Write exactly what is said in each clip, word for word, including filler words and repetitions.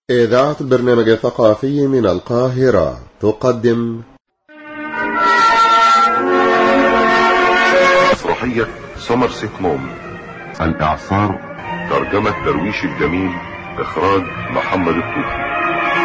إذاعة البرنامج الثقافي من القاهرة تقدم مسرحية سومرسيت موم، الإعصار، ترجمة درويش الجميل، إخراج محمد الطوفي.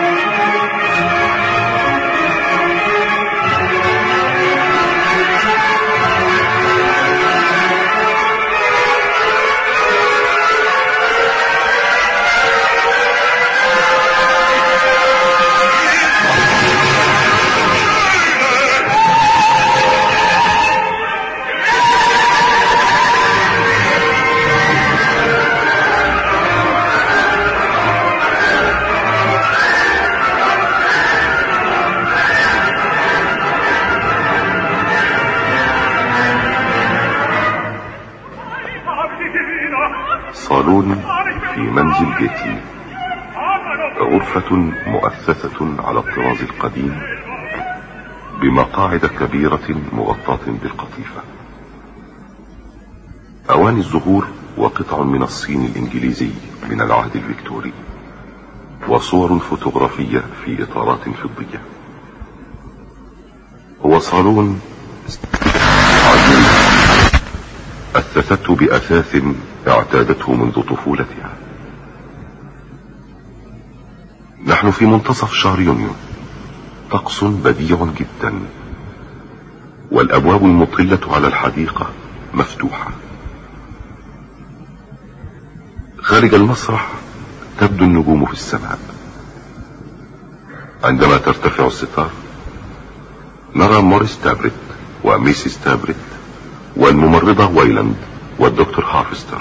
صالون في منزل جيتي، غرفة مؤسسة على الطراز القديم بمقاعد كبيرة مغطاة بالقطيفة. أواني الزهور وقطع من الصين الإنجليزي من العهد الفيكتوري، وصور فوتوغرافية في إطارات فضية. هو صالون عجيب أسسته بأساس اعتادته منذ طفولتها. نحن في منتصف شهر يونيو، طقس بديع جدا، والأبواب المطلة على الحديقة مفتوحة. خارج المسرح تبدو النجوم في السماء. عندما ترتفع الستار نرى موريس تابريت وميسيس تابريت والممرضة ويلاند والدكتور هارفستر.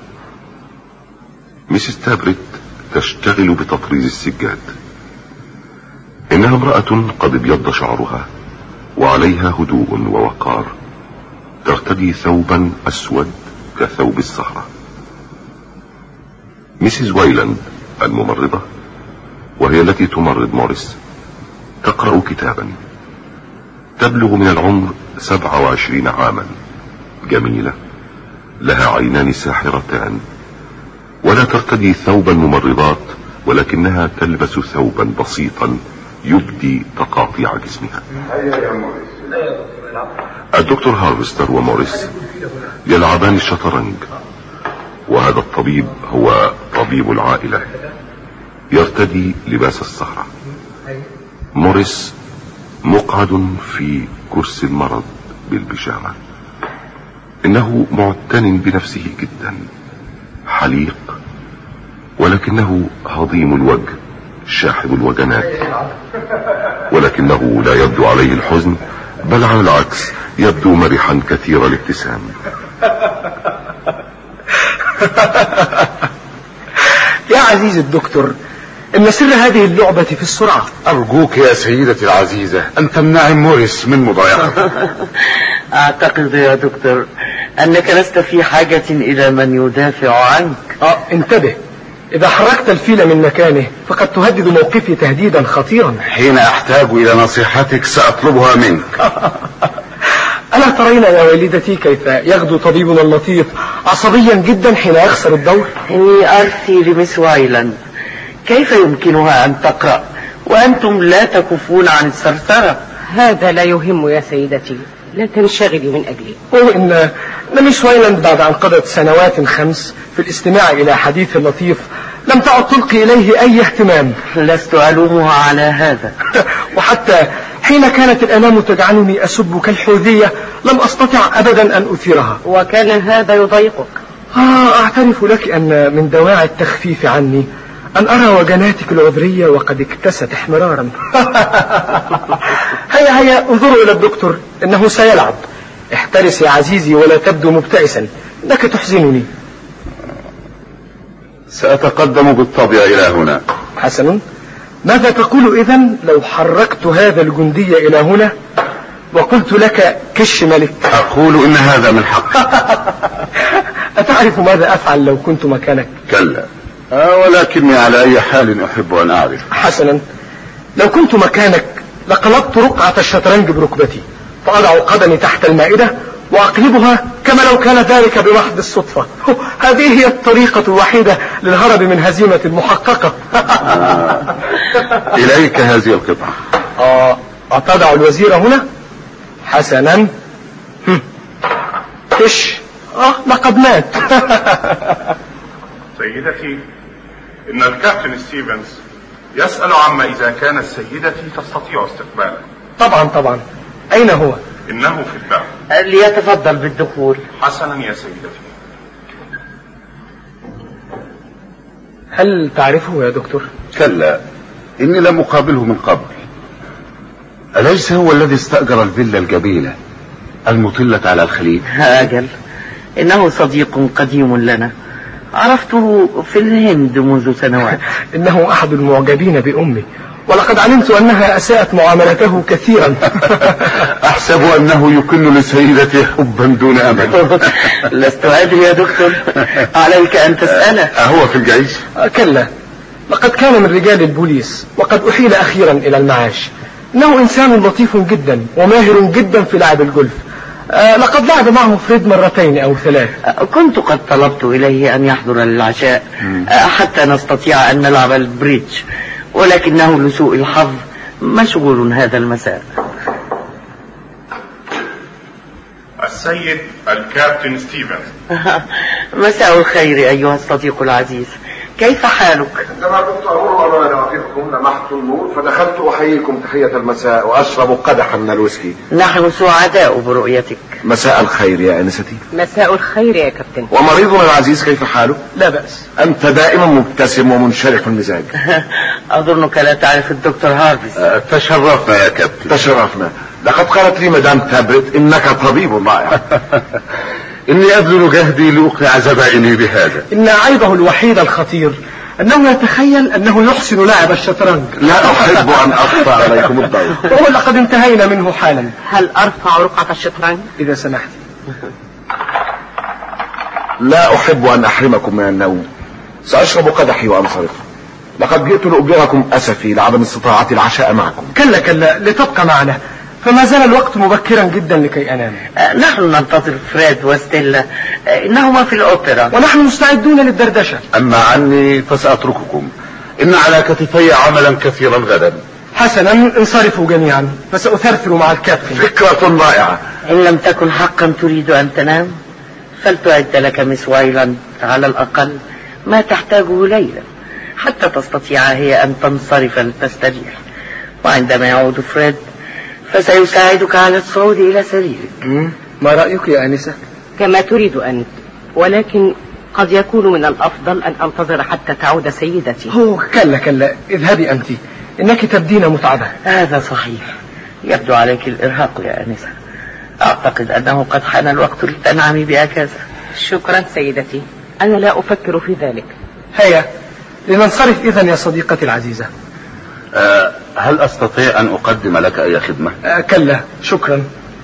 ميسيس تابريت تشتغل بتطريز السجاد. إنها امرأة قد ابيض شعرها وعليها هدوء ووقار، ترتدي ثوبا أسود كثوب السهرة. ميسيس ويلاند الممرضة، وهي التي تمرض موريس، تقرأ كتابا. تبلغ من العمر سبعة وعشرين عاما، جميلة، لها عينان ساحرتان، ولا ترتدي ثوب الممرضات، ولكنها تلبس ثوبا بسيطا يبدي تقاطيع جسمها. الدكتور هارفستر وموريس يلعبان الشطرنج، وهذا الطبيب هو طبيب العائلة، يرتدي لباس السهرة. موريس مقعد في كرسي المرض بالبيجامة. إنه معتن بنفسه جدا، حليق، ولكنه هضيم الوجه، شاحب الوجنات، ولكنه لا يبدو عليه الحزن، بل على العكس يبدو مرحا كثير الابتسام. يا عزيزي الدكتور، إن سر هذه اللعبة في السرعة. أرجوك يا سيدتي العزيزة أن تمنعي موريس من مضايقته. أعتقد يا دكتور أنك لست في حاجة إلى من يدافع عنك. آه انتبه، إذا حركت الفيل من مكانه فقد تهدد موقفي تهديدا خطيرا. حين أحتاج إلى نصيحتك سأطلبها منك. ألا ترين يا والدتي كيف يغدو طبيبنا اللطيف عصبيا جدا حين يخسر الدور؟ إني أرثي لمس وايلاند، كيف يمكنها أن تقرأ وأنتم لا تكفون عن الثرثرة؟ هذا لا يهم يا سيدتي، لا تنشغلي من أجلي. هو إن ميس وايلاند بعد أن قضت سنوات خمس في الاستماع إلى حديث اللطيف لم تعد تلقي إليه أي اهتمام. لست ألومها على هذا. وحتى حين كانت الآلام تجعلني أسب كالحوذية لم أستطع أبدا أن أثيرها. وكان هذا يضايقك؟ آه أعترف لك أن من دواعي التخفيف عني أن أرى وجناتك العذرية وقد اكتست احمرارا. هيا هيا انظروا إلى الدكتور، إنه سيلعب. احترس يا عزيزي ولا تبدو مبتئسا، إنك تحزنني. سأتقدم بالطبع إلى هنا. حسنا، ماذا تقول إذن لو حركت هذا الجندي إلى هنا وقلت لك كش ملك؟ أقول إن هذا من حق. أتعرف ماذا أفعل لو كنت مكانك؟ كلا، آه ولكني على أي حال أحب أن أعرف. حسنا، لو كنت مكانك لقلبت رقعة الشطرنج بركبتي، فأضع قدمي تحت المائدة وأقلبها كما لو كان ذلك بمحض الصدفة. هذه هي الطريقة الوحيدة للهرب من هزيمة محققة. آه. إليك هذه القطعة. آه. أتضع الوزير هنا؟ حسنا. إيش؟ آه لقد مات. سيدتي، إن الكابتن ستيفنز يسأل عما إذا كانت سيدتي تستطيع استقباله. طبعا طبعا. أين هو؟ إنه في الباب. ليتفضل بالدخول. حسنا يا سيدتي. هل تعرفه يا دكتور؟ كلا، إني لم أقابله من قبل. أليس هو الذي استأجر الفيلا الجميلة المطلة على الخليج؟ أجل، إنه صديق قديم لنا، عرفته في الهند منذ سنوات. إنه أحد المعجبين بأمي، ولقد علمت أنها أساءت معاملته كثيرا. أحسب أنه يكن لسيدته حبا دون أمل. لست أدري يا دكتور، عليك أن تسأله. أهو في الجيش؟ كلا، لقد كان من رجال البوليس، وقد أحيل أخيرا إلى المعاش. إنه إنسان لطيف جدا وماهر جدا في لعب الجولف. آه لقد لعب معه فريد مرتين أو ثلاث. كنت قد طلبت إليه أن يحضر للعشاء آه حتى نستطيع أن نلعب البريدج، ولكنه لسوء الحظ مشغول هذا المساء. السيد الكابتن ستيفنز. مساء الخير أيها الصديق العزيز، كيف حالك؟ عندما كنت أمر أمام نوافذكم لمحت النور فدخلت أحييكم تحية المساء وأشرب قدحا من الويسكي. نحن سعداء برؤيتك. مساء الخير يا أنستي. مساء الخير يا كابتن. ومريضنا العزيز كيف حاله؟ لا بأس. أنت دائما مبتسم ومنشرح المزاج. أظنك لا تعرف الدكتور هارفيس. أه تشرفنا يا كابتن. تشرفنا. لقد قالت لي مدام تابرت إنك طبيب رائع. إني أبذل جهدي لأقنع زبائني بهذا. إن عيبه الوحيد الخطير أنه يتخيل أنه يحسن لعب الشطرنج. لا أحب أن أقطع عليكم الضوء. وهو لقد انتهينا منه حالا. هل أرفع رقعة الشطرنج؟ إذا سمحت. لا أحب أن أحرمكم من النوم. سأشرب قدحي وأنصرف. لقد جئت لأبلغكم أسفي لعدم استطاعتي العشاء معكم. كلا كلا، لتبقى معنا، فما زال الوقت مبكرا جدا لكي أنام. آه نحن ننتظر فريد وستيلا، آه إنهما في الأوبرا، ونحن مستعدون للدردشة. أما عني فسأترككم، إن على كتفي عملا كثيرا غدا. حسنا، انصرفوا جميعا فسأثرثر مع الكابتن. فكرة رائعة. إن لم تكن حقا تريد أن تنام فلتعد لك مس وايلاند على الأقل ما تحتاجه ليلا حتى تستطيع هي أن تنصرف لتستريح، وعندما يعود فريد فسيساعدك على الصعود إلى سريرك. ما رأيك يا آنسة؟ كما تريد أنت، ولكن قد يكون من الأفضل أن أنتظر حتى تعود سيدتي. هو كلا كلا، اذهبي أنت، إنك تبدين متعبة. هذا صحيح، يبدو عليك الإرهاق يا آنسة. أعتقد أنه قد حان الوقت للتنعم بهكذا. شكرا سيدتي، أنا لا أفكر في ذلك. هيا لننصرف إذن يا صديقتي العزيزة. أه هل أستطيع أن أقدم لك أي خدمة؟ أه كلا، شكرا.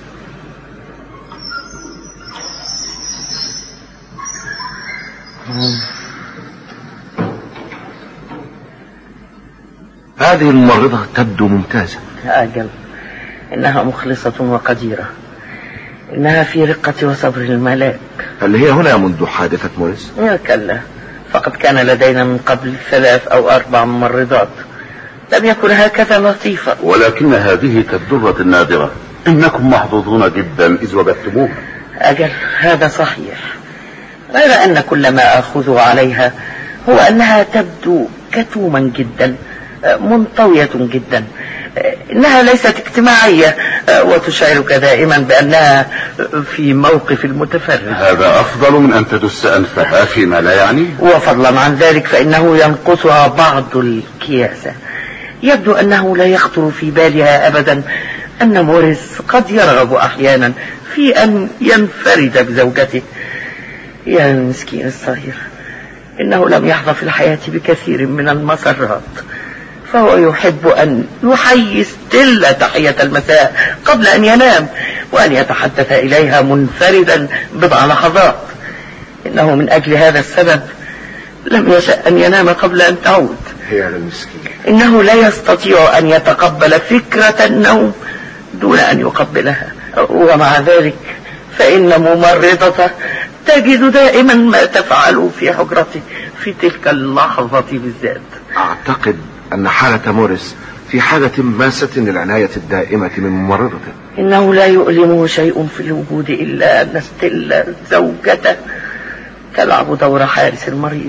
هذه الممرضة تبدو ممتازة. أجل، إنها مخلصة وقديرة، إنها في رقة وصبر الملاك. هل هي هنا منذ حادثة موريس؟ يا كلا، فقد كان لدينا من قبل ثلاث أو أربع ممرضات لم يكن هكذا لطيفة. ولكن هذه كالدرة النادرة، إنكم محظوظون جدا إذ وجدتموها. أجل، هذا صحيح، غير أن كل ما أخذ عليها هو أنها تبدو كتوما جدا، منطوية جدا، إنها ليست اجتماعية، وتشعرك دائما بأنها في موقف المتفرج. هذا أفضل من أن تدس أنفها فيما لا يعني. وفضلا عن ذلك فإنه ينقصها بعض الكياسة. يبدو أنه لا يخطر في بالها أبدا أن موريس قد يرغب أحيانا في أن ينفرد بزوجته. يا المسكين الصغير، إنه لم يحظى في الحياة بكثير من المسرات، فهو يحب أن يحيي ستيلا تحية المساء قبل أن ينام، وأن يتحدث إليها منفردا بضع لحظات. إنه من أجل هذا السبب لم يشأ أن ينام قبل أن تعود. هي المسكين. إنه لا يستطيع أن يتقبل فكرة النوم دون أن يقبلها، ومع ذلك فإن ممرضته تجد دائما ما تفعل في حجرته في تلك اللحظة بالذات. أعتقد أن حالة موريس في حالة ماسة للعناية الدائمة من ممرضته. إنه لا يؤلمه شيء في الوجود إلا أن ستيلا زوجته تلعب دور حارس المريض.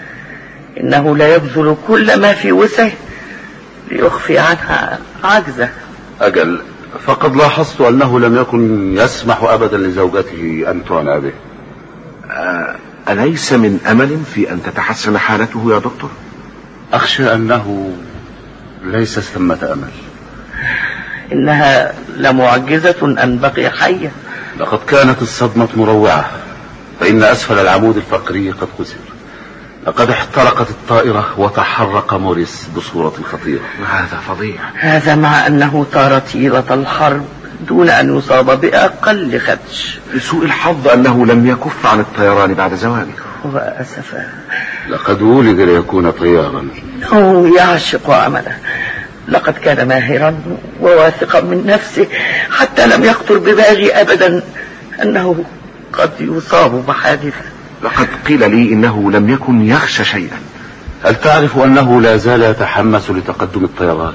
إنه لا يبذل كل ما في وسعه ليخفي عنها عجزه. أجل، فقد لاحظت أنه لم يكن يسمح أبدا لزوجته أن تعنى به. آه أليس من أمل في أن تتحسن حالته يا دكتور؟ أخشى أنه ليس ثمة أمل. إنها لمعجزة أن بقي حيا. لقد كانت الصدمة مروعة، فإن أسفل العمود الفقري قد كسر. لقد احترقت الطائرة وتحرق موريس بصورة خطيرة. هذا فظيع. هذا مع أنه طار طيلة الحرب دون أن يصاب بأقل خدش. لسوء الحظ أنه لم يكف عن الطيران بعد زواله. وأسفا، لقد ولد ليكون طيارا. إنه يعشق عمله. لقد كان ماهرا وواثقا من نفسه حتى لم يخطر ببالي أبدا أنه قد يصاب بحادثة. لقد قيل لي إنه لم يكن يخشى شيئا. هل تعرف أنه لا زال يتحمس لتقدم الطيران؟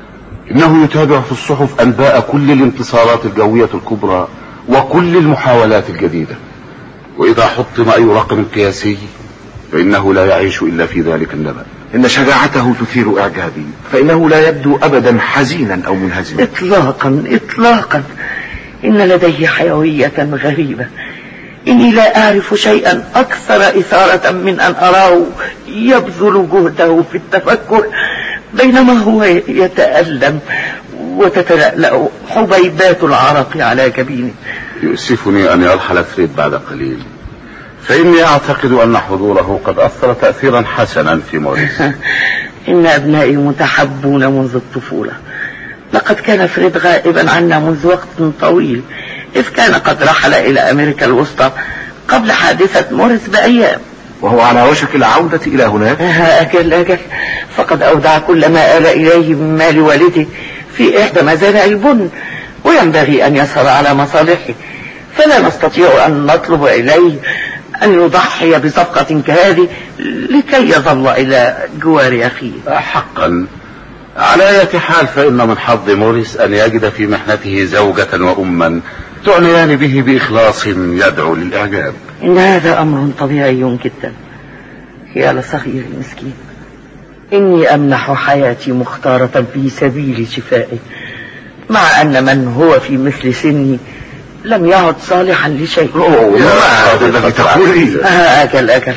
إنه يتابع في الصحف أنباء كل الانتصارات الجوية الكبرى وكل المحاولات الجديدة، وإذا حطم أي رقم قياسي فإنه لا يعيش إلا في ذلك النبأ. إن شجاعته تثير إعجابي، فإنه لا يبدو أبدا حزينا أو منهزما. إطلاقا إطلاقا. إن لديه حيوية غريبة. إني لا أعرف شيئا أكثر إثارة من أن أراه يبذل جهده في التفكر بينما هو يتألم وتتلألأ حبيبات العرق على جبينه. يؤسفني أن يرحل فريد بعد قليل، فإني أعتقد أن حضوره قد أثر تأثيرا حسنا في موريس. إن أبنائي متحبون منذ الطفولة. لقد كان فريد غائبا عنا منذ وقت طويل، إذ كان قد رحل إلى أمريكا الوسطى قبل حادثة موريس بأيام، وهو على وشك العودة إلى هناك. أجل أجل، فقد أودع كل ما آل إليه من مال والده في إحدى مزارع البن، وينبغي أن يسهر على مصالحه، فلا نستطيع أن نطلب إليه أن يضحي بصفقة كهذه لكي يظل إلى جوار أخيه. حقا، على أي حال فإن من حظ موريس أن يجد في محنته زوجة وأما تعنيان به بإخلاص يدعو للإعجاب. إن هذا أمر طبيعي جدا يا لصغير المسكين. إني أمنح حياتي مختارة في سبيل شفائه، مع أن من هو في مثل سني لم يعد صالحا لشيء. هذا الذي تقولي. أكل أكل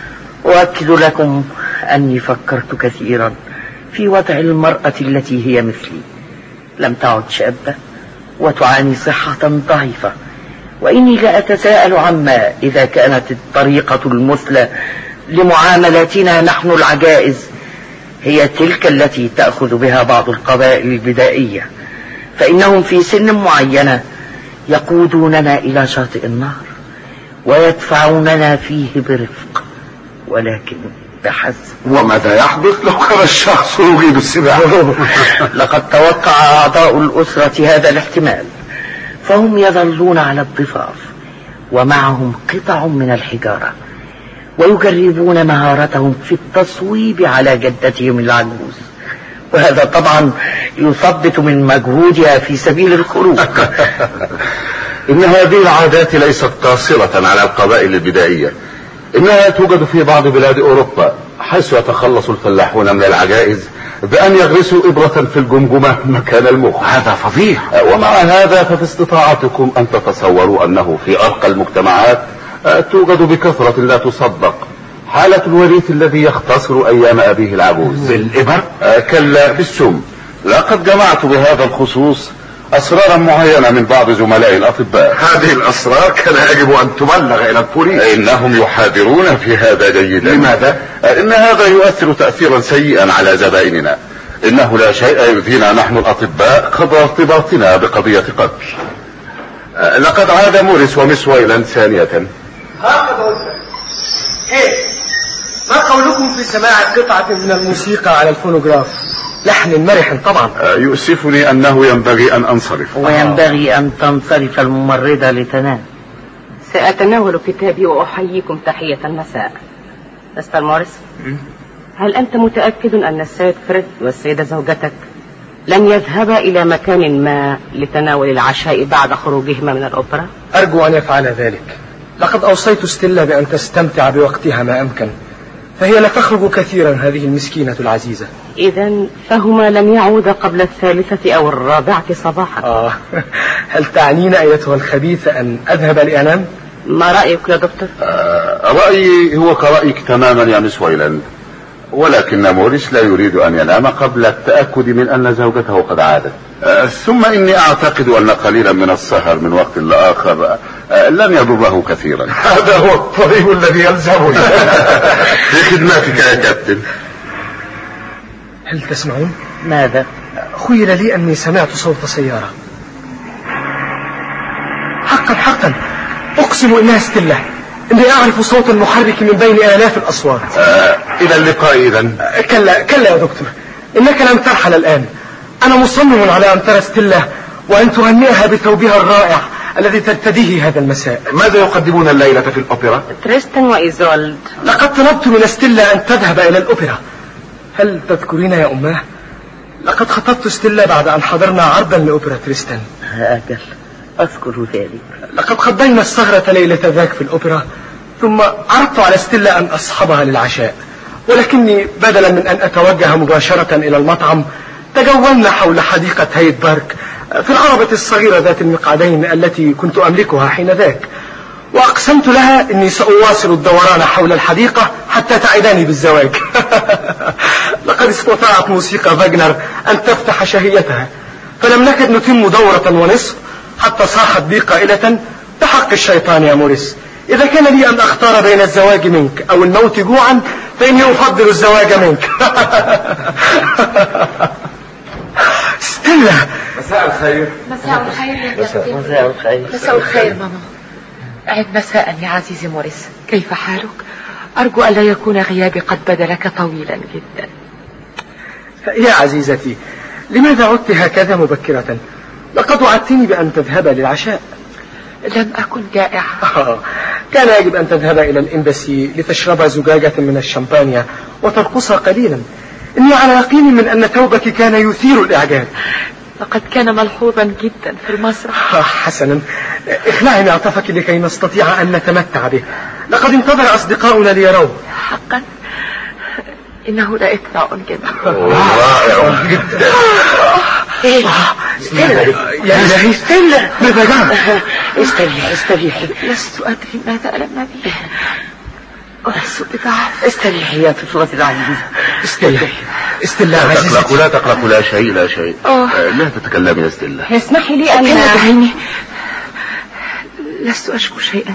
وأكد لكم أني فكرت كثيرا في وضع المرأة التي هي مثلي، لم تعد شابة وتعاني صحة ضعيفة، وإني لا أتساءل عما إذا كانت الطريقة المثلى لمعاملتنا نحن العجائز هي تلك التي تأخذ بها بعض القبائل البدائية، فإنهم في سن معينة يقودوننا إلى شاطئ النهر ويدفعوننا فيه برفق، ولكن بحسب. وماذا يحدث لو كان الشخص يريد السباحة؟ لقد توقع أعضاء الأسرة هذا الاحتمال، فهم يظلون على الضفاف ومعهم قطع من الحجارة ويجربون مهارتهم في التصويب على جدتهم العجوز، وهذا طبعا يثبت من مجهودها في سبيل الخروج. إن هذه العادات ليست قاصرة على القبائل البدائية، إنها توجد في بعض بلاد أوروبا، حيث يتخلص الفلاحون من العجائز بأن يغرسوا إبرة في الجمجمة مكان المخ. هذا فظيع. ومع هذا ففي استطاعتكم أن تتصوروا أنه في أرقى المجتمعات توجد بكثرة لا تصدق حالة الوريث الذي يختصر أيام أبيه العجوز بالإبر؟ كلا، بالسم. لقد جمعت بهذا الخصوص أسرارا معينة من بعض زملائي الأطباء. هذه الأسرار كان يجب أن تبلغ إلى البوليس. إنهم يحاذرون في هذا جيدا. لماذا؟ إن هذا يؤثر تأثيرا سيئا على زبائننا. إنه لا شيء يؤذينا نحن الأطباء قدر ارتباطنا بقضية قتل. لقد عاد موريس ومس ويلاند ثانية. هكذا قلت. إيه؟ ما قولكم في سماع قطعة من الموسيقى على الفونوغراف؟ لحن مرح طبعا. يؤسفني أنه ينبغي أن أنصرف. وينبغي أن تنصرف الممرضة لتنام. سأتناول كتابي وأحييكم تحية المساء. مستر موريس، هل أنت متأكد أن السيد فريد والسيدة زوجتك لن يذهبا إلى مكان ما لتناول العشاء بعد خروجهما من الأوبرا؟ أرجو أن يفعل ذلك. لقد أوصيت ستيلا بأن تستمتع بوقتها ما أمكن، فهي لا تخرج كثيرا هذه المسكينة العزيزة. إذن فهما لن يعودا قبل الثالثة أو الرابعة صباحا. آه. هل تعنين أيتها الخبيثة أن أذهب لأنام؟ ما رأيك يا دكتور؟ آه رأيي هو كرأيك تماما يا مس ويلاند، ولكن موريس لا يريد أن ينام قبل التأكد من أن زوجته قد عادت. آه ثم إني أعتقد أن قليلا من السهر من وقت لآخر آه لن يضره كثيرا. هذا هو الطريق الذي يلزمني. في خدمتك يا كابتن. هل تسمعون؟ ماذا؟ خيل لي أني سمعت صوت سيارة. حقا حقا أقسم إنها ستيلا. إني أعرف صوت المحرك من بين آلاف الأصوات. آه إلى اللقاء إذن. كلا كلا يا دكتور، إنك لن ترحل الآن. أنا مصمم على أن ترى ستيلا وأن تهنئها بثوبها الرائع الذي ترتديه هذا المساء. ماذا يقدمون الليلة في الأوبرا؟ تريستان وإيزولد. لقد طلبت من ستيلا أن تذهب إلى الأوبرا. هل تذكرين يا أماه؟ لقد خطبت ستيلا بعد أن حضرنا عرضا لأوبرا تريستان. أجل أذكر ذلك. لقد قضينا السهرة ليلة ذاك في الأوبرا، ثم عرضت على ستيلا أن أصحبها للعشاء، ولكني بدلا من أن أتوجه مباشرة إلى المطعم تجولنا حول حديقة هايد بارك في العربة الصغيرة ذات المقعدين التي كنت أملكها حين ذاك، وأقسمت لها أني سأواصل الدوران حول الحديقة حتى تعداني بالزواج. لقد استطاعت موسيقى فاغنر أن تفتح شهيتها، فلم نكد نتم دورة ونصف حتى صاحت بي قائلة: بحق الشيطان يا موريس، إذا كان لي أن أختار بين الزواج منك أو الموت جوعا فإني أفضل الزواج منك. ستيلا. مساء الخير. مساء الخير يا كابتن. مساء الخير. مساء الخير ماما. أعد مساء يا عزيزي موريس، كيف حالك؟ أرجو ألا يكون غيابي قد بدا لك طويلا جدا. يا عزيزتي، لماذا عدت هكذا مبكرة؟ لقد وعدتني بأن تذهب للعشاء. لم أكن جائعة. كان يجب أن تذهب إلى الإمباسي لتشرب زجاجة من الشمبانيا وترقص قليلا. إني على يقين من أن ثوبك كان يثير الإعجاب. لقد كان ملحوظا جدا في المسرح. حسنا، اخلعي معطفك لكي نستطيع أن نتمتع به. لقد انتظر أصدقاؤنا ليروه. حقا إنه لإثراء جدا. رائع جدا. إيه ستيلا يا إلهي، ستيلا ماذا جرى؟ استريحي استريحي. لست أدري ماذا ألم بي. أحس بضعف. استريحي يا طفلتي العزيزة. ستيلا ستيلا لا عزيزتي. تقلق لا تقلق لا شيء لا شيء. آه لا تتكلمي يا ستيلا. اسمحي لي أن دعيني. لست أشكو شيئا،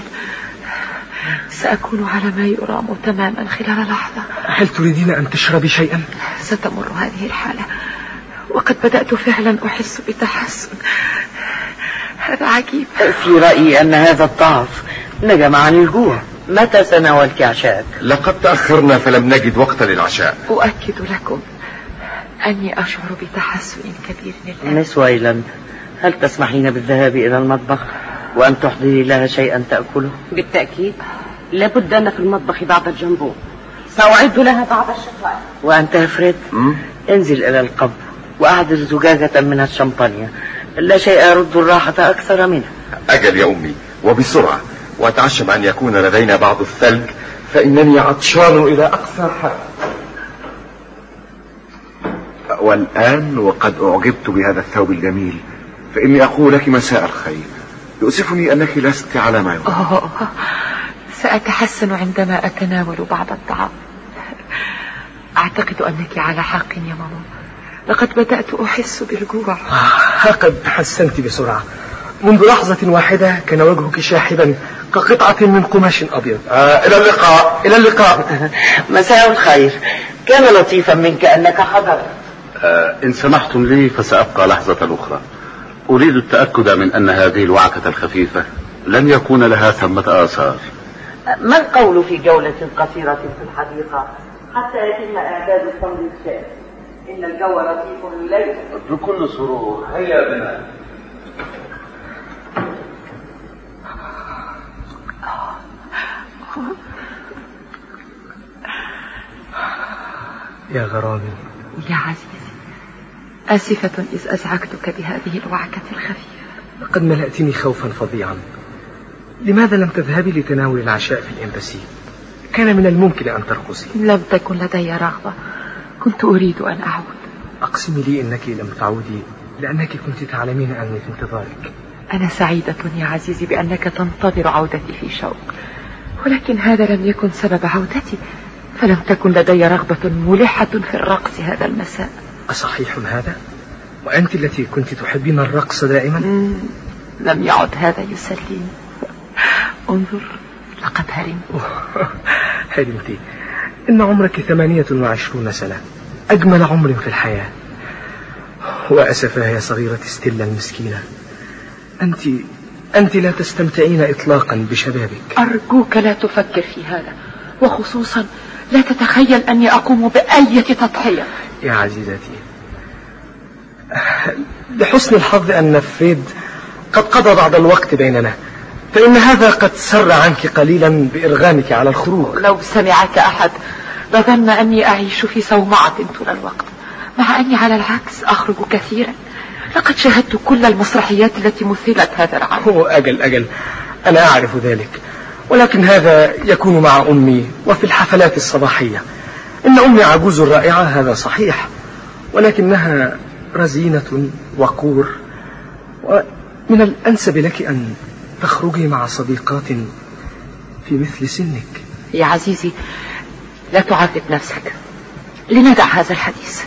سأكون على ما يرام تماما خلال لحظة. هل تريدين أن تشربي شيئا؟ ستمر هذه الحالة وقد بدأت فعلا أحس بتحسن. هذا عجيب. في رأيي أن هذا الضعف نجم عن الجوع. متى سناولك عشاءك؟ لقد تأخرنا فلم نجد وقتا للعشاء. أؤكد لكم أني أشعر بتحسن كبير الآن. مس ويلاند، هل تسمحين بالذهاب إلى المطبخ وأن تحضري لها شيئا تأكله؟ بالتأكيد، لابد أن في المطبخ بعض الجمبو، سأعد لها بعض الشفاء. وأنت يا فريد انزل إلى القبر وأعدل زجاجة من الشمبانيا، لا شيء يرد الراحة أكثر منها. أجل يا أمي، وبسرعة، وأتعشم أن يكون لدينا بعض الثلج فإنني عطشان إلى أقصى حد. والآن وقد أعجبت بهذا الثوب الجميل فإني أقول لك مساء الخير. يؤسفني أنك لست على ما يرام. سأتحسن عندما أتناول بعض الطعام. أعتقد أنك على حق يا ماما، لقد بدأت أحس بالجوع. لقد تحسنت بسرعة. منذ لحظة واحدة كان وجهك شاحبا كقطعة من قماش أبيض. آه إلى اللقاء. إلى اللقاء. مساء الخير، كان لطيفا منك أنك حضرت. آه إن سمحتم لي فسأبقى لحظة أخرى. أريد التأكد من أن هذه الوعكة الخفيفة لن يكون لها ثمة آثار. ما القول في جولة قصيرة في الحديقة حتى يتم إعداد السندويشات؟ إن الجو لطيف الليل. بكل سرور. هيا بنا. يا غرامي. يا عزيزي، آسفة إذ أزعجتك بهذه الوعكة الخفيفة. لقد ملأتني خوفا فظيعا. لماذا لم تذهبي لتناول العشاء في الإمباسي؟ كان من الممكن أن ترقصي. لم تكن لدي رغبة، كنت أريد أن أعود. أقسمي لي أنك لم تعودي لأنك كنت تعلمين أني في انتظارك. أنا سعيدة يا عزيزي بأنك تنتظر عودتي في شوق، ولكن هذا لم يكن سبب عودتي، فلم تكن لدي رغبة ملحة في الرقص هذا المساء. أصحيح هذا؟ وأنت التي كنت تحبين الرقص دائما؟ مم. لم يعد هذا يسليني. انظر، لقد هرمت. هرمتي؟ إن عمرك ثمانية وعشرون سنة، أجمل عمر في الحياة. وأسفا يا صغيرة ستيلا المسكينة، أنت أنت لا تستمتعين إطلاقا بشبابك. أرجوك لا تفكر في هذا، وخصوصا لا تتخيل أني أقوم بأي تضحية. يا عزيزتي، لحسن الحظ أن فريد قد قضى بعض الوقت بيننا، فإن هذا قد سر عنك قليلا بإرغامك على الخروج. لو سمعك أحد لظن أني أعيش في صومعة طول الوقت، مع أني على العكس أخرج كثيرا. لقد شاهدت كل المسرحيات التي مثلت هذا العام. هو أجل أجل أنا أعرف ذلك، ولكن هذا يكون مع أمي وفي الحفلات الصباحية. إن أمي عجوز رائعة، هذا صحيح، ولكنها رزينة وقور، ومن الأنسب لك أن تخرجي مع صديقات في مثل سنك. يا عزيزي، لا تعذب نفسك، لندع هذا الحديث.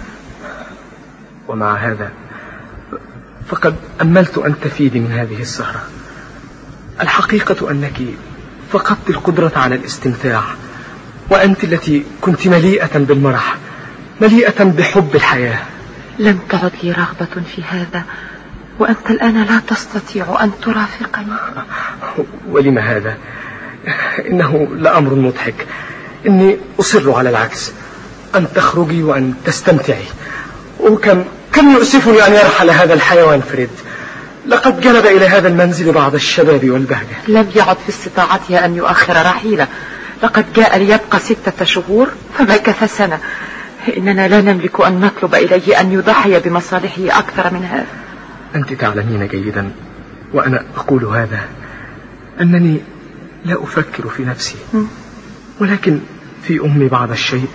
ومع هذا فقد أملت أن تفيدي من هذه السهرة. الحقيقة أنك فقدت القدرة على الاستمتاع، وأنت التي كنت مليئة بالمرح، مليئة بحب الحياة. لم تعد لي رغبة في هذا، وأنت الآن لا تستطيع أن ترافقني. ولم هذا؟ إنه لأمر مضحك. إني أصر على العكس، أن تخرجي وأن تستمتعي. وكم كم يؤسفني أن يرحل هذا الحيوان فريد. لقد جلب إلى هذا المنزل بعض الشباب والبهجة. لم يعد في استطاعته أن يؤخر رحيله. لقد جاء ليبقى ستة شهور فمكث سنة. إننا لا نملك أن نطلب إليه أن يضحي بمصالحه أكثر من هذا. أنت تعلمين جيدا، وأنا أقول هذا، أنني لا أفكر في نفسي، ولكن في أمي بعض الشيء،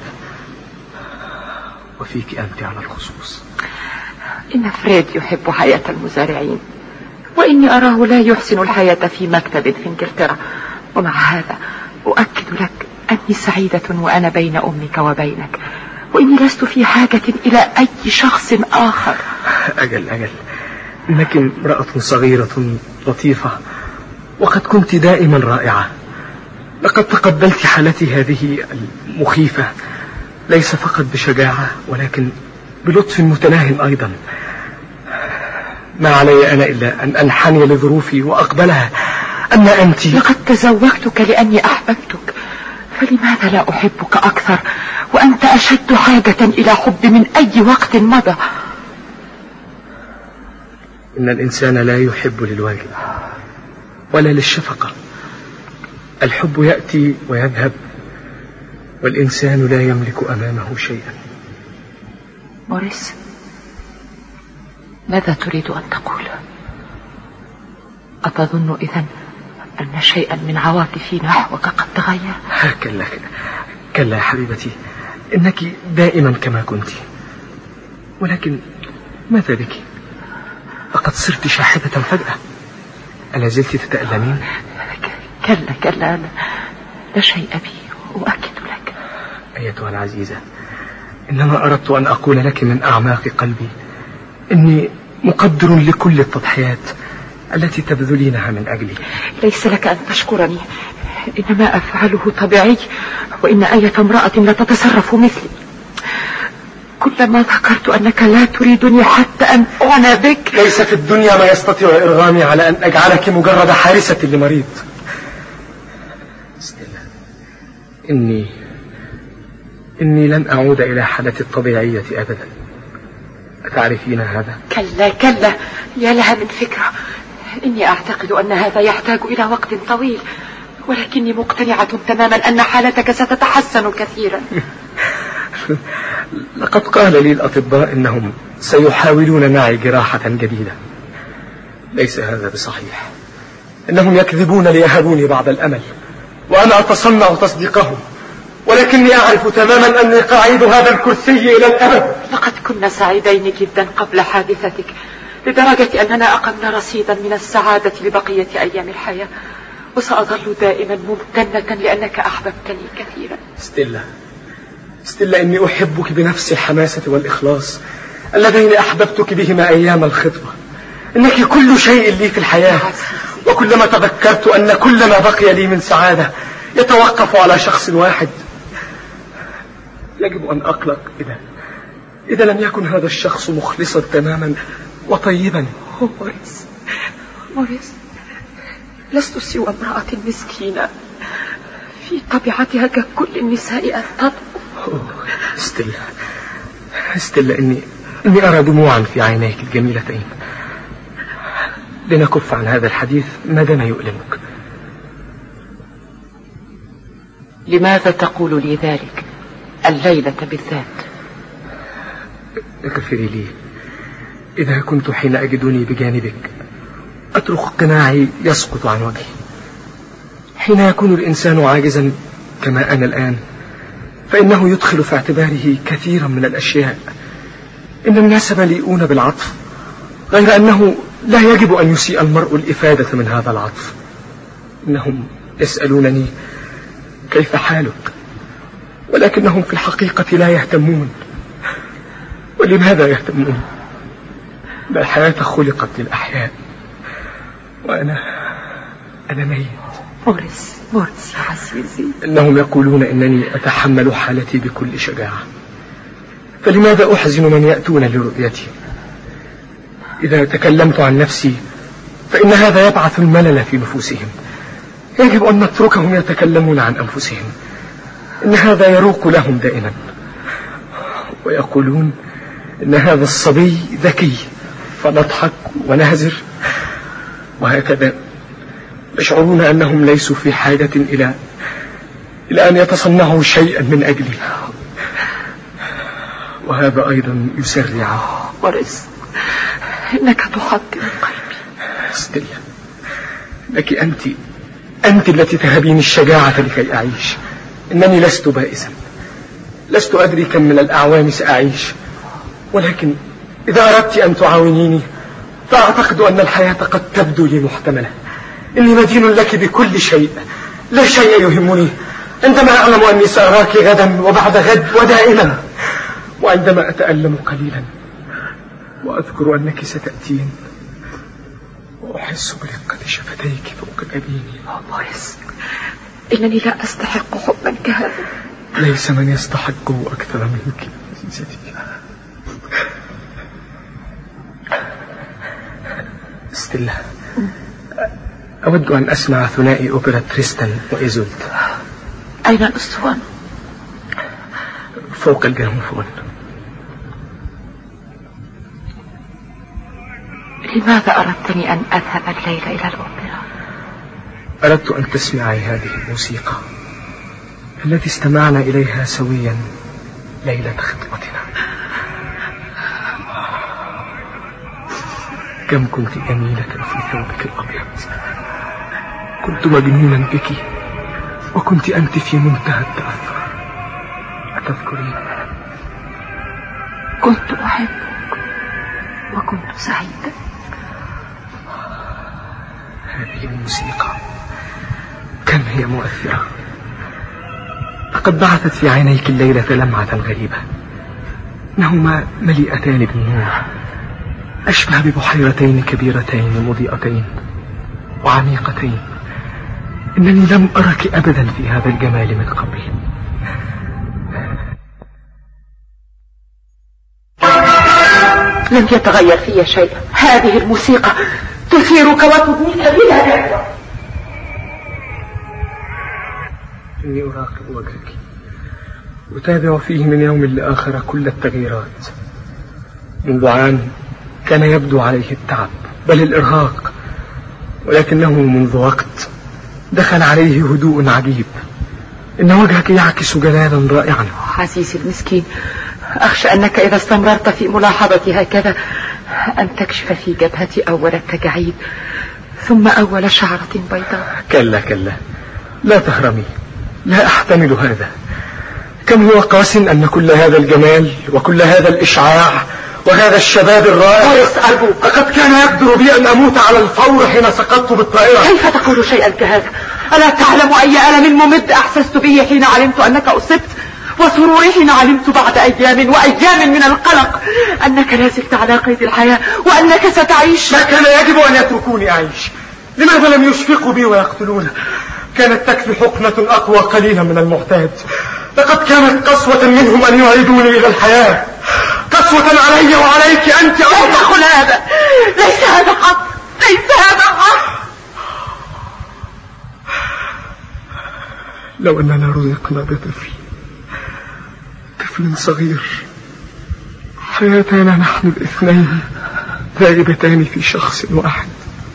وفيك أنت على الخصوص. إن فريد يحب حياة المزارعين، وإني أراه لا يحسن الحياة في مكتب في إنجلترا. ومع هذا أؤكد لك أني سعيدة وأنا بين أمك وبينك، وإني لست في حاجة إلى أي شخص آخر. أجل أجل إنك امرأة صغيرة لطيفة، وقد كنت دائما رائعة. لقد تقبلت حالتي هذه المخيفة، ليس فقط بشجاعة ولكن بلطف متناهٍ أيضا. ما علي أنا إلا أن أنحني لظروفي وأقبلها. أما أنت، لقد تزوجتك لأني أحببتك، فلماذا لا أحبك أكثر وأنت أشد حاجة إلى حب من أي وقت مضى؟ إن الإنسان لا يحب للواجب ولا للشفقة. الحب يأتي ويذهب، والإنسان لا يملك أمامه شيئا. موريس، ماذا تريد أن تقول؟ أتظن إذن أن شيئا من عواطفي نحوك قد تغير؟ كلا كلا يا حبيبتي، إنك دائما كما كنت. ولكن ماذا بك؟ لقد صرت شاحبة فجأة. ألا زلت تتألمين؟ كلا كلا، لا شيء بي، أؤكد لك. أيتها العزيزة، إنما أردت أن أقول لك من أعماق قلبي إني مقدر لكل التضحيات التي تبذلينها من أجلي. ليس لك أن تشكرني، إنما أفعله طبيعي، وإن أية امرأة لا تتصرف مثلي. كلما ذكرت أنك لا تريدني حتى أن أعنى بك. ليس في الدنيا ما يستطيع إرغامي على أن أجعلك مجرد حارسة لمريض. ستيلا، إني إني لن أعود إلى حالتي الطبيعية أبدا. أتعرفين هذا؟ كلا كلا، يا لها من فكرة. إني أعتقد أن هذا يحتاج إلى وقت طويل، ولكني مقتنعة تماما أن حالتك ستتحسن كثيرا. لقد قال لي الأطباء إنهم سيحاولون معي جراحة جديدة. ليس هذا بصحيح، إنهم يكذبون ليهبوني بعض الأمل، وأنا أتصنع تصديقهم، ولكني أعرف تماما أني قاعد هذا الكرسي إلى الأبد. لقد كنا سعيدين جدا قبل حادثتك، لدرجة أننا أقمنا رصيدا من السعادة لبقية أيام الحياة، وسأظل دائما ممتنة لأنك أحببتني كثيرا. ستيلا، ستيلا، إني أحبك بنفس الحماسة والإخلاص اللذين أحببتك بهما أيام الخطبة. إنك كل شيء لي في الحياة، وكلما تذكرت أن كل ما بقي لي من سعادة يتوقف على شخص واحد، يجب أن أقلق إذا إذا لم يكن هذا الشخص مخلصا تماما وطيبا. موريس، موريس، لست سوى امرأة مسكينة في طبيعتها ككل النساء أن تطلب. ستيلا، ستيلا، إني إني أرى دموعا في عينيك الجميلتين. لنكف عن هذا الحديث ما دام يؤلمك. لماذا تقول لي ذلك الليلة بالذات؟ اغفري لي إذا كنت حين أجدني بجانبك أترك قناعي يسقط عن وجهي. حين يكون الإنسان عاجزا كما أنا الآن، فإنه يدخل في اعتباره كثيرا من الأشياء. إن الناس مليئون بالعطف، غير أنه لا يجب أن يسيء المرء الإفادة من هذا العطف. إنهم يسألونني كيف حالك، ولكنهم في الحقيقة لا يهتمون. ولماذا يهتمون؟ لا الحياة خلقت للأحياء، وأنا أنا ميت. موريس، موريس يا عزيزي، إنهم يقولون إنني أتحمل حالتي بكل شجاعة، فلماذا أحزن من يأتون لرؤيتي؟ إذا تكلمت عن نفسي فإن هذا يبعث الملل في نفوسهم. يجب أن نتركهم يتكلمون عن أنفسهم، إن هذا يروق لهم دائما، ويقولون إن هذا الصبي ذكي، فنضحك ونهزر، وهكذا يشعرون أنهم ليسوا في حاجة إلى إلى أن يتصنعوا شيئا من أجلي، وهذا أيضا يسرع. موريس، إنك تحطم قلبي. ستيلا، لك أنت أنت التي تهبين الشجاعة لكي أعيش. إنني لست بائسا، لست أدري كم من الأعوام سأعيش، ولكن إذا أردت أن تعاونيني فأعتقد أن الحياة قد تبدو لي محتملة. إني مدين لك بكل شيء، لا شيء يهمني عندما أعلم أني سأراك غدا وبعد غد ودائما، وعندما أتألم قليلا وأذكر أنك ستأتين وأحس برقة شفتيك فوق جبيني. موريس، إنني لا أستحق حبا كهذا. ليس من يستحقه أكثر منك عزيزتي. ستيلا، أود أن أسمع ثنائي أوبرا تريستان وإيزولد. أين الأسطوانة؟ فوق الجراموفون. لماذا أردتني أن أذهب الليلة إلى الأوبرا؟ أردت أن تسمعي هذه الموسيقى التي استمعنا إليها سويا ليلة خطبتنا. كم كنت جميلة في ثوبك الأبيض، كنت مجنونا بك، وكنت أنت في منتهى التأثر. أتذكرين؟ كنت أحبك وكنت سعيدة. هذه الموسيقى كم هي مؤثرة. لقد بعثت في عينيك الليلة لمعة غريبة، إنهما مليئتان بالنور، أشبه ببحيرتين كبيرتين مضيئتين وعميقتين. إنني لم أرك أبدا في هذا الجمال من قبل. لم يتغير في شيء. هذه الموسيقى تثيرك وتبنيك بلا دعوة. إني أراقب وجهك أتابع فيه من يوم لآخر كل التغييرات. منذ عام كان يبدو عليه التعب بل الإرهاق، ولكنه منذ وقت دخل عليه هدوء عجيب. إن وجهك يعكس جلالا رائعا. عزيزي المسكين، أخشى أنك إذا استمررت في ملاحظتي هكذا أن تكشف في جبهتي أول التجاعيد ثم أول شعرة بيضاء. كلا كلا، لا تهرمي، لا أحتمل هذا. كم هو قاس أن كل هذا الجمال وكل هذا الإشعاع وهذا الشباب الرائع لقد كان يقدر بي أن أموت على الفور حين سقطت بالطائرة. كيف تقول شيئا كهذا؟ ألا تعلم أي ألم ممد أحسست به حين علمت أنك أصبت، وسروري حين علمت بعد أيام وأيام من القلق أنك لا زلت على قيد الحياة وأنك ستعيش؟ ما كان يجب أن يتركوني أعيش. لماذا لم يشفقوا بي ويقتلوني؟ كانت تكفي حقنة أقوى قليلا من المعتاد. لقد كانت قسوة منهم أن يعيدوني إلى الحياة، قسوة علي وعليك أنت. لا تقل هذا، ليس هذا حق، ليس هذا حق. لو أننا رزقنا بطفل طفل صغير، حياتنا نحن الاثنين ذاهبتان في شخص واحد،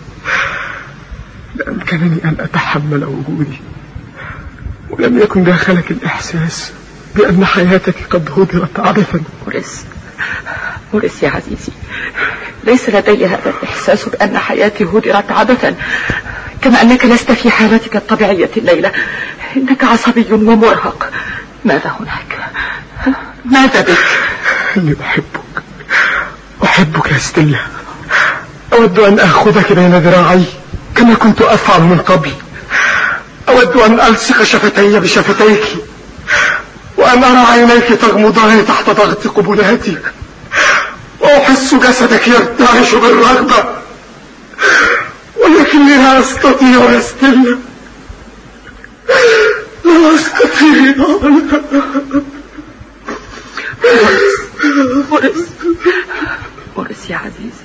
لأمكنني أن أتحمل وجودي، ولم يكن داخلك الإحساس بأن حياتك قد هدرت عبثا. موريس، موريس يا عزيزي، ليس لدي هذا الإحساس بأن حياتي هدرت عبثا، كما أنك لست في حالتك الطبيعية الليلة. إنك عصبي ومرهق. ماذا هناك؟ ماذا بك؟ إني أحبك، أحبك يا ستيلا. أود أن أخذك بين ذراعي كما كنت أفعل من قبل. أود أن ألصق شفتي بشفتيك، وأن أرى عينيك تغمضان تحت ضغط قبلاتي، وأحس جسدك يرتعش بالرغبة، ولكني لا أستطيع يا ستيلا، لا أستطيع. موريس، موريس يا عزيزي،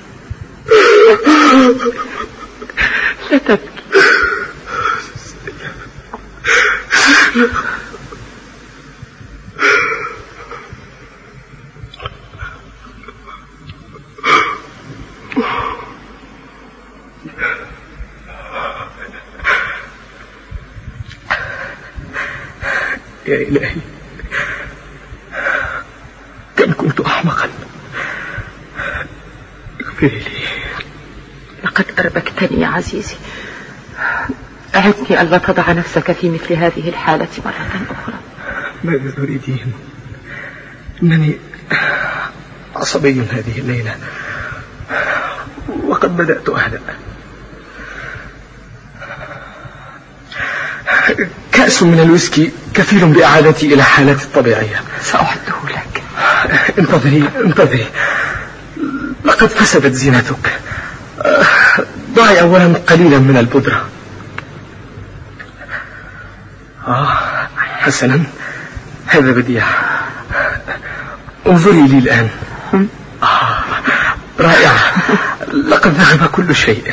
لا تبكي. يا إلهي، كم كنت أحمقا. اغفر لي. لقد أربكتني يا عزيزي. أعدني ألا تضع نفسك في مثل هذه الحالة مرة أخرى. ماذا تريدين؟ إنني عصبي هذه الليلة، وقد بدأت أهدأ. كأس من الويسكي كفيل بإعادتي إلى حالتي الطبيعية. سأعده لك. انتظري انتظري، لقد فسدت زينتك. ضعي أولا قليلا من البودرة. آه حسنا، هذا بديع. انظري لي الآن. آه رائع، لقد ذهب كل شيء.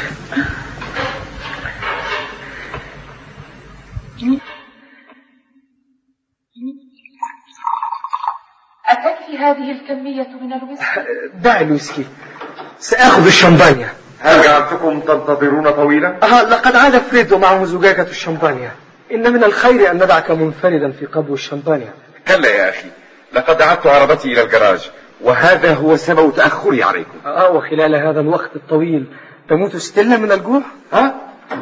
أتكفي هذه الكمية من الويسكي؟ دع الويسكي، سأخذ الشمبانيا. هل جعلتكم تنتظرون طويلا؟ آه لقد عاد فريد ومعه زجاجة الشمبانيا. إن من الخير أن ندعك منفردا في قبو الشمبانيا. كلا يا أخي، لقد عدت عربتي إلى الجراج، وهذا هو سبب تأخري عليكم. آه وخلال هذا الوقت الطويل تموت ستيلا من الجوع؟ ها؟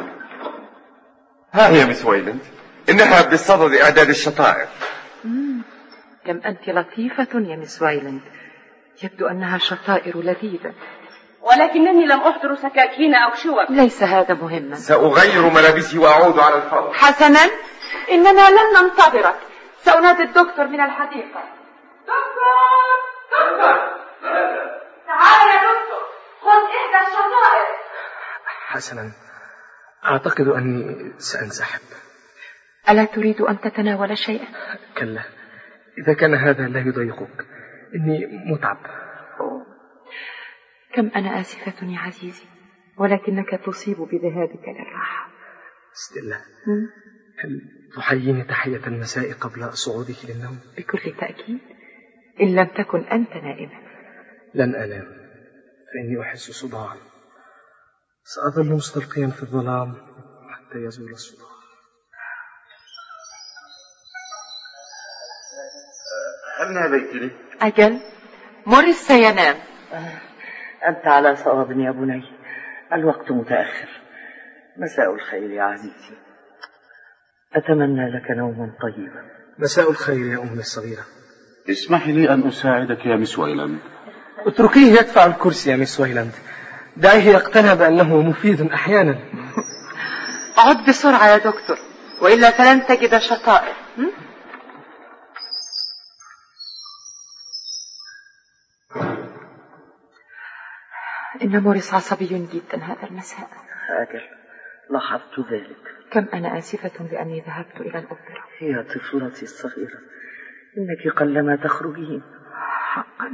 ها هي مس ويلند، إنها بصدد إعداد الشطائر. مم. كم أنت لطيفة يا مس ويلند، يبدو أنها شطائر لذيذة. ولكنني لم أحضر سكاكين أو شوك. ليس هذا مهما. سأغير ملابسي وأعود على الفور. حسنا، إننا لن ننتظرك، سأنادي الدكتور من الحديقة. دكتور دكتور تعال يا دكتور، خذ إحدى الشطائر. حسنا، أعتقد أني سأنسحب. ألا تريد أن تتناول شيئا؟ كلا، إذا كان هذا لا يضايقك، إني متعب. كم أنا آسفة يا عزيزي، ولكنك تصيب بذهابك للراحة. ستيلا، هل تحييني تحية المساء قبل صعودك للنوم؟ بكل تأكيد، إن لم تكن أنت نائما. لن أنام، فإني أحس صداعا. سأظل مستلقيا في الظلام حتى يزول الصداع. هل ناديتني؟ أجل، موريس سينام. أنت على صواب يا بني، الوقت متأخر. مساء الخير يا عزيزي، أتمنى لك نوما طيبا. مساء الخير يا أمي الصغيرة. اسمحي لي أن أساعدك يا مس ويلاند. اتركيه يدفع الكرسي يا مس ويلاند، دعيه يقتنع بأنه مفيد أحيانا. عد بسرعة يا دكتور، وإلا فلن تجد شطائر. إن موريس عصبي جدا هذا المساء. أجل، لاحظت ذلك. كم أنا آسفة لأني ذهبت إلى الأوبرا. يا طفلتي الصغيرة، إنك قلما تخرجين. حقا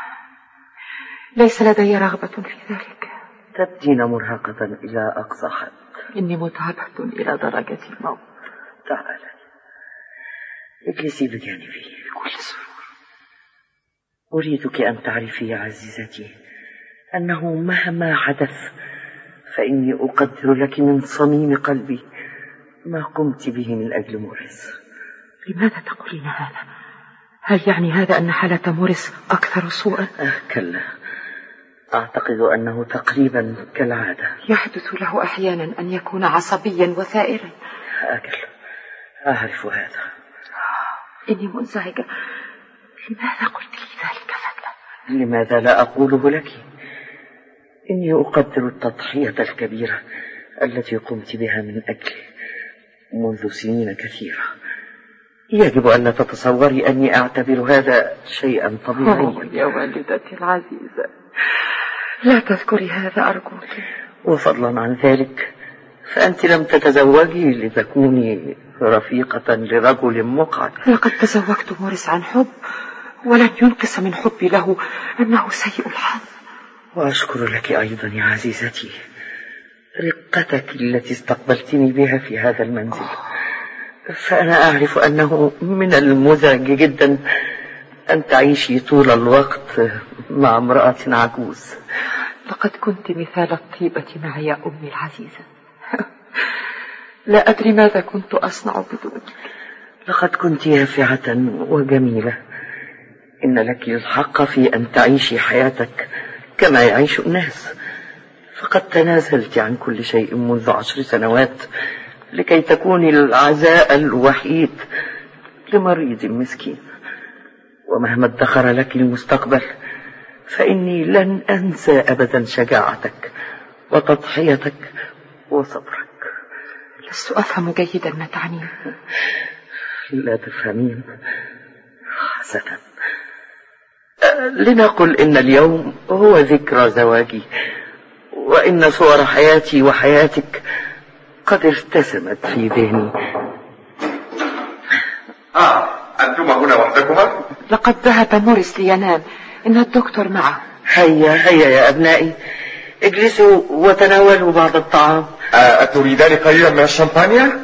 ليس لدي رغبة في ذلك. تبدين مرهقة إلى أقصى حد. إني متعبة إلى درجة الموت. تعالي اجلسي بجانبي بكل سرور. أريدك أن تعرفي يا عزيزتي أنه مهما حدث فإني أقدر لك من صميم قلبي ما قمت به من أجل موريس. لماذا تقولين هذا؟ هل يعني هذا أن حالة موريس أكثر سوءا؟ أه كلا، أعتقد أنه تقريبا كالعادة. يحدث له أحيانا أن يكون عصبيا وثائرا. أجل، أعرف هذا. إني منزعجة. لماذا قلت لي ذلك فجأة؟ لماذا لا أقوله لك؟ إني أقدر التضحية الكبيرة التي قمت بها من أجلي منذ سنين كثيرة. يجب أن لا تتصوري أني أعتبر هذا شيئا طبيعيا. يا والدتي العزيزة، لا تذكري هذا أرجوك. وفضلا عن ذلك فأنت لم تتزوجي لتكوني رفيقة لرجل مقعد. لقد تزوجت موريس عن حب، ولن ينقص من حبي له أنه سيء الحظ. وأشكر لك أيضا يا عزيزتي رقتك التي استقبلتني بها في هذا المنزل. فأنا أعرف أنه من المزعج جدا أن تعيشي طول الوقت مع امرأة عجوز. لقد كنت مثال الطيبة معي يا أمي العزيزة. لا أدري ماذا كنت أصنع بدونك. لقد كنت يافعة وجميلة. إن لك الحق في أن تعيشي حياتك كما يعيش الناس. فقد تنازلت عن كل شيء منذ عشر سنوات لكي تكوني العزاء الوحيد لمريض مسكين. ومهما ادخر لك المستقبل فإني لن أنسى أبدا شجاعتك وتضحيتك وصبرك. لست أفهم جيدا ما تعنيه. لا تفهمين. حسنا، لنقل إن اليوم هو ذكرى زواجي، وإن صور حياتي وحياتك قد ارتسمت في ذهني. آه، أنتما هنا وحدكما؟ لقد ذهب موريس لينام، إن الدكتور معه. هيا هيا يا أبنائي، اجلسوا وتناولوا بعض الطعام. آه، أتريدان قليلا من الشمبانيا؟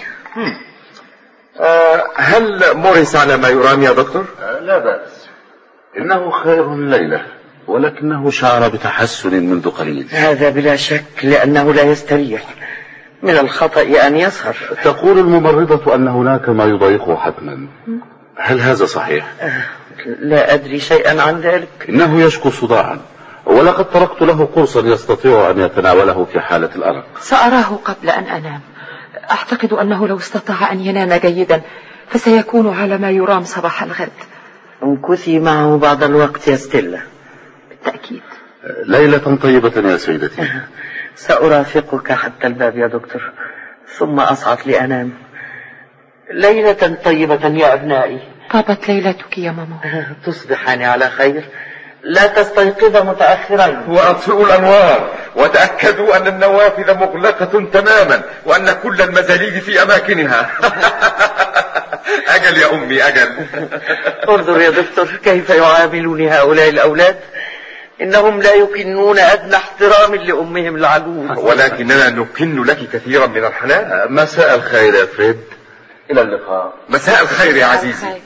آه، هل موريس على ما يرام يا دكتور؟ آه، لا بأس، إنه خير الليلة، ولكنه شعر بتحسن منذ قليل. هذا بلا شك لأنه لا يستريح. من الخطأ أن يسهر. تقول الممرضة أن هناك ما يضايقه حتما، هل هذا صحيح؟ آه، لا أدري شيئا عن ذلك. إنه يشكو صداعا، ولقد تركت له قرصا يستطيع أن يتناوله في حالة الأرق. سأراه قبل أن أنام. أعتقد أنه لو استطاع أن ينام جيدا فسيكون على ما يرام صباح الغد. امكثي معه بعض الوقت يا ستيلا. بالتأكيد. ليلة طيبة يا سيدتي. سأرافقك حتى الباب يا دكتور، ثم أصعد لأنام. ليلة طيبة يا أبنائي. طابت ليلتك يا ماما. تصبحان على خير. لا تستيقظ متأخرا. وأطفئوا الأنوار، وتأكدوا أن النوافذ مغلقة تماما، وأن كل المزاليد في أماكنها. أجل يا أمي أجل. انظر يا دكتور كيف يعاملون هؤلاء الأولاد. إنهم لا يكنون أدنى احترام لأمهم العجوز. ولكننا نكن لك كثيرا من الحنان. مساء الخير يا فريد. إلى اللقاء. مساء الخير يا عزيزي.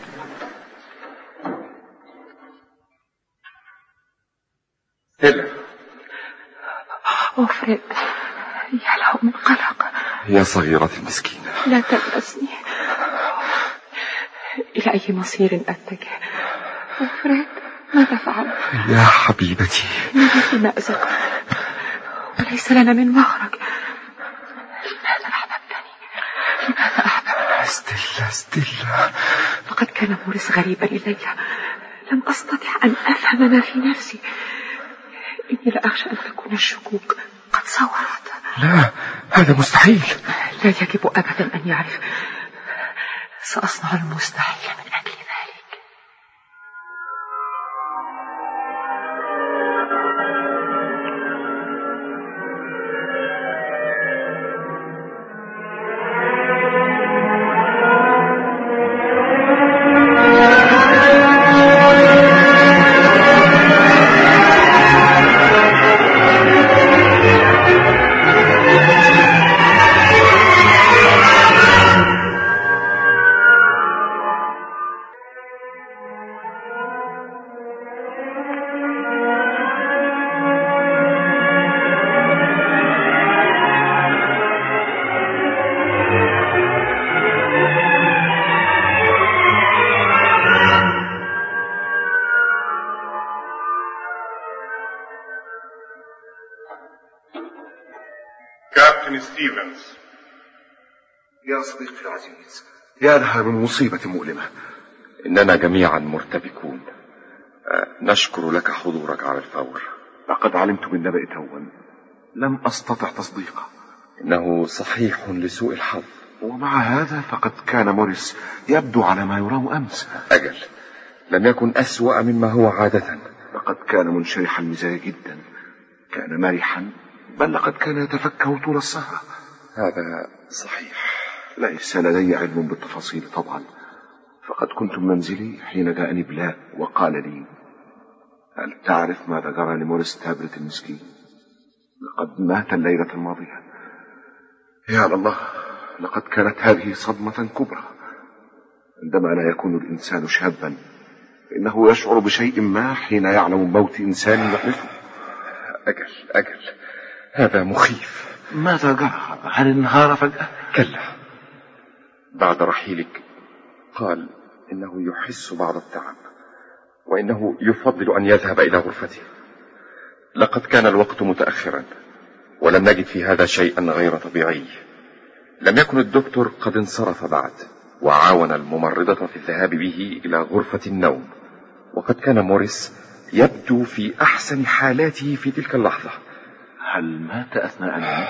ستيلا. أوه فريد، يا له من قلق. يا صغيرتي المسكينة، لا تلبسني. إلى أي مصير أتجه؟ فريد، ماذا فعلت؟ يا حبيبتي، إننا في مأزق وليس لنا من مخرج. لماذا أحببتني؟ لماذا أحببتني؟ ستيلا ستيلا، لقد كان موريس غريبا إلي، لم أستطع أن أفهم ما في نفسي. إني لأخشى أن تكون الشكوك قد صورت. لا، هذا مستحيل. لا يجب أبدا أن يعرف. سأصنع المستحيل من أجل ذلك. كابتن ستيفنز. يا صديقي العزيز، يا لها من مصيبة مؤلمة. إننا جميعا مرتبكون. نشكر لك حضورك على الفور. لقد علمت بالنبأ توا، لم أستطع تصديقه. إنه صحيح لسوء الحظ. ومع هذا فقد كان موريس يبدو على ما يرام أمس. أجل، لم يكن أسوأ مما هو عادة. لقد كان منشرح المزاج جدا، كان مرحا، بل لقد كان يتفكه طول السهرة. هذا صحيح. ليس لدي علم بالتفاصيل طبعا، فقد كنت منزلي حين جاءني بلاك وقال لي: هل تعرف ماذا جرى لموريس تابلت المسكين؟ لقد مات الليلة الماضية. يا الله، لقد كانت هذه صدمة كبرى. عندما لا يكون الإنسان شابا فإنه يشعر بشيء ما حين يعلم موت إنسان يحلفه. أجل أجل، هذا مخيف. ماذا جرى؟ هل انهار فجأة؟ كلا، بعد رحيلك قال إنه يحس بعض التعب وإنه يفضل أن يذهب إلى غرفته. لقد كان الوقت متأخرا ولم نجد في هذا شيئا غير طبيعي. لم يكن الدكتور قد انصرف بعد، وعاون الممرضة في الذهاب به إلى غرفة النوم، وقد كان موريس يبدو في أحسن حالاته في تلك اللحظة. هل مات أثناء النوم؟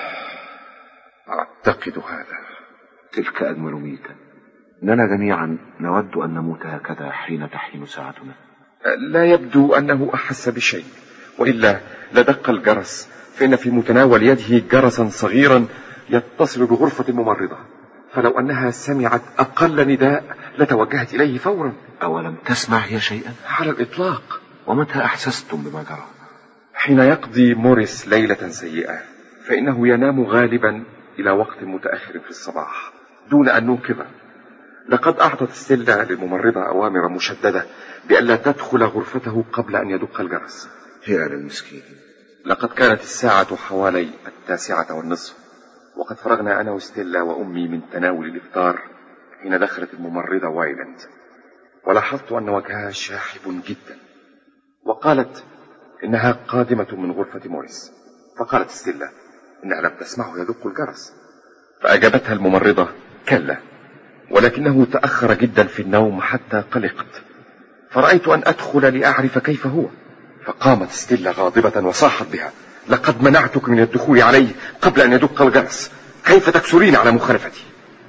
أعتقد هذا. تلك أجمل ميتا. إننا جميعا نود أن نموت هكذا حين تحين ساعتنا. لا يبدو أنه أحس بشيء، وإلا لدق الجرس، فإن في متناول يده جرسا صغيرا يتصل بغرفة الممرضة، فلو أنها سمعت أقل نداء لتوجهت إليه فورا. أولم تسمع هي شيئا؟ على الإطلاق. ومتى أحسستم بما جرى؟ حين يقضي موريس ليلة سيئة فإنه ينام غالبا إلى وقت متأخر في الصباح دون أن نوقظه. لقد أعطت ستيلا للممرضة أوامر مشددة بألا تدخل غرفته قبل أن يدق الجرس. يا للمسكين. لقد كانت الساعة حوالي التاسعة والنصف، وقد فرغنا أنا وستيلا وأمي من تناول الإفطار حين دخلت الممرضة وايلاند، ولاحظت أن وجهها شاحب جدا، وقالت إنها قادمة من غرفة موريس. فقالت ستيلا إنها لم تسمعه يدق الجرس، فأجابتها الممرضة: كلا، ولكنه تأخر جدا في النوم حتى قلقت، فرأيت أن أدخل لأعرف كيف هو. فقامت ستيلا غاضبة وصاحت بها: لقد منعتك من الدخول عليه قبل أن يدق الجرس، كيف تكسرين على مخالفتي؟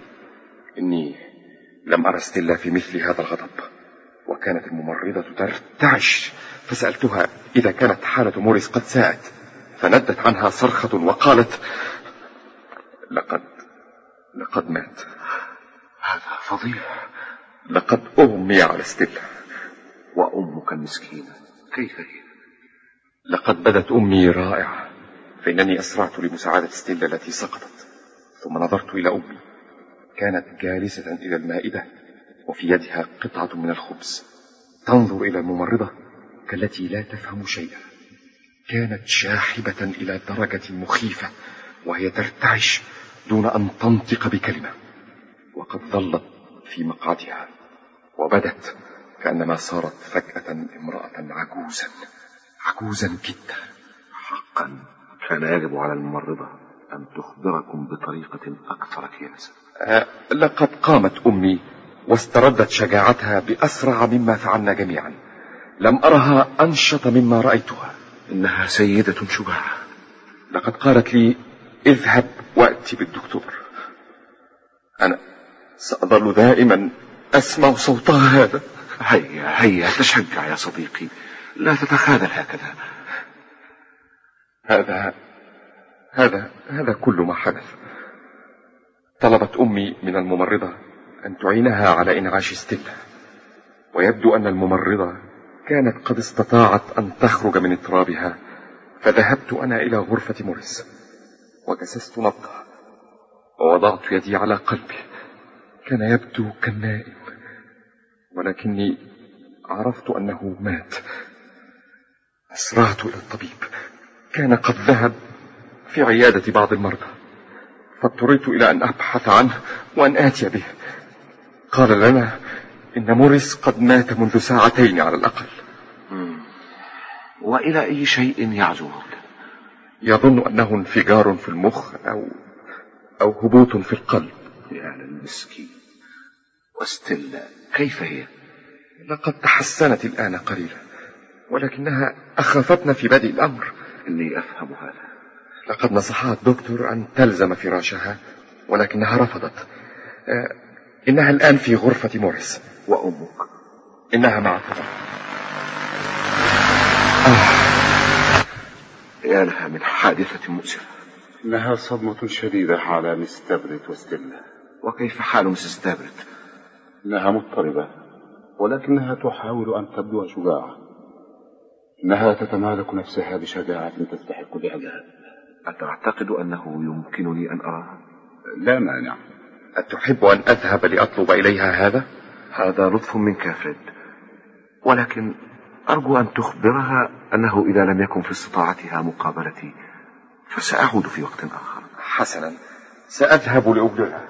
إني لم أرى ستيلا في مثل هذا الغضب، وكانت الممرضة ترتعش، فسألتها إذا كانت حالة موريس قد ساءت، فندت عنها صرخة وقالت: لقد لقد مات. هذا فظيع. لقد أغمي على ستيلا. وأمك المسكينة كيف هي؟ لقد بدت أمي رائعة، فإنني أسرعت لمساعدة ستيلا التي سقطت، ثم نظرت إلى أمي كانت جالسة إلى المائدة وفي يدها قطعة من الخبز، تنظر إلى الممرضة كالتي لا تفهم شيئا. كانت شاحبة إلى درجة مخيفة، وهي ترتعش دون أن تنطق بكلمة، وقد ظلت في مقعدها وبدت كأنما صارت فجأة امرأة عجوزا عجوزا جدا. حقا كان يجب على الممرضة أن تخبركم بطريقة أكثر كياسة. أه لقد قامت أمي واستردت شجاعتها بأسرع مما فعلنا جميعا. لم أرها أنشط مما رأيتها. إنها سيدة شجاعة. لقد قالت لي اذهب وأتي بالدكتور. أنا سأظل دائما أسمع صوتها هذا. هيا هيا تشجع يا صديقي، لا تتخاذل هكذا. هذا هذا هذا كل ما حدث. طلبت أمي من الممرضة أن تعينها على إنعاش ستيلا، ويبدو أن الممرضة كانت قد استطاعت أن تخرج من اضطرابها. فذهبت أنا إلى غرفة موريس وجسست نبضها ووضعت يدي على قلبي. كان يبدو كالنائم، ولكني عرفت أنه مات. أسرعت إلى الطبيب، كان قد ذهب في عيادة بعض المرضى، فاضطريت إلى أن أبحث عنه وأن آتي به. قال لنا إن موريس قد مات منذ ساعتين على الأقل. وإلى أي شيء يعزوك؟ يظن أنه انفجار في المخ أو أو هبوط في القلب. يا المسكين. وستيلا كيف هي؟ لقد تحسنت الآن قليلا، ولكنها أخافتنا في بدء الأمر. إني أفهم هذا. لقد نصحها الدكتور أن تلزم فراشها، ولكنها رفضت. آه إنها الآن في غرفة موريس. وأمك؟ إنها معها. آه. يا لها من حادثة مؤسفة. إنها صدمة شديدة على مس تابرت وستيلا. وكيف حال مسز تابرت؟ إنها مضطربة، ولكنها تحاول أن تبدو شجاعة. إنها تتمالك نفسها بشجاعة تستحق الإعجاب. أتعتقد أنه يمكنني أن أراها؟ لا مانع. أتحب أن أذهب لأطلب إليها هذا؟ هذا لطف منك فريد، ولكن أرجو أن تخبرها أنه إذا لم يكن في استطاعتها مقابلتي فسأعود في وقت آخر. حسنا، سأذهب لأبلغها.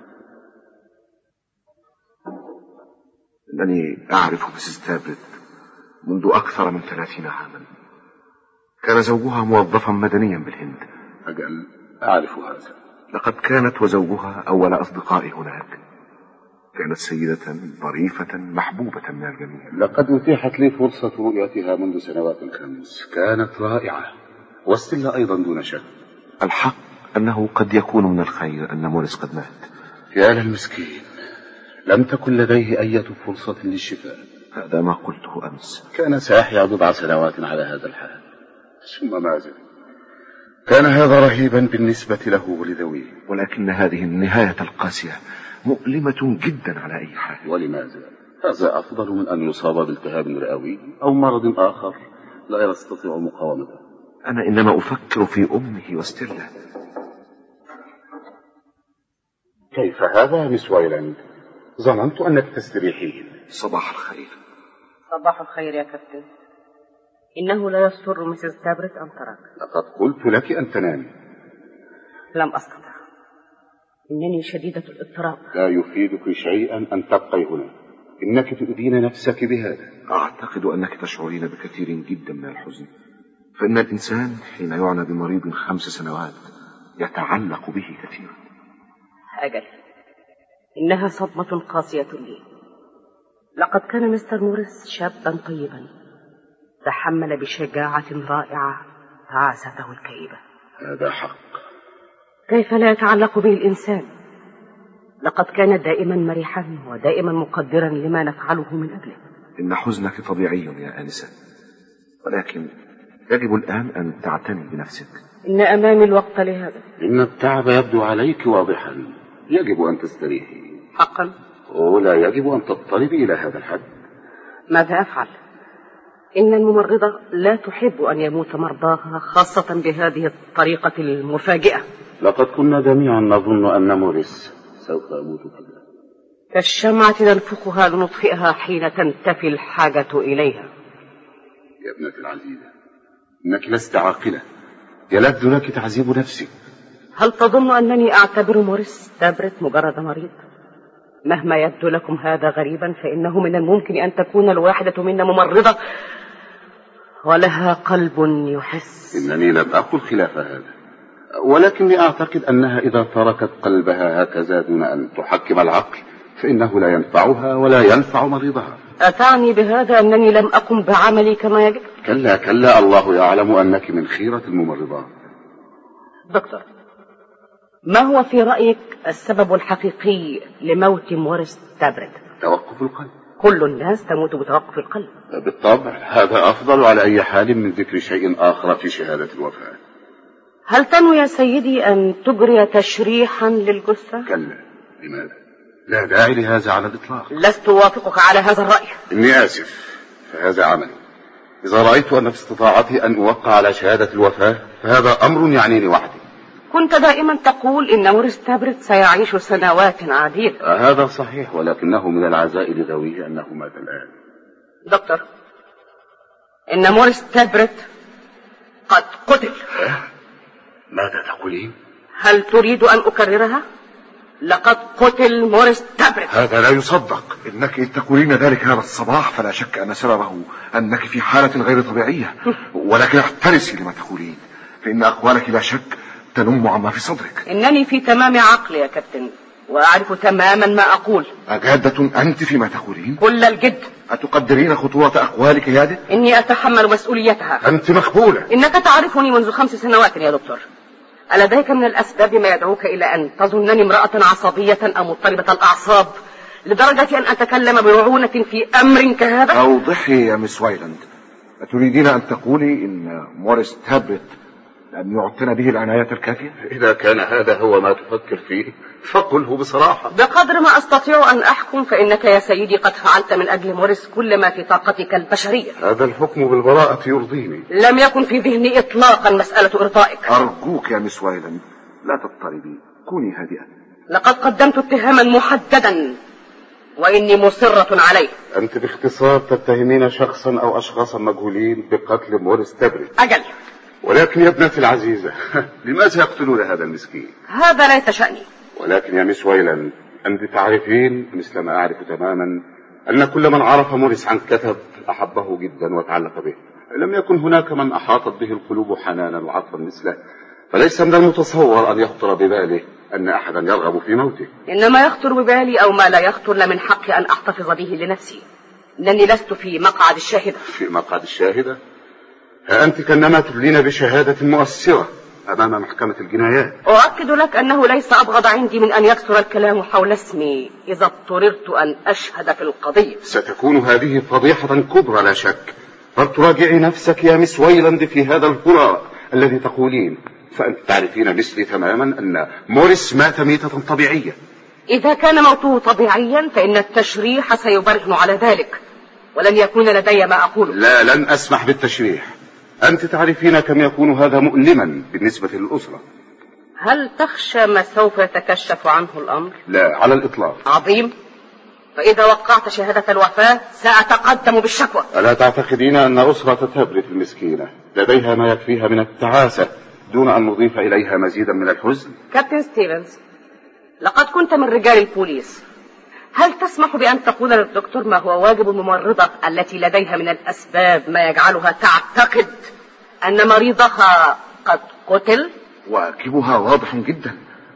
إنني أعرف مسز تابرت منذ أكثر من ثلاثين عاما. كان زوجها موظفا مدنيا بالهند. أجل أعرف هذا. لقد كانت وزوجها أول أصدقائي هناك. كانت سيدة ظريفة محبوبة من الجميع. لقد أتيحت لي فرصة رؤيتها منذ سنوات خمس، كانت رائعة، وستيلا أيضا دون شك. الحق أنه قد يكون من الخير أن موريس قد مات. يا للمسكين، لم تكن لديه أي فرصة للشفاء. هذا ما قلته أمس. كان سيحيا بضع سنوات على هذا الحال، ثم ماذا؟ كان هذا رهيبا بالنسبة له ولذويه. ولكن هذه النهاية القاسية مؤلمة جدا على أي حال. ولماذا؟ هذا أفضل من أن يصاب بالتهاب رئوي أو مرض آخر لا يستطيع مقاومته. أنا إنما أفكر في أمه وستيلا. كيف هذا مس وايلاند؟ ظننت أنك تستريحين. صباح الخير. صباح الخير يا كابتن. إنه لا يسر مسز تابرت أن تراك. لقد قلت لك أن تنامي. لم أستطع، إنني شديدة الاضطراب. لا يفيدك شيئا أن تبقي هنا، إنك تؤذين نفسك بهذا. أعتقد أنك تشعرين بكثير جدا من الحزن، فإن الإنسان حين يعنى بمريض خمس سنوات يتعلق به كثيرا. أجل، إنها صدمة قاسية لي. لقد كان مستر موريس شابا طيبا، تحمل بشجاعة رائعة تعاسته الكئيبة. هذا حق. كيف لا يتعلق به الإنسان؟ لقد كان دائما مرحا ودائما مقدرا لما نفعله من أجله. إن حزنك طبيعي يا آنسة، ولكن يجب الآن أن تعتني بنفسك. إن أمامي الوقت لهذا. إن التعب يبدو عليك واضحا، يجب أن تستريحي. حقا؟ ولا يجب أن تضطربي إلى هذا الحد. ماذا أفعل؟ إن الممرضة لا تحب أن يموت مرضاها، خاصة بهذه الطريقة المفاجئة. لقد كنا جميعا نظن أن موريس وسوف أموت فجأة. كالشمعة ننفخها لنطفئها حين تنتفي الحاجة إليها. يا ابنتي العزيزة، إنك لست عاقلة، يلذ لك تعذيب نفسك. هل تظن أنني أعتبر موريس تابرت مجرد مريض؟ مهما يبدو لكم هذا غريبا فإنه من الممكن أن تكون الواحدة منا ممرضة ولها قلب يحس. إنني لم أقل خلاف هذا، ولكني أعتقد أنها إذا تركت قلبها هكذا دون أن تحكم العقل فإنه لا ينفعها ولا ينفع مريضها. أتعني بهذا أنني لم أقم بعملي كما يجب؟ كلا كلا، الله يعلم أنك من خيرة الممرضات. دكتور، ما هو في رأيك السبب الحقيقي لموت موريس تابرت؟ توقف القلب. كل الناس تموت بتوقف القلب. بالطبع، هذا أفضل على أي حال من ذكر شيء آخر في شهادة الوفاة. هل تنوي يا سيدي أن تجري تشريحا للجثة؟ كلا، لماذا؟ لا داعي لهذا على الإطلاق. لست أوافقك على هذا الرأي. إني آسف، فهذا عملي. إذا رأيت أن في استطاعتي أن أوقع على شهادة الوفاة فهذا أمر يعنيني وحدي. كنت دائما تقول إن موريس تابرت سيعيش سنوات عديدة. هذا صحيح، ولكنه من العزاء لذويه أنه مات الآن. دكتور، إن موريس تابرت قد قتل. ماذا تقولين؟ هل تريد أن أكررها؟ لقد قتل موريس تابرت. هذا لا يصدق. إنك تقولين ذلك هذا الصباح فلا شك أن سببه أنك في حالة غير طبيعية، ولكن احترسي لما تقولين، فإن أقوالك لا شك تنم عما في صدرك. إنني في تمام عقلي يا كابتن، وأعرف تماما ما أقول. أجادة أنت فيما تقولين؟ كل الجد. أتقدرين خطورة أقوالك ياده؟ إني أتحمل مسؤوليتها. أنت مقبولة. إنك تعرفني منذ خمس سنوات يا دكتور. ألديك من الأسباب ما يدعوك إلى أن تظنني امرأة عصبية أو مضطربة الأعصاب لدرجة أن أتكلم برعونة في أمر كهذا؟ أوضحي يا مس وايلاند. أتريدين أن تقولي إن موريس تابرت لم يعطنا به العناية الكافية؟ إذا كان هذا هو ما تفكر فيه فقله بصراحة. بقدر ما أستطيع أن أحكم فإنك يا سيدي قد فعلت من أجل موريس كل ما في طاقتك البشرية. هذا الحكم بالبراءة يرضيني. لم يكن في ذهني إطلاقا مسألة إرضائك. أرجوك يا مس وايلاند لا تضطربي، كوني هادئة. لقد قدمت اتهاما محددا وإني مصرة عليه. أنت باختصار تتهمين شخصا أو أشخاصا مجهولين بقتل موريس تابرت. أجل. ولكن يا ابنتي العزيزة، لماذا يقتلون هذا المسكين؟ هذا ليس شأني. ولكن يا مس وايلاند، أنت تعرفين مثل ما أعرف تماما أن كل من عرف موريس عن كثب أحبه جدا وتعلق به. لم يكن هناك من أحاطت به القلوب حنانا وعطفا مثله، فليس من المتصور أن يخطر بباله أن أحدا يرغب في موته. إنما يخطر ببالي أو ما لا يخطر لمن حقي أن أحتفظ به لنفسي. إنني لست في مقعد الشاهدة. في مقعد الشاهدة؟ ها أنت كأنما تدلين بشهادة مؤثرة أمام محكمة الجنايات. أؤكد لك أنه ليس أبغض عندي من أن يكثر الكلام حول اسمي إذا اضطررت أن أشهد في القضية. ستكون هذه فضيحة كبرى لا شك، فلتراجعي نفسك يا مس وايلاند في هذا الهراء الذي تقولين، فأنت تعرفين مثلي تماما أن موريس مات ميتة طبيعية. إذا كان موته طبيعيا فإن التشريح سيبرهن على ذلك، ولن يكون لدي ما أقوله. لا، لن أسمح بالتشريح. أنت تعرفين كم يكون هذا مؤلما بالنسبة للأسرة. هل تخشى ما سوف يتكشف عنه الأمر؟ لا على الإطلاق. عظيم. فإذا وقعت شهادة الوفاة سأتقدم بالشكوى. ألا تعتقدين أن أسرة تابرت المسكينة لديها ما يكفيها من التعاسة دون أن نضيف إليها مزيدا من الحزن؟ كابتن ستيفنز، لقد كنت من رجال البوليس. هل تسمح بأن تقول للدكتور ما هو واجب الممرضة التي لديها من الأسباب ما يجعلها تعتقد أن مريضها قد قتل؟ واجبها واضح جدا،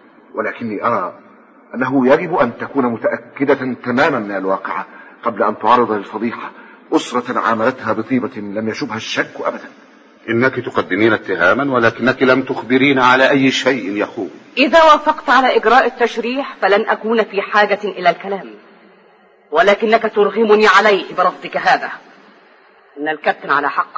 ولكني أرى أنه يجب أن تكون متأكدة تماما من الواقعة قبل أن تعرض للفضيحة أسرة عاملتها بطيبة لم يشبها الشك أبدا. إنك تقدمين اتهاما ولكنك لم تخبرين على أي شيء يخون. إذا وافقت على إجراء التشريح فلن أكون في حاجة إلى الكلام، ولكنك ترغمني عليه برفضك هذا. إن الكابتن على حق.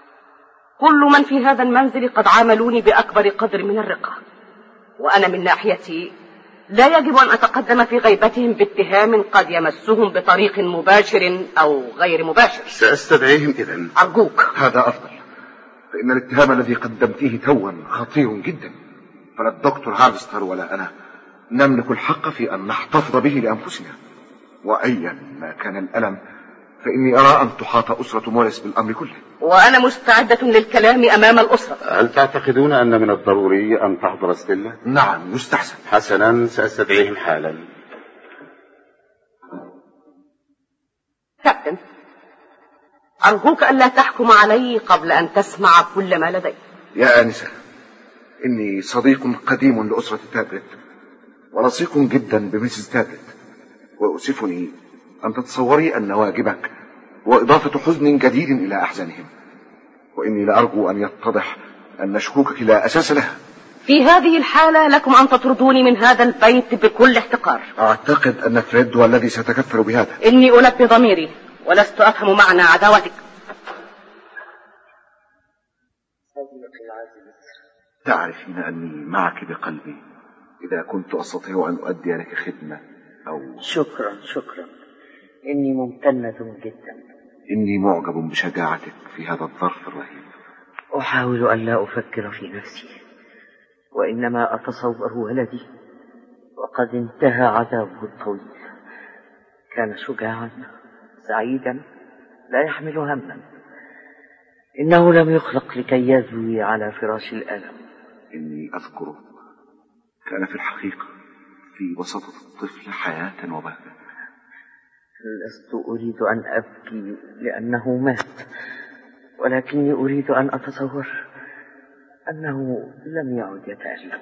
كل من في هذا المنزل قد عاملوني بأكبر قدر من الرقة، وأنا من ناحيتي لا يجب أن أتقدم في غيبتهم باتهام قد يمسهم بطريق مباشر أو غير مباشر. سأستدعيهم إذن. أرجوك. هذا أفضل، فإن الاتهام الذي قدمتيه توا خطير جدا، فلا الدكتور هارفستر ولا أنا نملك الحق في أن نحتفظ به لأنفسنا، وأيا ما كان الألم فإني أرى أن تحاط أسرة موريس بالأمر كله. وأنا مستعدة للكلام أمام الأسرة. هل تعتقدون أن من الضروري أن تحضر ستيلا؟ نعم يستحسن. حسنا، سأستدعيهم حالا. كابتن، أرجوك ألا تحكم علي قبل أن تسمع كل ما لدي. يا آنسة، إني صديق قديم لأسرة تابلت ولصيق جدا بميسيس تابلت، ويؤسفني أن تتصوري أن واجبك وإضافة حزن جديد إلى أحزانهم، وإني لأرجو أن يتضح أن شكوكك لا أساس لها. في هذه الحالة لكم أن تطردوني من هذا البيت بكل احتقار. أعتقد أن فريد هو الذي سيتكفل بهذا. إني ألبي ضميري ولست أفهم معنى عداوتك. تعرفين أني معك بقلبي إذا كنت أستطيع أن أؤدي لك خدمة أو... شكرا شكرا، إني ممتنة جدا. إني معجب بشجاعتك في هذا الظرف الرهيب. أحاول أن لا أفكر في نفسي، وإنما أتصور ولدي وقد انتهى عذابه الطويل. كان شجاعا سعيدا لا يحمل هما. إنه لم يخلق لكي يزوي على فراش الألم. إني أذكره كان في الحقيقة في وسط الطفل حياة وبهجة. لست أريد أن أبكي لأنه مات، ولكني أريد أن أتصور أنه لم يعد يتألم.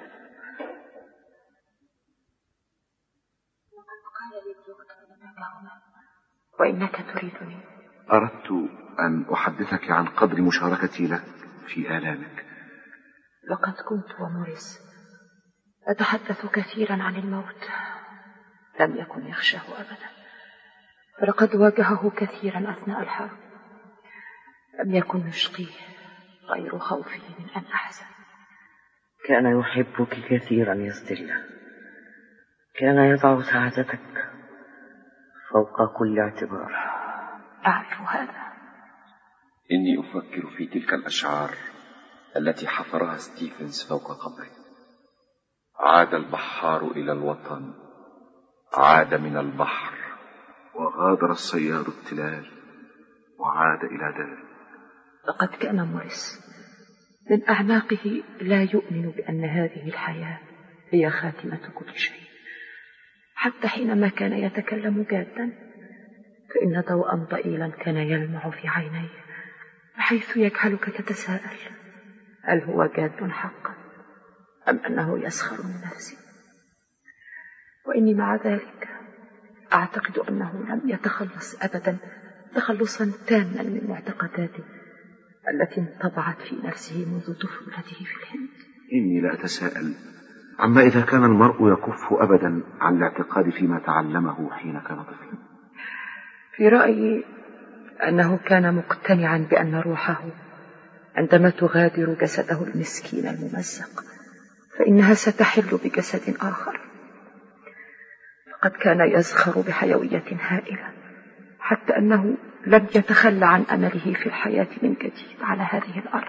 وإنك تريدني. أردت أن أحدثك عن قدر مشاركتي لك في آلامك. لقد كنت وموريس أتحدث كثيرا عن الموت، لم يكن يخشاه أبدا، فلقد واجهه كثيرا أثناء الحرب. لم يكن يشقيه غير خوفي من أن أحزن. كان يحبك كثيرا يا ستيلا، كان يضع سعادتك فوق كل اعتبار. أعرف هذا. إني أفكر في تلك الأشعار التي حفرها ستيفنز فوق قبره. عاد البحار إلى الوطن، عاد من البحر، وغادر الصياد التلال، وعاد إلى داره. لقد كان موريس من أعماقه لا يؤمن بأن هذه الحياة هي خاتمة كل شيء. حتى حينما كان يتكلم جادا فإن ضوءا ضئيلا كان يلمع في عينيه، بحيث يجعلك تتساءل هل هو جاد حقا أم أنه يسخر من نفسه. وإني مع ذلك أعتقد أنه لم يتخلص أبدا تخلصا تاما من معتقداته التي انطبعت في نفسه منذ طفولته في الهند. إني لا أتساءل عما إذا كان المرء يكف أبدا عن الاعتقاد فيما تعلمه حين كان طفلا. في رأيي أنه كان مقتنعا بأن روحه عندما تغادر جسده المسكين الممزق فإنها ستحل بجسد آخر. فقد كان يزخر بحيوية هائلة، حتى أنه لم يتخلى عن أمله في الحياة من جديد على هذه الأرض.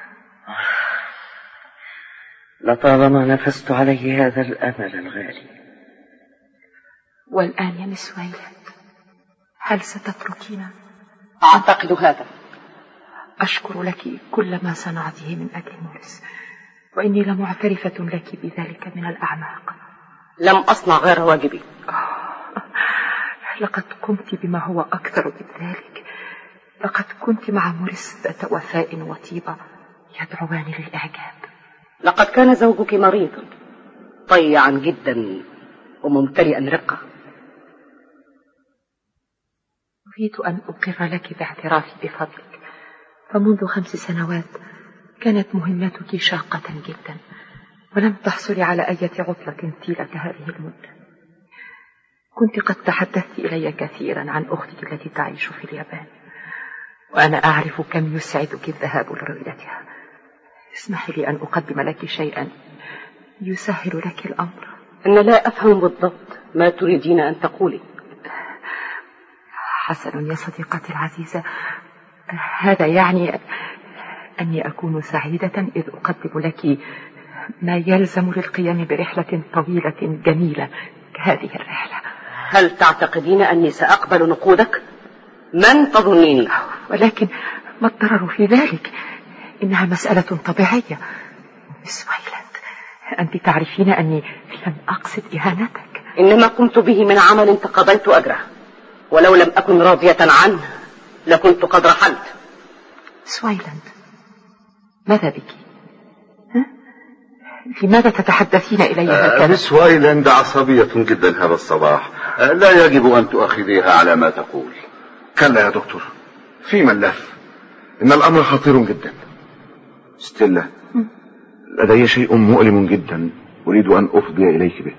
لطالما نفست عليه هذا الأمل الغالي. والآن يا مس ويلات، هل ستتركينا؟ أعتقد هذا. أشكر لك كل ما صنعته من أجل موريس، وإني لمعترفة لك بذلك من الأعماق. لم أصنع غير واجبي. لقد قمت بما هو أكثر من ذلك. لقد كنت مع موريس ذات وفاء وطيبة يدعوان للإعجاب. لقد كان زوجك مريضا طيعا جدا وممتلئا رقة. أريد أن أقر لك باعترافي بفضلك، فمنذ خمس سنوات كانت مهمتك شاقة جدا، ولم تحصلي على أي عطلة طيلة هذه المدة. كنت قد تحدثت إلي كثيرا عن أختك التي تعيش في اليابان، وأنا أعرف كم يسعدك الذهاب لرؤيتها. اسمحي لي أن أقدم لك شيئا يسهل لك الأمر. أنا لا أفهم بالضبط ما تريدين أن تقولي. حسن يا صديقتي العزيزة، هذا يعني أني أكون سعيدة إذ أقدم لك ما يلزم للقيام برحلة طويلة جميلة كهذه الرحلة. هل تعتقدين أني سأقبل نقودك؟ من تظنيني؟ ولكن ما الضرر في ذلك؟ إنها مسألة طبيعية. مس وايلاند، أنت تعرفين أني لم أقصد إهانتك، إنما قمت به من عمل تقاضيت أجره، ولو لم أكن راضية عنه لكنت قد رحلت. مس وايلاند، ماذا بك؟ ها؟ لماذا تتحدثين إلي هكذا؟ مس وايلاند عصبية جدا هذا الصباح، لا يجب أن تؤخذيها على ما تقول. كلا يا دكتور، في ملف، إن الأمر خطير جدا. ستيلا، لدي شيء مؤلم جدا أريد أن أفضي إليك به.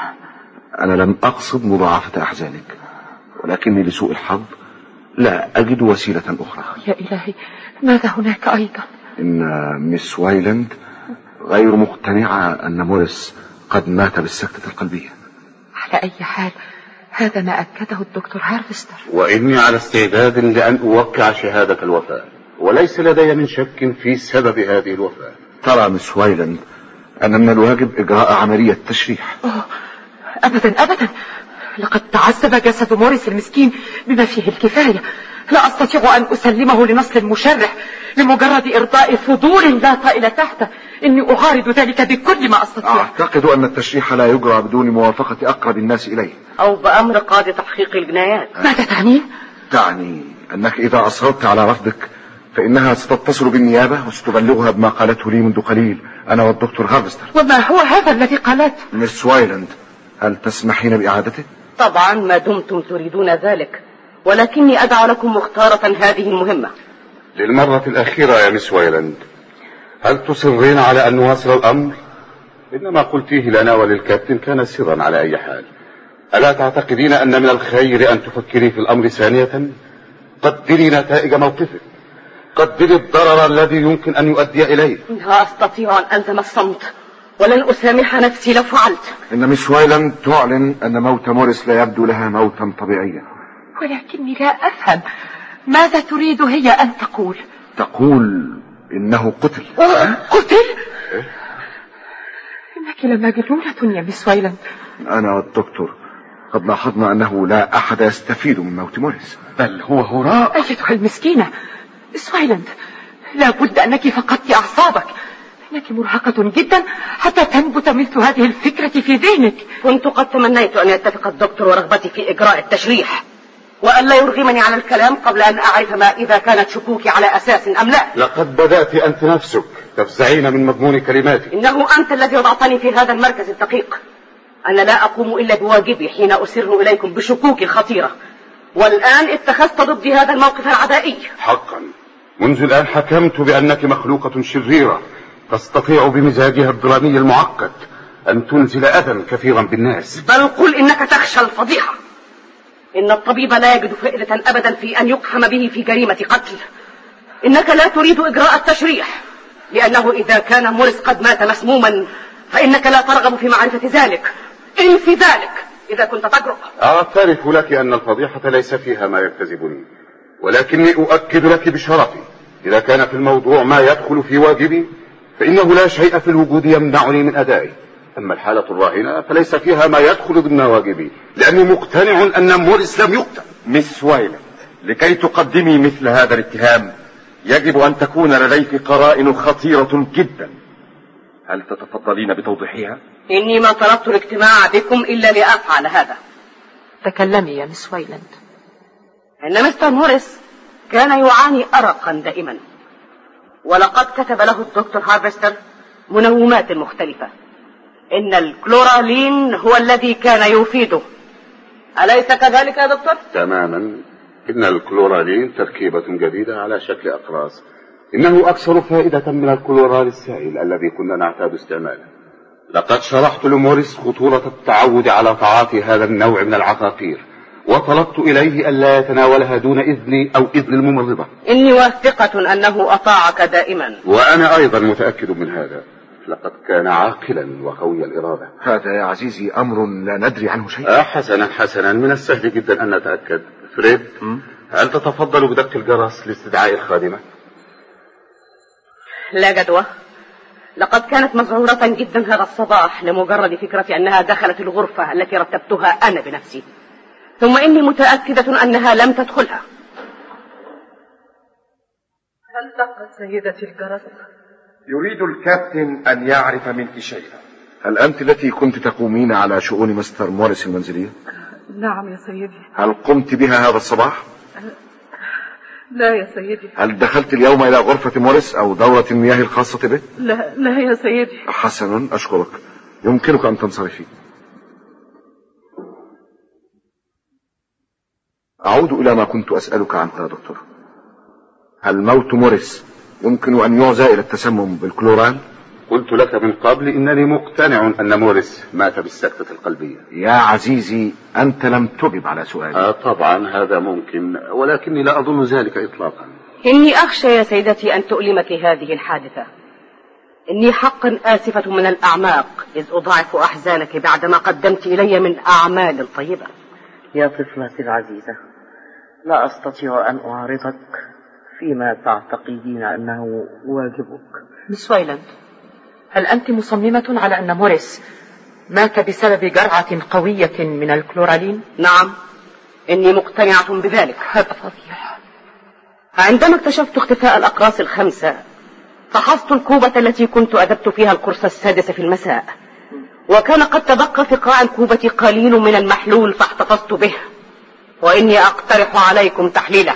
أنا لم أقصد مضاعفة أحزانك، ولكني لسوء الحظ لا أجد وسيلة أخرى. يا إلهي، ماذا هناك أيضا؟ إن مس وايلاند غير مقتنعة أن موريس قد مات بالسكتة القلبية. على أي حال هذا ما أكده الدكتور هارفستر، وإني على استعداد لأن أوقع شهادة الوفاة، وليس لدي من شك في سبب هذه الوفاة. ترى مس وايلاند أن من الواجب إجراء عملية تشريح. أوه، أبدا أبدا، لقد تعذب جسد موريس المسكين بما فيه الكفاية. لا أستطيع أن أسلمه لنصل المشرح لمجرد إرضاء فضول لا طائل تحته. إني أعارض ذلك بكل ما أستطيع. أعتقد أن التشريح لا يجرى بدون موافقة أقرب الناس إليه، أو بأمر قاضي تحقيق الجنايات. ماذا تعني؟ تعني أنك إذا أصررت على رفضك فإنها ستتصل بالنيابة وستبلغها بما قالته لي منذ قليل أنا والدكتور هارفستر. وما هو هذا الذي قالته؟ مس وايلاند، هل تسمحين بإعادته؟ طبعا ما دمتم تريدون ذلك، ولكني أدعو لكم مختارة هذه المهمة. للمرة الأخيرة يا مس وايلاند، هل تصرين على أن نواصل الأمر؟ إنما قلتيه لنا وللكابتن كان سرا على أي حال. ألا تعتقدين أن من الخير أن تفكري في الأمر ثانية؟ قدري نتائج موقفك، قدري الضرر الذي يمكن أن يؤدي إليه. لا أستطيع أن ألزم الصمت، ولن أسامح نفسي لو فعلت. إن مس وايلاند تعلن أن موت موريس لا يبدو لها موتا طبيعيا. ولكني لا أفهم ماذا تريد هي أن تقول؟ تقول إنه قتل. قتل؟ إنك لمجنونة يا مس وايلاند. أنا والدكتور قد لاحظنا أنه لا أحد يستفيد من موت موريس، بل هو هراء. أيتها المسكينة مس وايلاند، لا بد أنك فقدت أعصابك. إنك مرهقة جدا حتى تنبت مثل هذه الفكرة في ذهنك. كنت قد تمنيت أن يتفق الدكتور ورغبتي في إجراء التشريح، وأن لا يرغمني على الكلام قبل أن أعرف ما إذا كانت شكوكي على أساس أم لا. لقد بدأت أنت نفسك تفزعين من مضمون كلماتي. إنه أنت الذي وضعتني في هذا المركز الدقيق. أنا لا أقوم إلا بواجبي حين أسر إليكم بشكوك خطيرة، والآن اتخذت ضدي هذا الموقف العدائي. حقا منذ الآن حكمت بأنك مخلوقة شريرة تستطيع بمزاجها الدرامي المعقد أن تنزل أذى كثيرا بالناس. بل قل إنك تخشى الفضيحة. إن الطبيب لا يجد فائدة أبدا في أن يقحم به في جريمة قتل. إنك لا تريد إجراء التشريح، لأنه إذا كان موريس قد مات مسموما فإنك لا ترغب في معرفة ذلك. إن في ذلك إذا كنت تجرؤ. أعترف لك أن الفضيحة ليس فيها ما يجتذبني، ولكني أؤكد لك بشرفي إذا كان في الموضوع ما يدخل في واجبي فإنه لا شيء في الوجود يمنعني من أدائه. أما الحالة الراهنة فليس فيها ما يدخل ضمن واجبي، لأني مقتنع أن موريس لم يقتل. مس وايلاند، لكي تقدمي مثل هذا الاتهام يجب أن تكون لديك قرائن خطيرة جدا. هل تتفضلين بتوضيحها؟ إني ما طلبت الاجتماع بكم إلا لأفعل هذا. تكلمي يا مس وايلاند. إن مستر موريس كان يعاني أرقا دائما، ولقد كتب له الدكتور هارفستر منومات مختلفة. إن الكلورالين هو الذي كان يفيده، أليس كذلك يا دكتور؟ تماما. إن الكلورالين تركيبة جديدة على شكل أقراص، إنه أكثر فائدة من الكلورال السائل الذي كنا نعتاد استعماله. لقد شرحت لموريس خطورة التعود على تعاطي هذا النوع من العقاقير، وطلبت إليه ألا يتناولها دون إذني أو إذن الممرضة. إني واثقة أنه أطاعك دائما. وأنا أيضا متأكد من هذا. لقد كان عاقلا وقوي الإرادة. هذا يا عزيزي أمر لا ندري عنه شيء. حسنا حسنا، من السهل جدا أن نتأكد. فريد، م? هل تتفضل بدق الجرس لاستدعاء الخادمة؟ لا جدوى، لقد كانت مذعورة جدا هذا الصباح لمجرد فكرة أنها دخلت الغرفة التي رتبتها أنا بنفسي، ثم إني متأكدة أنها لم تدخلها. هل دقت سيدتي الجرس؟ يريد الكابتن أن يعرف منك شيئا. هل أنت التي كنت تقومين على شؤون مستر موريس المنزلية؟ نعم يا سيدي. هل قمت بها هذا الصباح؟ لا يا سيدي. هل دخلت اليوم إلى غرفة موريس أو دورة المياه الخاصة به؟ لا لا يا سيدي. حسنا، أشكرك. يمكنك أن تنصرفي. أعود إلى ما كنت أسألك عنه يا دكتور. هل موت موريس يمكن أن يعزى إلى التسمم بالكلورال؟ قلت لك من قبل إنني مقتنع أن موريس مات بالسكتة القلبية. يا عزيزي، أنت لم تجب على سؤالي. آه طبعا هذا ممكن، ولكني لا أظن ذلك إطلاقا. إني أخشى يا سيدتي أن تؤلمك هذه الحادثة. إني حقا آسفة من الأعماق إذ أضاعف أحزانك بعدما قدمت إلي من أعمال طيبة. يا طفلتي العزيزة، لا أستطيع أن أعارضك فيما تعتقدين أنه واجبك. مس وايلاند، هل أنت مصممة على أن موريس مات بسبب جرعة قوية من الكلورالين؟ نعم، إني مقتنعة بذلك. هذا فظيع. عندما اكتشفت اختفاء الأقراص الخمسة فحصت الكوبة التي كنت أذبت فيها القرص السادس في المساء، وكان قد تبقى في قاع الكوبة قليل من المحلول فاحتفظت به، وإني أقترح عليكم تحليله.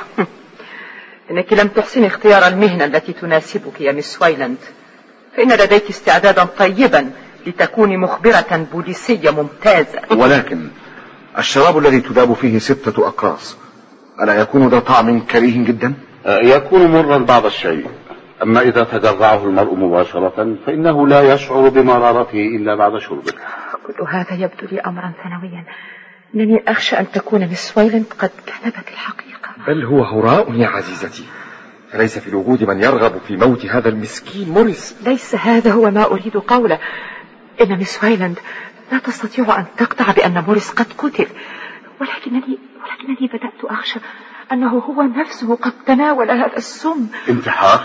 إنك لم تحسن اختيار المهنة التي تناسبك يا مس وايلاند، فإن لديك استعدادا طيبا لتكوني مخبرة بوليسية ممتازة. ولكن الشراب الذي تذاب فيه ستة أقراص ألا يكون ذا طعم كريه جدا؟ يكون مرا بعض الشيء، أما إذا تجرعه المرء مباشرة فإنه لا يشعر بمرارته إلا بعد شربه. كل هذا يبدو لي أمرا ثانويا. إنني أخشى أن تكون مس وايلاند قد كذبت الحقيقة. بل هو هراء يا عزيزتي، فليس في الوجود من يرغب في موت هذا المسكين موريس. ليس هذا هو ما أريد قوله. إن مس وايلاند لا تستطيع أن تقطع بأن موريس قد قتل، ولكنني ولكنني بدأت أخشى أنه هو نفسه قد تناول هذا السم. انتحار؟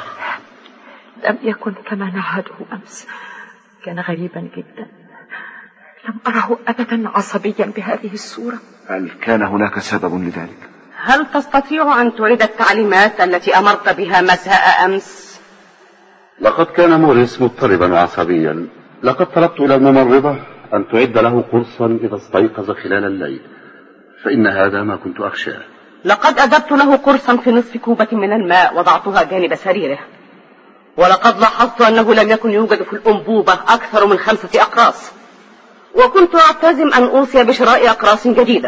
لم يكن كما نعهده أمس، كان غريبا جدا. لم أره أبدا عصبيا بهذه الصورة. هل كان هناك سبب لذلك؟ هل تستطيع أن تعيد التعليمات التي أمرت بها مساء أمس؟ لقد كان موريس مضطربا وعصبيا. لقد طلبت إلى الممرضة أن تعد له قرصا إذا استيقظ خلال الليل، فإن هذا ما كنت أخشاه. لقد أدبت له قرصا في نصف كوبة من الماء وضعتها جانب سريره، ولقد لاحظت أنه لم يكن يوجد في الأنبوبة أكثر من خمسة أقراص، وكنت أعتزم أن أوصي بشراء أقراص جديدة،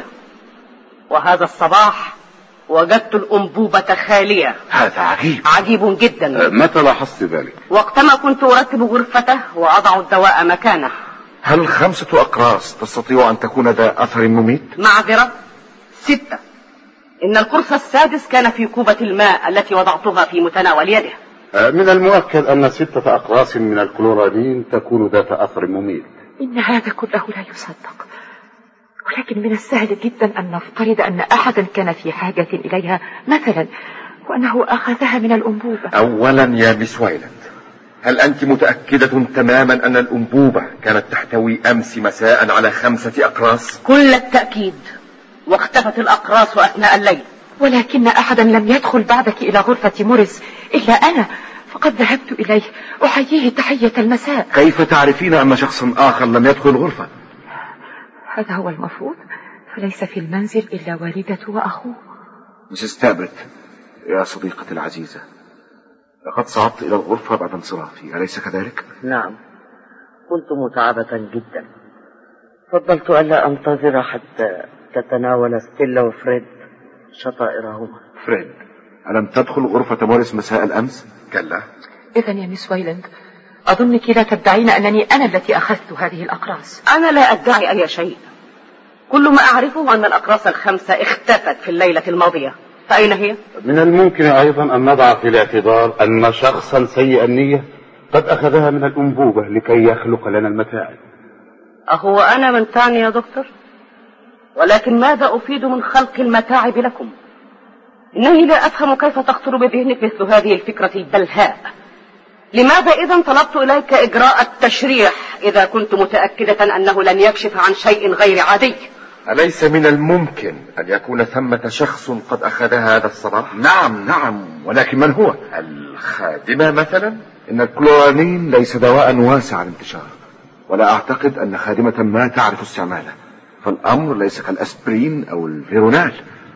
وهذا الصباح وجدت الأنبوبة خالية. هذا عجيب. عجيب جدا. متى لاحظت ذلك؟ وقتما كنت أرتب غرفته وأضع الدواء مكانه. هل خمسة أقراص تستطيع أن تكون ذا أثر مميت؟ معذرة، ستة. إن القرص السادس كان في كوبة الماء التي وضعتها في متناول يده. من المؤكد أن ستة أقراص من الكلورالين تكون ذات أثر مميت. إن هذا كله لا يصدق، ولكن من السهل جدا أن نفترض أن أحدا كان في حاجة إليها مثلا، وأنه أخذها من الأنبوبة. أولا يا مس وايلاند، هل أنت متأكدة تماما أن الأنبوبة كانت تحتوي أمس مساء على خمسة أقراص؟ كل التأكيد، واختفت الأقراص أثناء الليل. ولكن أحدا لم يدخل بعدك إلى غرفة موريس إلا أنا، فقد ذهبت إليه أحييه تحية المساء. كيف تعرفين أن شخص آخر لم يدخل الغرفة؟ هذا هو المفروض، فليس في المنزل إلا والدته وأخوه. مسز تابرت يا صديقتي العزيزة، لقد صعدت إلى الغرفة بعد انصرافي، أليس كذلك؟ نعم، كنت متعبة جدا. فضلت ألا أنتظر حتى تتناول ستيلا وفريد شطائرهما. فريد، ألم تدخل غرفة موريس مساء الأمس؟ كلا. إذن يا مس وايلاند، أظنك لا تدعين أنني أنا التي أخذت هذه الأقراص. أنا لا أدعي أي شيء، كل ما أعرفه أن الأقراص الخمسة اختفت في الليلة الماضية. فأين هي؟ من الممكن أيضا أن نضع في الاعتبار أن شخصا سيء النية قد أخذها من الأنبوبة لكي يخلق لنا المتاعب. أهو أنا من تعني يا دكتور؟ ولكن ماذا أفيد من خلق المتاعب لكم؟ إنني لا أفهم كيف تخطر بذهنك مثل هذه الفكرة البلهاء. لماذا إذا طلبت إليك إجراء التشريح إذا كنت متأكدة أنه لن يكشف عن شيء غير عادي؟ أليس من الممكن أن يكون ثمة شخص قد أخذها هذا الصباح؟ نعم نعم، ولكن من هو؟ الخادمة مثلا؟ إن الكلورانين ليس دواء واسع الانتشار، ولا أعتقد أن خادمة ما تعرف استعماله، فالأمر ليس كالأسبرين أو الفيرونال.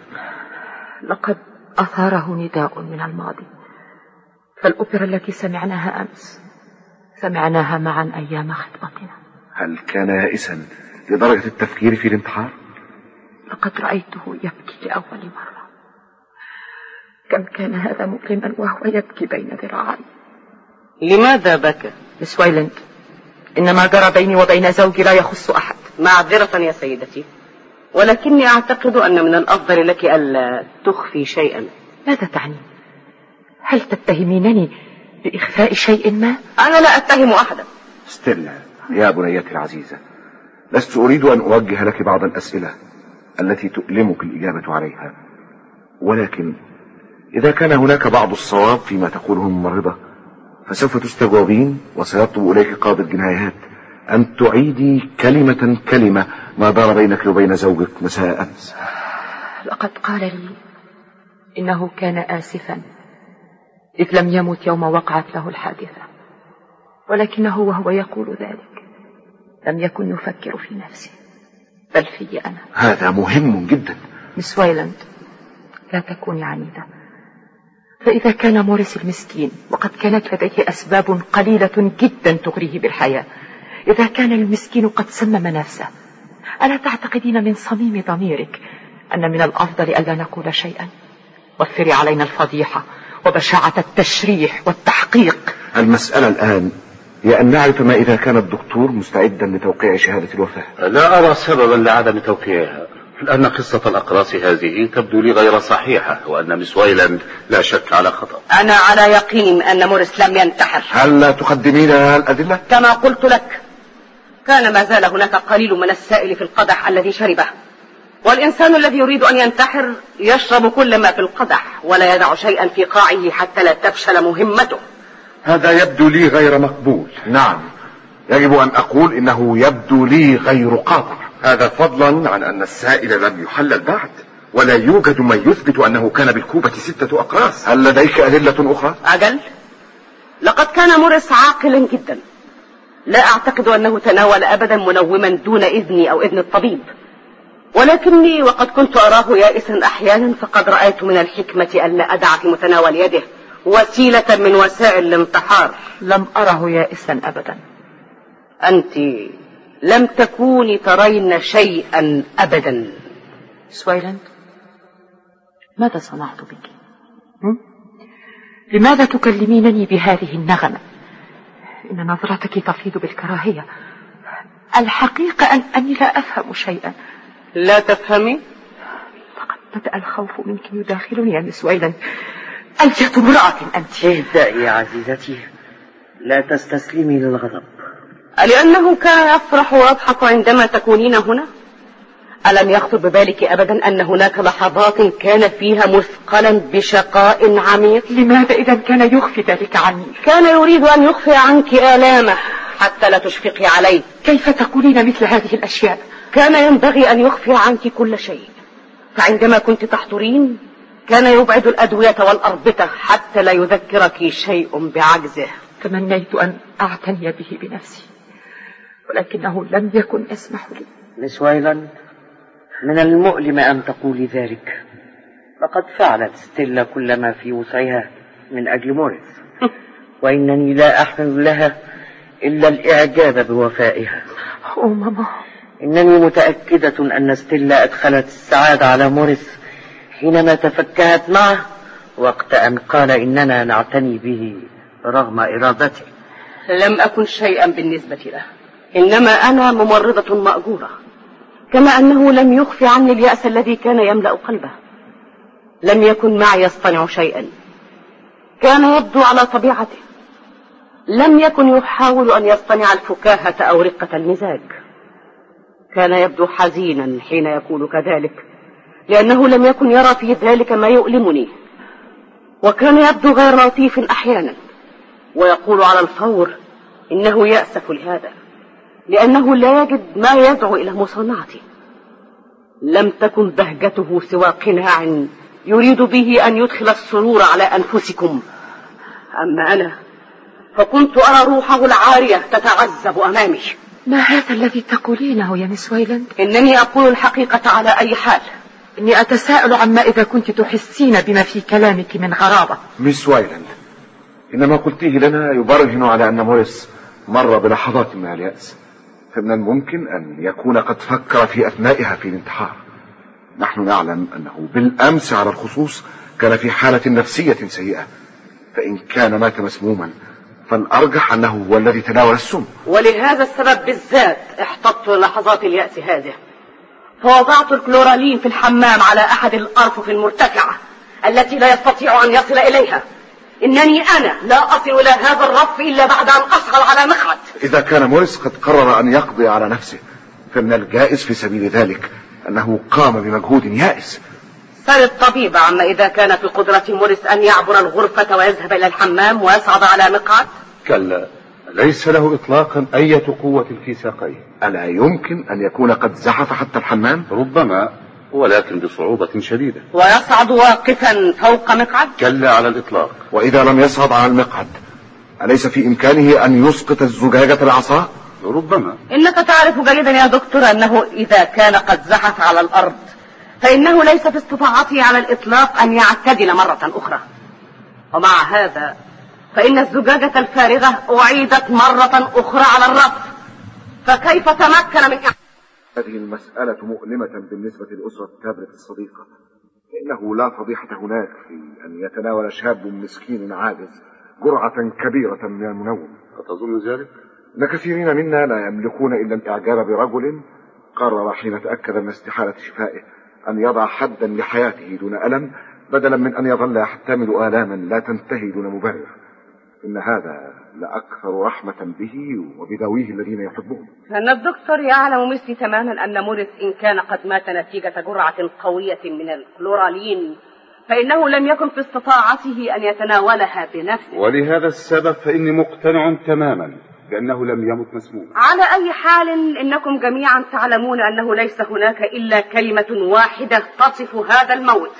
لقد أثاره نداء من الماضي، فالأوبرا التي سمعناها أمس سمعناها معا أيام خطبتنا. هل كان يائسا لدرجة التفكير في الانتحار؟ لقد رأيته يبكي لأول مرة. كم كان هذا مؤلما وهو يبكي بين ذراعي. لماذا بكى؟ مس وايلاند، إن ما جرى بيني وبين زوجي لا يخص أحد. معذرة يا سيدتي، ولكني أعتقد أن من الأفضل لك ألا تخفي شيئا. ماذا تعني؟ هل تتهمينني بإخفاء شيء ما؟ أنا لا أتهم أحدا. ستيلا يا بنيتي العزيزة، لست أريد أن أوجه لك بعض الأسئلة التي تؤلمك الإجابة عليها، ولكن إذا كان هناك بعض الصواب فيما تقوله الممرضة فسوف تستجوبين، وسيطلب إليك قاضي الجنايات أن تعيدي كلمة كلمة ما دار بينك وبين زوجك مساء أمس. لقد قال لي إنه كان آسفا إذ لم يمت يوم وقعت له الحادثة، ولكنه وهو يقول ذلك لم يكن يفكر في نفسه بل في أنا. هذا مهم جدا. مس وايلاند، لا تكوني عنيدة، فإذا كان موريس المسكين وقد كانت لديه أسباب قليلة جدا تغريه بالحياة، إذا كان المسكين قد سمم نفسه، ألا تعتقدين من صميم ضميرك أن من الأفضل ألا نقول شيئا؟ وفري علينا الفضيحة وبشاعة التشريح والتحقيق. المسألة الآن هي أن نعرف ما إذا كان الدكتور مستعدا لتوقيع شهادة الوفاة. لا أرى سببا لعدم توقيعها، لأن قصة الأقراص هذه تبدو لي غير صحيحة، وأن مس وايلاند لا شك على خطأ. أنا على يقين من أن موريس لم ينتحر. هل لا تقدمين الأدلة؟ كما قلت لك، كان ما زال هناك قليل من السائل في القدح الذي شربه، والإنسان الذي يريد أن ينتحر يشرب كل ما في القدح ولا يدع شيئا في قاعه حتى لا تفشل مهمته. هذا يبدو لي غير مقبول. نعم، يجب أن أقول إنه يبدو لي غير قادر. هذا فضلا عن أن السائل لم يحلل بعد، ولا يوجد ما يثبت أنه كان بالكوبة ستة أقراص. هل لديك أدلة أخرى؟ أجل، لقد كان موريس عاقلا جدا، لا أعتقد أنه تناول أبدا منوما دون إذني أو إذن الطبيب، ولكني وقد كنت أراه يائسا أحيانا، فقد رأيت من الحكمة أن لا أدع في متناول يده وسيلة من وسائل الانتحار. لم أره يائسا أبدا. أنت لم تكوني ترين شيئا أبدا. سويلاند، ماذا صنعت بك؟ لماذا تكلمينني بهذه النغمة؟ إن نظرتك تفيض بالكراهية. الحقيقة أن أني لا أفهم شيئا. لا تفهمي؟ لقد بدأ الخوف منك يداخلني يا مس وايلاند. أنت امرأة أنت. اهدئي يا عزيزتي، لا تستسلمي للغضب. ألأنه كان يفرح ويضحك عندما تكونين هنا؟ ألم يخطر ببالك أبدا أن هناك لحظات كان فيها مثقلا بشقاء عميق؟ لماذا إذا كان يخفي ذلك عني؟ كان يريد أن يخفي عنك آلامه حتى لا تشفقي عليه. كيف تقولين مثل هذه الأشياء؟ كان ينبغي أن يخفي عنك كل شيء، فعندما كنت تحضرين كان يبعد الأدوية والأربطة حتى لا يذكرك شيء بعجزه. تمنيت أن أعتني به بنفسي، ولكنه لم يكن يسمح لي. مس وايلاند، من المؤلم أن تقولي ذلك، لقد فعلت ستيلا كل ما في وسعها من أجل موريس، وإنني لا أحمل لها إلا الإعجاب بوفائها. أوه ماما، إنني متأكدة أن ستيلا أدخلت السعادة على موريس حينما تفكهت معه وقت أن قال إننا نعتني به رغم إرادته. لم أكن شيئا بالنسبة له، إنما أنا ممرضة مأجورة، كما أنه لم يخفي عني اليأس الذي كان يملأ قلبه. لم يكن معي يصطنع شيئا، كان يبدو على طبيعته. لم يكن يحاول أن يصطنع الفكاهة أو رقة المزاج. كان يبدو حزينا حين يقول كذلك، لأنه لم يكن يرى في ذلك ما يؤلمني، وكان يبدو غير لطيف أحيانا، ويقول على الفور إنه يأسف لهذا لأنه لا يجد ما يدعو إلى مصانعته. لم تكن بهجته سوى قناع يريد به أن يدخل السرور على أنفسكم، أما أنا فكنت أرى روحه العارية تتعذب أمامي. ما هذا الذي تقولينه يا مس ويلاند؟ إنني أقول الحقيقة على أي حال. إني أتساءل عما إذا كنت تحسين بما في كلامك من غرابة. مس ويلاند، إنما قلتيه لنا يبرهن على أن موريس مر بلحظات من اليأس، فمن الممكن أن يكون قد فكر في أثنائها في الانتحار. نحن نعلم أنه بالأمس على الخصوص كان في حالة نفسية سيئة، فإن كان مات مسموما فالأرجح أنه هو الذي تناول السم. ولهذا السبب بالذات احتطت لحظات اليأس هذه، فوضعت الكلورالين في الحمام على أحد الأرفف المرتفعة التي لا يستطيع أن يصل إليها. إنني أنا لا أصل إلى هذا الرف إلا بعد أن أصغر على مقعد. إذا كان موريس قد قرر أن يقضي على نفسه فمن الجائز في سبيل ذلك أنه قام بمجهود يائس. سأل الطبيب عما إذا كان في قدرة موريس أن يعبر الغرفة ويذهب إلى الحمام ويصعد على مقعد. كلا، ليس له إطلاقا أي قوة في ساقيه. ألا يمكن أن يكون قد زحف حتى الحمام؟ ربما، ولكن بصعوبة شديدة. ويصعد واقفا فوق مقعد؟ كلا على الإطلاق. وإذا لم يصعد على المقعد أليس في إمكانه أن يسقط الزجاجة العصا؟ ربما. إنك تعرف جيدا يا دكتور أنه إذا كان قد زحف على الأرض فإنه ليس في استطاعته على الإطلاق أن يعتدل مرة أخرى. ومع هذا فإن الزجاجة الفارغة أعيدت مرة أخرى على الرف، فكيف تمكن من إعادة؟ هذه المسألة مؤلمة بالنسبة لأسرة تابلت الصديقة، لأنه لا فضيحة هناك في أن يتناول شاب مسكين عاجز جرعة كبيرة من المنوم. أتظن ذلك؟ إن كثيرين منا لا يملكون إلا الإعجاب برجل قرر حين تأكد من استحالة شفائه أن يضع حدا لحياته دون ألم، بدلا من أن يظل يحتمل آلاما لا تنتهي دون مبرر. إن هذا لأكثر رحمة به وبذويه الذين يحبهم. فإن الدكتور يعلم مثلي تماما أن موريس إن كان قد مات نتيجة جرعة قوية من الكلورالين فإنه لم يكن في استطاعته أن يتناولها بنفسه. ولهذا السبب فإني مقتنع تماما بأنه لم يمت مسموما. على أي حال إنكم جميعا تعلمون أنه ليس هناك إلا كلمة واحدة تصف هذا الموت،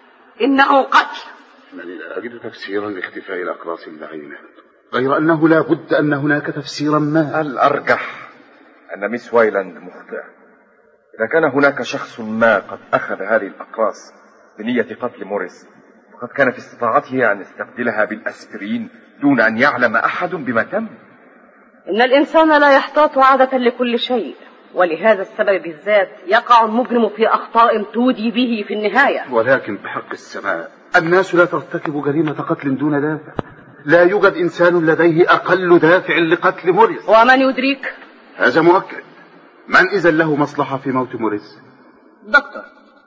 إنه قتل. أنني لا أجد تفسيرا لاختفاء الأقراص اللعينة، غير أنه لا بد أن هناك تفسيرا ما. الأرجح أن ميس وايلاند مخطئة. إذا كان هناك شخص ما قد أخذ هذه الأقراص بنية قتل موريس فقد كان في استطاعته أن يستبدلها بالأسبرين دون أن يعلم أحد بما تم. إن الإنسان لا يحتاط عادة لكل شيء، ولهذا السبب بالذات يقع المجرم في أخطاء تودي به في النهاية. ولكن بحق السماء الناس لا ترتكب جريمة قتل دون دافع. لا يوجد إنسان لديه أقل دافع لقتل موريس. ومن يدرك؟ هذا مؤكد. من إذا له مصلحة في موت موريس؟ دكتور،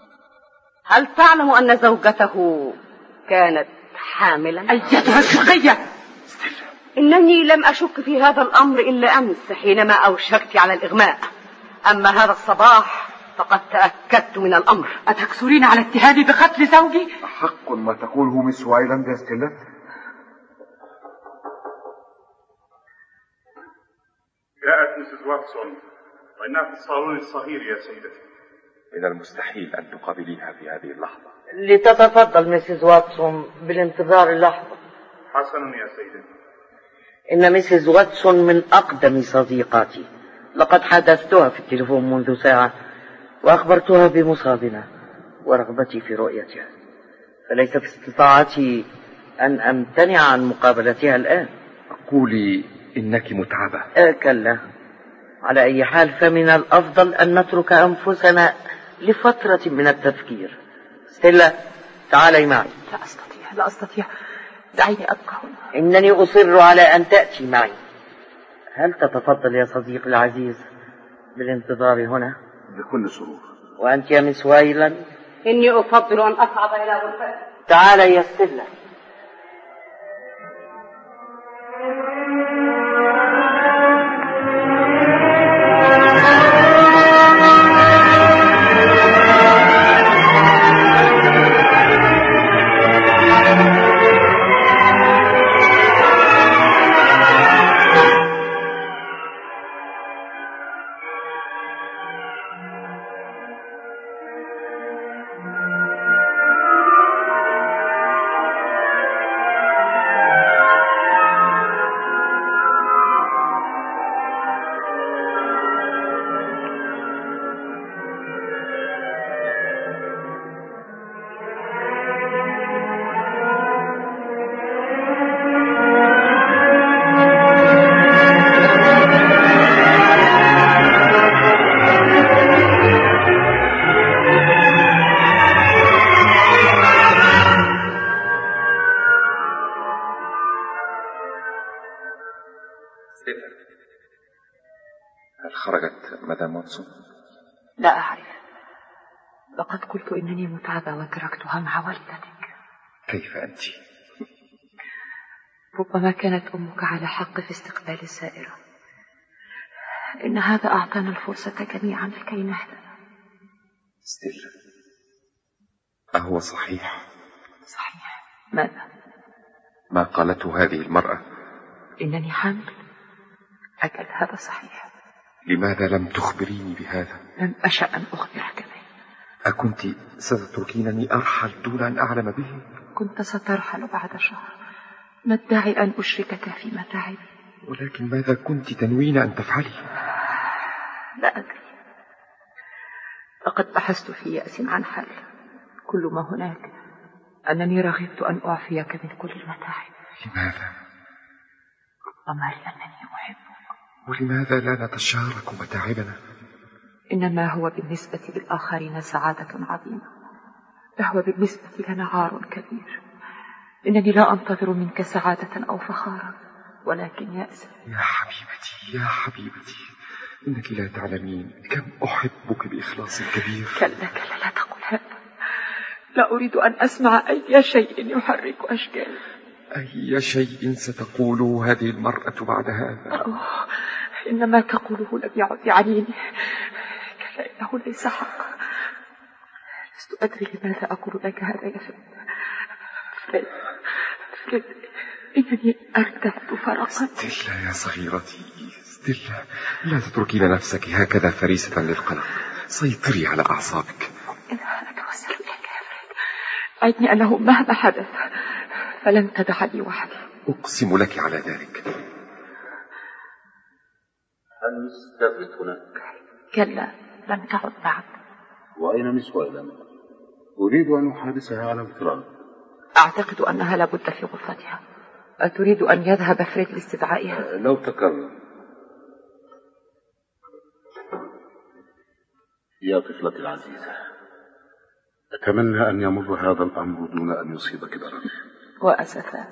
هل تعلم أن زوجته كانت حاملا؟ أيتها الشقية! إنني لم أشك في هذا الأمر إلا أمس حينما أوشكت على الإغماء، أما هذا الصباح فقد تأكدت من الأمر. أتكسرين على اتهامي بقتل زوجي؟ حق ما تقوله ميس وايلاند يا ستيلا؟ جاءت مسز واتسون وإنها في الصالون الصغير يا سيدتي. من المستحيل أن تقابليها في هذه اللحظة. لتتفضل مسز واتسون بالانتظار اللحظة. حسنا يا سيدتي. إن مسز واتسون من أقدم صديقاتي، لقد حدثتها في التليفون منذ ساعة وأخبرتها بمصابنا ورغبتي في رؤيتها، فليس في استطاعتي أن أمتنع عن مقابلتها الآن. قولي إنك متعبة. أه كلا، على أي حال فمن الأفضل أن نترك أنفسنا لفترة من التفكير. ستيلا، تعالي معي. لا أستطيع لا أستطيع دعيني أبقى هنا. إنني أصر على أن تأتي معي. هل تتفضل يا صديقي العزيز بالانتظار هنا؟ بكل سرور. وأنت يا مس وايلاند؟ إني أفضل أن أصعد إلى غرفتي. تعالي يا ستيلا. هل خرجت مدام واتسون؟ لا أعرف، لقد قلت إنني متعبة وتركتها مع والدتك. كيف أنت؟ ربما كانت أمك على حق في استقبال الزائرة. إن هذا أعطانا الفرصة جميعا لكي نهدأ. ستيلا، أهو صحيح؟ صحيح. ماذا؟ ما قالته هذه المرأة؟ إنني حامل. أجل هذا صحيح. لماذا لم تخبريني بهذا؟ لم أشأ أن أخبرك به. أكنت ستتركينني أرحل دون أن أعلم به؟ كنت سترحل بعد شهر. ما الداعي أن أشركك في متاعبي؟ ولكن ماذا كنت تنوين أن تفعلي؟ لا أدري. لقد بحثت في يأس عن حل. كل ما هناك أنني رغبت أن أعفيك من كل المتاعب. لماذا؟ ربما لأنني أحبك. ولماذا لا نتشارك متاعبنا؟ إنما هو بالنسبة للآخرين سعادة عظيمة، فهو بالنسبة لنا عار كبير. إنني لا أنتظر منك سعادة أو فخارا، ولكن يأسا. يا حبيبتي يا حبيبتي، إنك لا تعلمين كم أحبك بإخلاص كبير. كلا كلا، لا تقل هذا. لا أريد أن أسمع أي شيء يحرك أشجاري. أي شيء ستقوله هذه المرأة بعد هذا؟ أوه، إن ما تقوله لم يعد يعنيني. كلا، إنه ليس حق. لست أدري لماذا أقول لك هذا يا فريد. فريد فريد، إنني أرتبت فرقا. ستيلا يا صغيرتي، ستيلا، لا تتركين نفسك هكذا فريسة للقلق. سيطري على أعصابك. أنا أتوسل إليك يا فريد. أعدني أنه مهما حدث فلن تدعني وحدي. أقسم لك على ذلك. هل مس تابلت هناك؟ كلا، لم تعد بعد. وأين مس ويلم؟ أريد أن أحادثها على انفراد. أعتقد أنها لابد في غرفتها. أتريد أن يذهب فريد لاستدعائها؟ لو تكرر. يا طفلتي العزيزة، أتمنى أن يمر هذا الأمر دون أن يصيبك ضرر. وأسفا،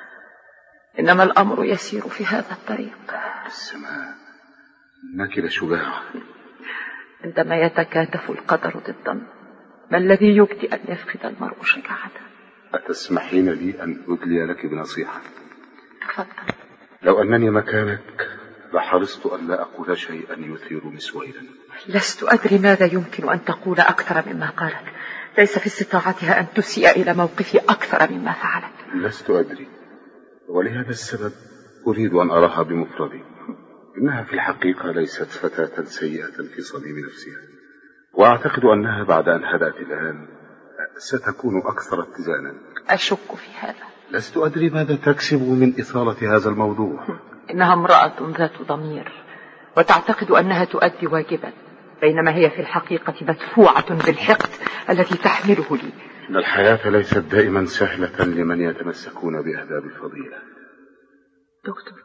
إنما الأمر يسير في هذا الطريق. السماء، إنك لشجاعة. عندما يتكاتف القدر ضدنا، ما الذي يجدي أن يفقد المرء شجاعته؟ أتسمحين لي أن أدلي لك بنصيحة؟ تفضل. لو أنني مكانك لحرصت أن لا أقول شيئا يثير مسويلا. لست أدري ماذا يمكن أن تقول أكثر مما قالت. ليس في استطاعتها أن تسيء إلى موقفي أكثر مما فعلت. لست أدري، ولهذا السبب أريد أن أراها بمفردي. إنها في الحقيقة ليست فتاة سيئة في صميم نفسها، وأعتقد أنها بعد أن هدأت الآن ستكون أكثر اتزانا. أشك في هذا. لست أدري ماذا تكسب من إثارة هذا الموضوع. إنها امرأة ذات ضمير، وتعتقد أنها تؤدي واجبا، بينما هي في الحقيقة مدفوعة بالحقد الذي تحمله لي. إن الحياة ليست دائما سهلة لمن يتمسكون بأهداب الفضيلة. دكتور،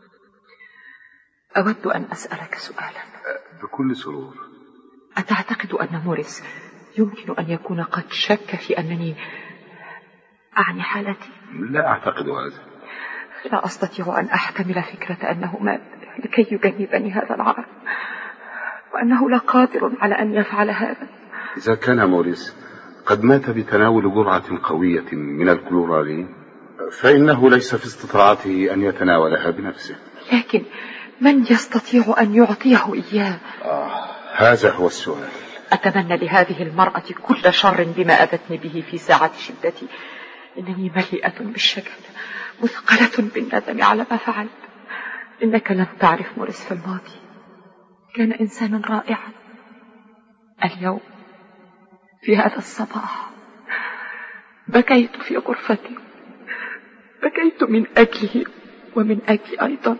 أود أن أسألك سؤالا. بكل سرور. أتعتقد أن موريس يمكن أن يكون قد شك في أنني أعني حالتي؟ لا أعتقد هذا. لا أستطيع أن أحتمل فكرة أنه مات لكي يجنبني هذا العار، وأنه لا قادر على أن يفعل هذا. إذا كان موريس قد مات بتناول جرعة قوية من الكلورالين، فإنه ليس في استطاعته أن يتناولها بنفسه. لكن من يستطيع أن يعطيه إياه؟ آه، هذا هو السؤال. أتمنى لهذه المرأة كل شر بما أذتني به في ساعة شدتي. إنني مليئة بالشجن، مثقلة بالندم على ما فعلت. إنك لم تعرف موريس في الماضي. كان إنسانا رائعا. اليوم في هذا الصباح بكيت في غرفتي. بكيت من أجله ومن أجلي أيضا.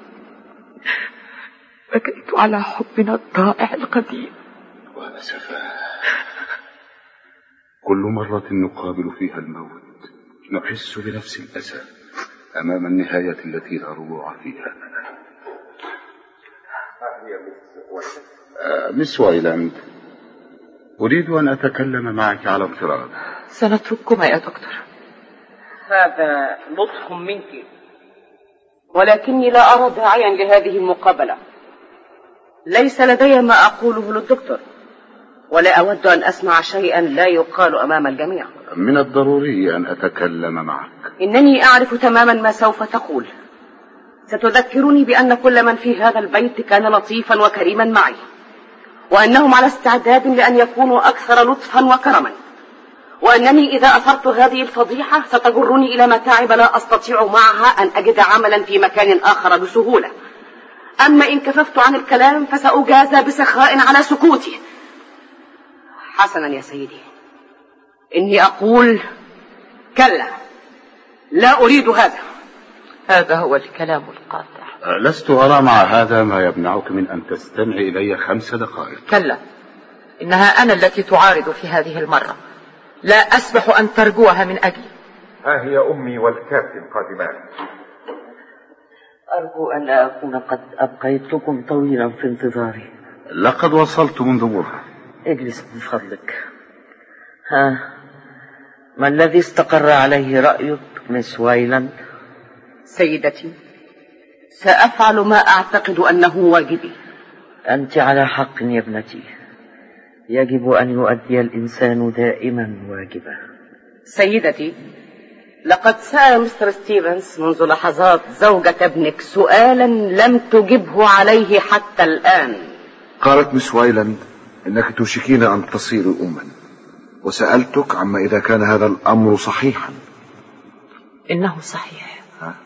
بكيت على حبنا الضائع القديم. وأسفا، كل مرة نقابل فيها الموت نحس بنفس الأسى أمام النهاية التي لا رجوع فيها. آه، مس وايلاند، أريد أن أتكلم معك على انفراد. سنترككما يا دكتور. هذا لطف منك، ولكني لا أرى داعيا لهذه المقابلة. ليس لدي ما أقوله للدكتور، ولا أود أن أسمع شيئا لا يقال أمام الجميع. من الضروري أن أتكلم معك. إنني أعرف تماما ما سوف تقول. ستذكرني بأن كل من في هذا البيت كان لطيفا وكريما معي، وأنهم على استعداد لأن يكونوا أكثر لطفا وكرما، وأنني إذا أثرت هذه الفضيحة ستجرني إلى متاعب لا أستطيع معها أن أجد عملا في مكان آخر بسهولة. أما إن كففت عن الكلام فسأجازى بسخاء على سكوتي. حسنا يا سيدي، إني أقول كلا، لا أريد هذا. هذا هو الكلام القاطع. لست أرى مع هذا ما يمنعك من أن تستمع إلي خمس دقائق. كلا، إنها أنا التي تعارض في هذه المرة، لا أسمح أن ترجوها من أجلي. ها هي أمي والكابتن قادمان. أرجو أن لا أكون قد أبقيتكم طويلا في انتظاري. لقد وصلت منذ مرة. اجلس من فضلك. ها، ما الذي استقر عليه رأيك مس وايلاند؟ سيدتي، سأفعل ما أعتقد أنه واجبي. أنت على حق يا ابنتي، يجب أن يؤدي الإنسان دائما واجبه. سيدتي، لقد سأل مستر ستيفنز منذ لحظات زوجة ابنك سؤالا لم تجبه عليه حتى الآن. قالت مس وايلاند إنك توشكين أن تصير أما، وسألتك عما إذا كان هذا الأمر صحيحا. إنه صحيح.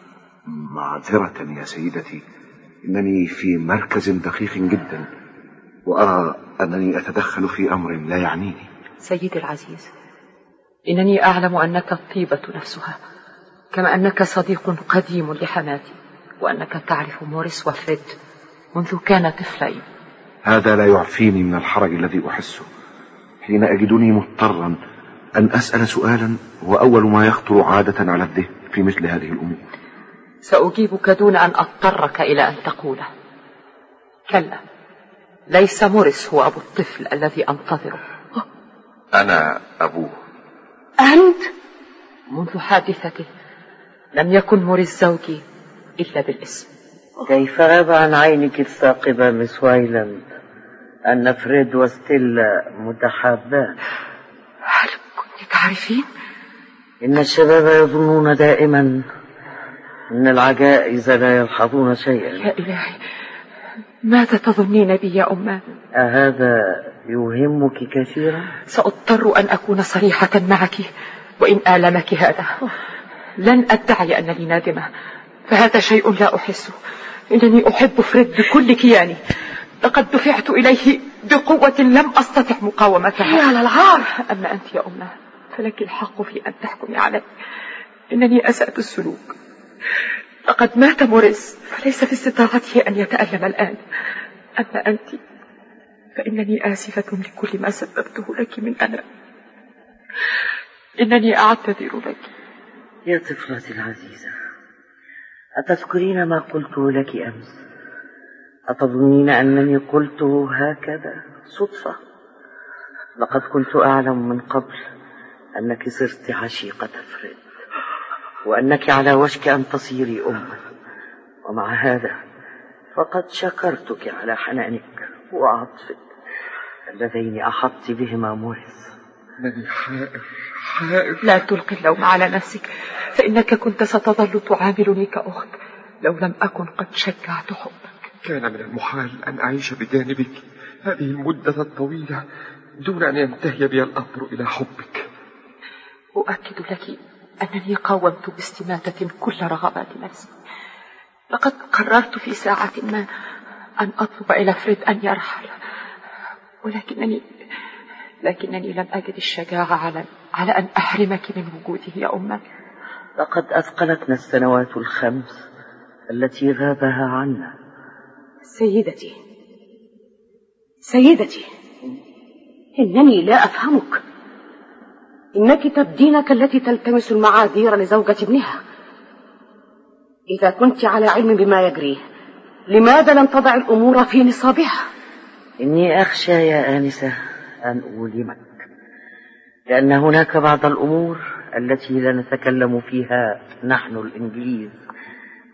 معذرة يا سيدتي، إنني في مركز دقيق جدا، وأرى أنني أتدخل في أمر لا يعنيني. سيدي العزيز، إنني أعلم أنك الطيبة نفسها، كما أنك صديق قديم لحماتي، وأنك تعرف موريس وفريد منذ كان طفلين. هذا لا يعفيني من الحرج الذي أحسه حين أجدني مضطرا أن أسأل سؤالا هو أول ما يخطر عادة على الذهن في مثل هذه الأمور. سأجيبك دون أن أضطرك إلى أن تقوله. كلا، ليس موريس هو أبو الطفل الذي أنتظره. أنا أبوه. أنت؟ منذ حادثته لم يكن موريس زوجي إلا بالاسم. كيف غاب عن عينك الثاقبة مس وايلاند أن فريد وستيلا متحابان؟ هل كنت تعرفين؟ إن الشباب يظنون دائما أن العجائز لا يلحظون شيئا. يا إلهي، ماذا تظنين بي يا أمان؟ أهذا يهمك كثيرا؟ سأضطر أن أكون صريحة معك، وإن آلمك هذا لن أدعي أنني نادمة، فهذا شيء لا أحسه. إنني أحب فريد بكل كياني، لقد دفعت إليه بقوة لم أستطع مقاومتها. يا للعار. أما أنت يا أمه فلك الحق في أن تحكمي علي. إنني أسأت السلوك، لقد مات موريس فليس في استطاعته أن يتألم الآن. أما أنت فإنني آسفة لكل ما سببته لك من أنا. إنني أعتذر لك. يا طفلتي العزيزة، أتذكرين ما قلته لك أمس؟ أتظنين أنني قلته هكذا صدفة؟ لقد كنت أعلم من قبل أنك صرت عشيقة فريد، وأنك على وشك أن تصيري أما، ومع هذا فقد شكرتك على حنانك وعطفك اللذين أحطت بهما موريس. إنني حائر حائر. لا تلقي اللوم على نفسك، فإنك كنت ستظل تعاملني كأخت لو لم أكن قد شجعت حبك. كان من المحال أن أعيش بجانبك هذه المدة الطويلة دون أن ينتهي بي الأمر إلى حبك. أؤكد لك أنني قاومت باستماتة كل رغبات نفسي. لقد قررت في ساعة ما أن أطلب إلى فريد أن يرحل، ولكنني لكنني لم أجد الشجاعة على على أن أحرمك من وجوده يا أمه. لقد أثقلتنا السنوات الخمس التي غابها عنا. سيدتي سيدتي إنني لا أفهمك. إنك تبدين كالتي تلتمس المعاذير لزوجة ابنها. إذا كنت على علم بما يجريه لماذا لم تضع الأمور في نصابها؟ إني أخشى يا آنسة أن أؤلمك، لأن هناك بعض الأمور التي لا نتكلم فيها نحن الإنجليز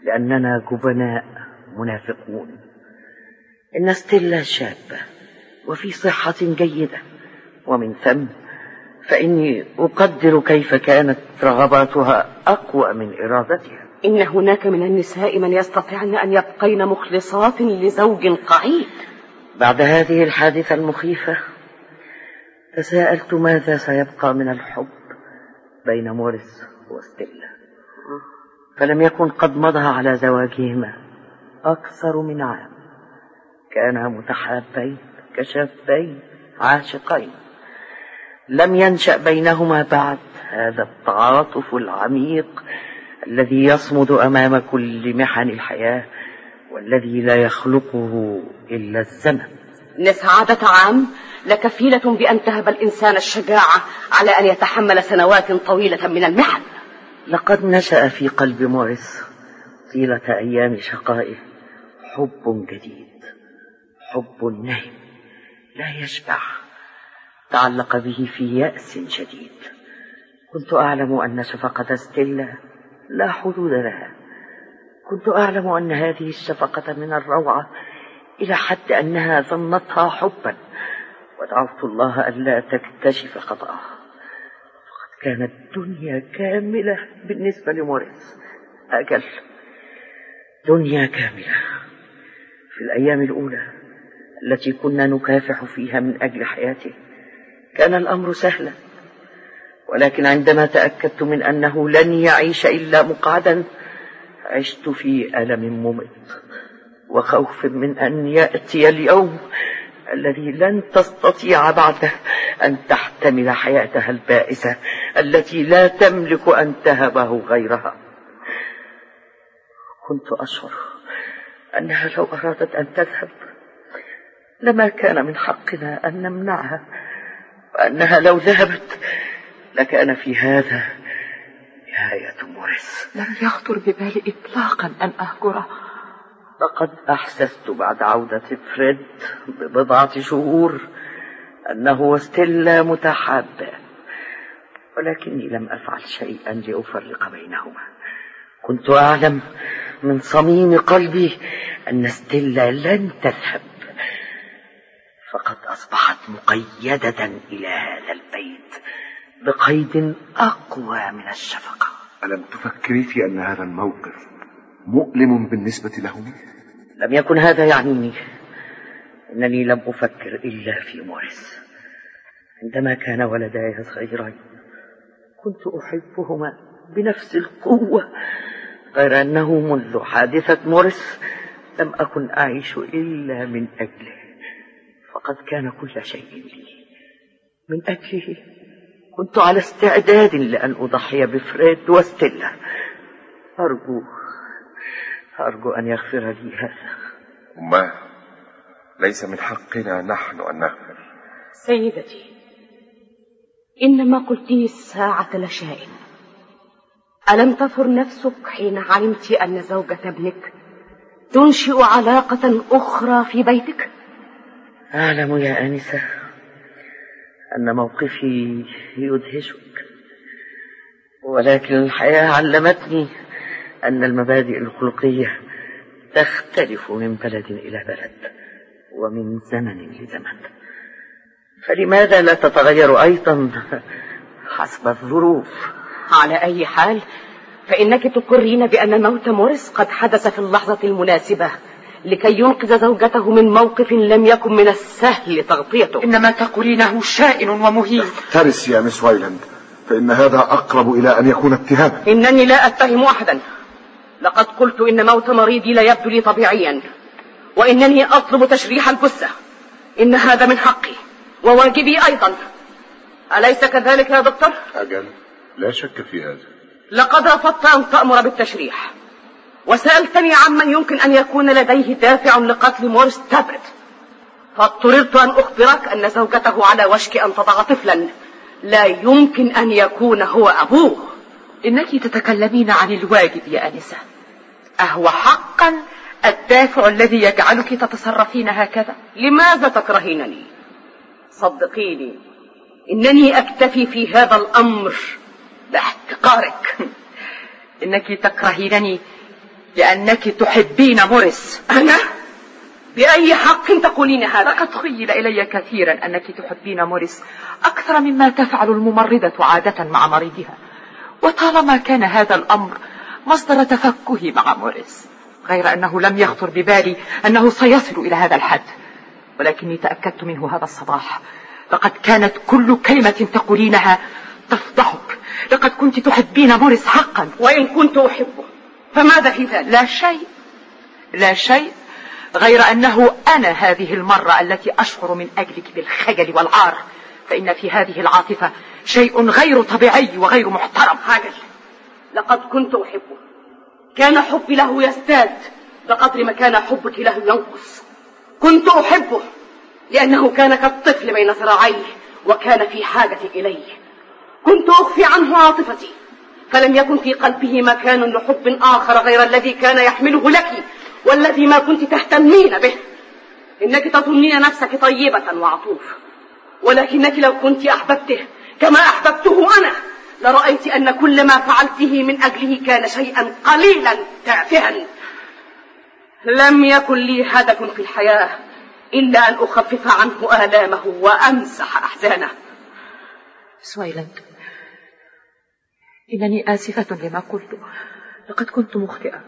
لأننا جبناء منافقون. إن ستيلا شابة وفي صحة جيدة، ومن ثم فإني أقدر كيف كانت رغباتها أقوى من إرادتها. إن هناك من النساء من يستطيعن أن يبقين مخلصات لزوج قعيد. بعد هذه الحادثة المخيفة تساءلت ماذا سيبقى من الحب بين موريس وستيلا، فلم يكن قد مضى على زواجهما أكثر من عام. كانا متحابين كشابين عاشقين، لم ينشأ بينهما بعد هذا التعاطف العميق الذي يصمد أمام كل محن الحياة، والذي لا يخلقه إلا الزمن. إن سعادة عام لكفيلة بأن تهب الإنسان الشجاعة على أن يتحمل سنوات طويلة من المحن. لقد نشأ في قلب موريس طيلة أيام شقائه حب جديد، حب نهم لا يشبع، تعلق به في يأس شديد. كنت أعلم أن شفقة ستيلا لا حدود لها، كنت أعلم أن هذه الشفقة من الروعة إلى حد أنها ظنتها حبا، ودعوت الله ألا تكتشف خطأها. فقد كانت دنيا كاملة بالنسبة لموريس، أجل دنيا كاملة. في الأيام الأولى التي كنا نكافح فيها من أجل حياته كان الأمر سهلا، ولكن عندما تأكدت من أنه لن يعيش إلا مقعدا عشت في ألم ممت وخوف من أن يأتي اليوم الذي لن تستطيع بعده أن تحتمل حياتها البائسة التي لا تملك أن تهبه غيرها. كنت أشعر أنها لو أرادت أن تذهب لما كان من حقنا أن نمنعها، وأنها لو ذهبت لكان في هذا نهاية موريس. لم يخطر ببالي إطلاقا أن أهجره. لقد أحسست بعد عودة فريد ببضعة شهور أنه وستيلا متحابا، ولكني لم أفعل شيئا لأفرق بينهما. كنت أعلم من صميم قلبي أن ستيلا لن تذهب، فقد أصبحت مقيدة إلى هذا البيت بقيد أقوى من الشفقة. ألم تفكري في أن هذا الموقف مؤلم بالنسبة لهم؟ لم يكن هذا يعنيني. إنني لم أفكر إلا في موريس. عندما كان ولداي صغيرين كنت أحبهما بنفس القوة، غير أنه منذ حادثة موريس لم أكن أعيش إلا من أجله، فقد كان كل شيء لي. من أجله كنت على استعداد لأن أضحي بفريد وستيلا. أرجو أرجو أن يغفر لي هذا. أماه، ليس من حقنا نحن أن نغفر. سيدتي، إنما قلتي الساعة لشائن. ألم تثر نفسك حين علمت أن زوجة ابنك تنشئ علاقة أخرى في بيتك؟ أعلم يا آنسة أن موقفي يدهشك، ولكن الحياة علمتني أن المبادئ الخلقية تختلف من بلد إلى بلد ومن زمن لزمن، فلماذا لا تتغير أيضا حسب الظروف؟ على أي حال فإنك تقرين بأن موت موريس قد حدث في اللحظة المناسبة لكي ينقذ زوجته من موقف لم يكن من السهل تغطيته. إنما تقولينه شائن ومهين. افترس يا مس وايلاند، فإن هذا أقرب إلى أن يكون اتهاما. إنني لا أتهم أحدا. لقد قلت إن موت مريضي لا يبدو لي طبيعيا، وإنني أطلب تشريح الجثة. إن هذا من حقي وواجبي أيضا، أليس كذلك يا دكتور؟ أجل، لا شك في هذا. لقد رفضت أن تأمر بالتشريح، وسألتني عمن يمكن أن يكون لديه دافع لقتل موريس تابرت، فاضطررت أن أخبرك أن زوجته على وشك أن تضع طفلا لا يمكن أن يكون هو أبوه. إنك تتكلمين عن الواجب يا أنسة. أهو حقا الدافع الذي يجعلك تتصرفين هكذا؟ لماذا تكرهينني؟ صدقيني إنني أكتفي في هذا الأمر باحتقارك. إنك تكرهينني لأنك تحبين موريس. أنا؟ بأي حق تقولين هذا؟ لقد خيل إلي كثيرا أنك تحبين موريس أكثر مما تفعل الممرضة عادة مع مريضها، وطالما كان هذا الأمر مصدر تفكه مع موريس، غير أنه لم يخطر ببالي أنه سيصل إلى هذا الحد، ولكني تأكدت منه هذا الصباح. لقد كانت كل كلمة تقولينها تفضحك. لقد كنت تحبين موريس حقا. وإن كنت أحبه فماذا في ذلك؟ لا شيء، لا شيء، غير أنه أنا هذه المرة التي أشعر من أجلك بالخجل والعار، فإن في هذه العاطفة شيء غير طبيعي وغير محترم. خجل؟ لقد كنت أحبه، كان حبي له يزداد بقدر ما كان حبك له ينقص. كنت أحبه لأنه كان كالطفل بين ذراعيه وكان في حاجة إليه. كنت أخفي عنه عاطفتي، فلم يكن في قلبه مكان لحب آخر غير الذي كان يحمله لك والذي ما كنت تهتمين به. إنك تظنين نفسك طيبة وعطوف، ولكنك لو كنت أحببته كما أحببته أنا لرأيت أن كل ما فعلته من أجله كان شيئا قليلا تافها. لم يكن لي هدف في الحياة إلا أن أخفف عنه آلامه وأمسح أحزانه. سويلند، إنني آسفة لما قلت، لقد كنت مخطئة.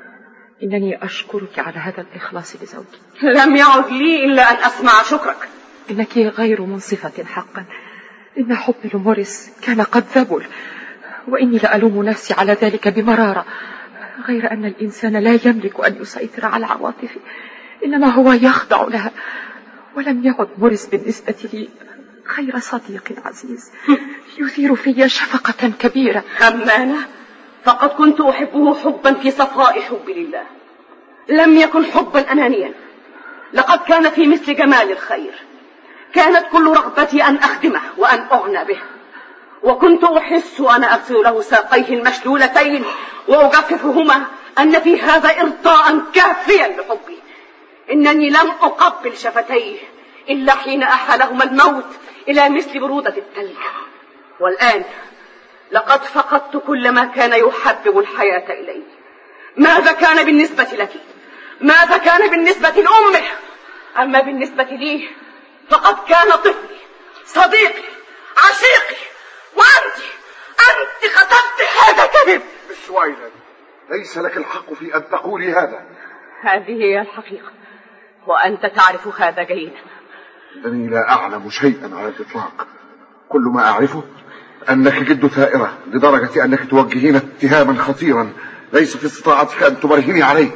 إنني أشكرك على هذا الإخلاص لزوجي. لم يعد لي إلا أن أسمع شكرك. إنك غير منصفة حقا. إن حبي لموريس كان قد ذبل، وإني لألوم نفسي على ذلك بمرارة، غير أن الإنسان لا يملك أن يسيطر على عواطفه، إنما هو يخضع لها. ولم يعد موريس بالنسبة لي غير صديق عزيز يثير في شفقة كبيرة. أمانة؟ فقد كنت أحبه حبا في صفاء حب لله، لم يكن حبا أنانيا. لقد كان في مثل جمال الخير. كانت كل رغبتي أن أخدمه وأن أعنى به، وكنت أحس أنا أغسل له ساقيه المشلولتين وأجففهما أن في هذا إرضاء كافيا لحبي. إنني لم أقبل شفتيه إلا حين أحالهما الموت إلى مثل برودة الثلج. والآن لقد فقدت كل ما كان يحبب الحياة إلي. ماذا كان بالنسبة لك؟ ماذا كان بالنسبة لأمه؟ أما بالنسبة لي فقد كان طفلي، صديقي، عشيقي، وأنت أنت خطفت هذا كذب. سويلند، ليس لك الحق في أن تقولي هذا. هذه هي الحقيقة وأنت تعرف هذا جيدا. إنني لا أعلم شيئا على الإطلاق. كل ما أعرفه أنك جد ثائرة لدرجة أنك توجهين اتهاما خطيرا ليس في استطاعتك أن تبرهني عليه.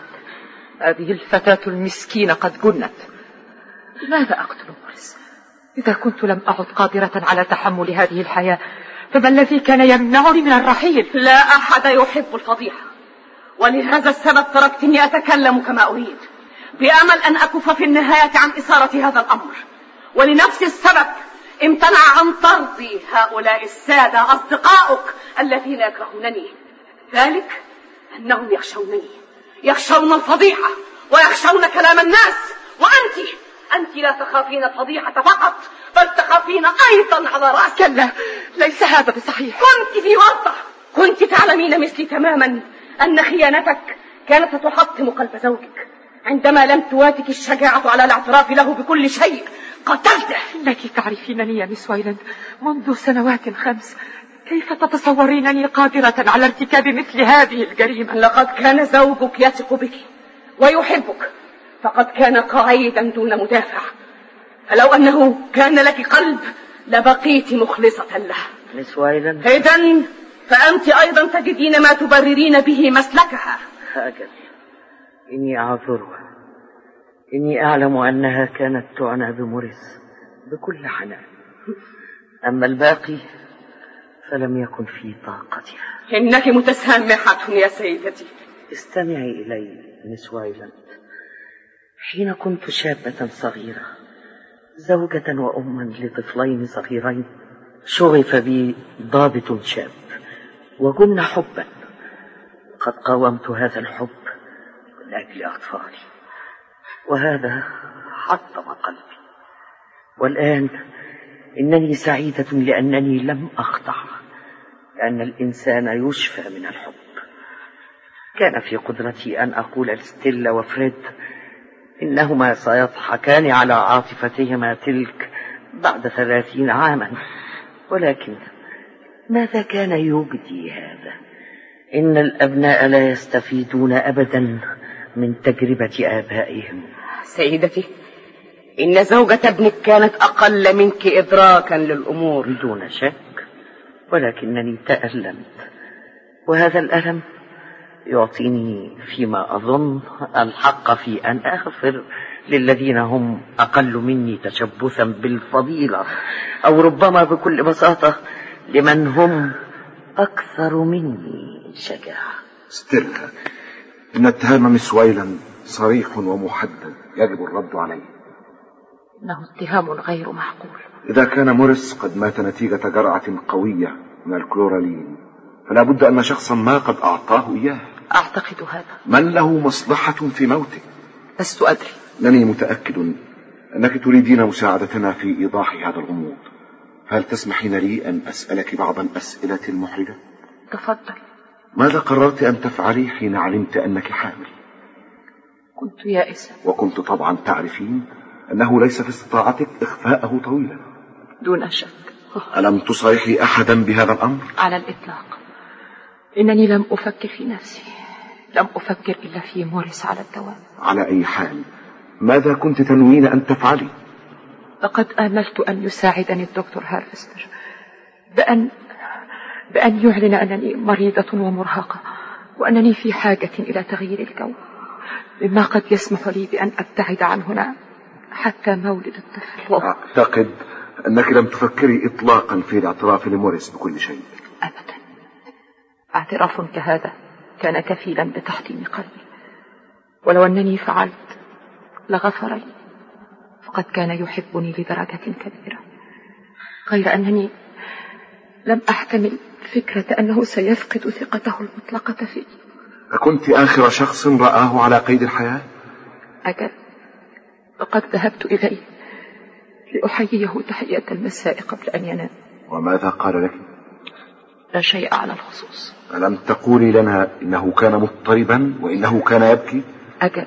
هذه الفتاة المسكينة قد جنت. لماذا أقتل موريس؟ إذا كنت لم أعد قادرة على تحمل هذه الحياة فما الذي كان يمنعني من الرحيل؟ لا أحد يحب الفضيحة، ولهذا السبب تركتني أتكلم كما أريد، بأمل أن أكف في النهاية عن إثارة هذا الأمر. ولنفس السبب امتنع عن طردي هؤلاء السادة أصدقاؤك الذين يكرهونني، ذلك أنهم يخشونني، يخشون الفضيحة ويخشون كلام الناس. وأنت أنت لا تخافين الفضيحة فقط، بل تخافين أيضا على رأسك. كلا، ليس هذا بصحيح. كنت في ورطة، كنت تعلمين مثلي تماما أن خيانتك كانت تحطم قلب زوجك. عندما لم تواتك الشجاعة على الاعتراف له بكل شيء قتلته. إنك تعرفينني يا مس ويلاند منذ سنوات خمس، كيف تتصورينني قادرة على ارتكاب مثل هذه الجريمة؟ لقد كان زوجك يثق بك ويحبك، فقد كان قاعدا دون مدافع، فلو أنه كان لك قلب لبقيت مخلصة له. مس ويلاند، إذن فأنت أيضا تجدين ما تبررين به مسلكها. هكذا إني أعذرها، إني أعلم أنها كانت تعنى بموريس بكل حنان، أما الباقي فلم يكن في طاقتها. إنك متسامحة يا سيدتي. استمعي إلي مس ويلاند. حين كنت شابة صغيرة زوجة وأما لطفلين صغيرين شغف بي ضابط شاب وجن حبا. قد قاومت هذا الحب من أجل أطفالي، وهذا حطم قلبي. والآن إنني سعيدة لأنني لم أخضع، لأن الإنسان يشفى من الحب. كان في قدرتي أن أقول لستيلا وفريد إنهما سيضحكان على عاطفتهما تلك بعد ثلاثين عاما، ولكن ماذا كان يجدي هذا؟ إن الأبناء لا يستفيدون أبدا من تجربة آبائهم. سيدتي، إن زوجة ابنك كانت أقل منك إدراكا للأمور. دون شك، ولكنني تألمت، وهذا الألم يعطيني فيما أظن الحق في أن أغفر للذين هم أقل مني تشبثا بالفضيلة، أو ربما بكل بساطة لمن هم أكثر مني شجاعة. ستيلا، إن اتهام مس وايلاند صريح ومحدد يجب الرد عليه. إنه اتهام غير معقول. إذا كان موريس قد مات نتيجة جرعة قوية من الكلورالين، فلا بد أن شخصا ما قد أعطاه إياه. أعتقد هذا. من له مصلحة في موته؟ لست أدري. أنني متأكد أنك تريدين مساعدتنا في إيضاح هذا الغموض، فهل تسمحين لي أن أسألك بعض الأسئلة المحرجة؟ تفضل. ماذا قررت أن تفعلي حين علمت أنك حامل؟ كنت يائسة. وكنت طبعا تعرفين أنه ليس في استطاعتك إخفاءه طويلا. دون شك. ألم تصارحي أحدا بهذا الأمر؟ على الإطلاق. إنني لم أفكر في نفسي، لم أفكر إلا في موريس على الدوام. على أي حال، ماذا كنت تنوين أن تفعلي؟ لقد آملت أن يساعدني الدكتور هارفستر بأن بأن يعلن أنني مريضة ومرهقة، وأنني في حاجة إلى تغيير الجو، مما قد يسمح لي بأن أبتعد عن هنا حتى مولد الطفل. أعتقد أنك لم تفكري إطلاقا في الاعتراف لموريس بكل شيء. أبدا. اعتراف كهذا كان كفيلا بتحطيم قلبي، ولو أنني فعلت لغفر لي، فقد كان يحبني لدرجة كبيرة، غير أنني لم أحتمل فكرة أنه سيفقد ثقته المطلقة فيه. أكنت آخر شخص رآه على قيد الحياة؟ أجل، لقد ذهبت إليه لأحييه تحية المساء قبل أن ينام. وماذا قال لك؟ لا شيء على الخصوص. ألم تقولي لنا إنه كان مضطربا وإنه كان يبكي؟ أجل،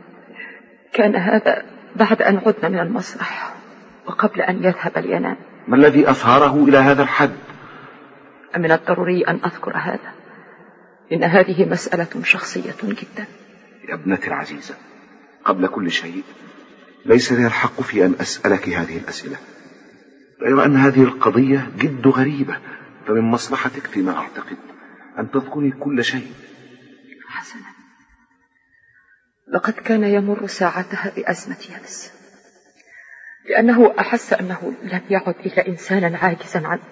كان هذا بعد أن عدنا من المسرح وقبل أن يذهب لينام. ما الذي أثاره إلى هذا الحد؟ من الضروري أن أذكر هذا، إن هذه مسألة شخصية جدا. يا ابنتي العزيزة، قبل كل شيء ليس لي الحق في أن أسألك هذه الأسئلة، غير أن هذه القضية جد غريبة، فمن مصلحتك فيما أعتقد أن تذكري كل شيء. حسنا، لقد كان يمر ساعتها بأزمة يأس، لأنه أحس أنه لم يعد إلا إنسانا عاجزا عنه.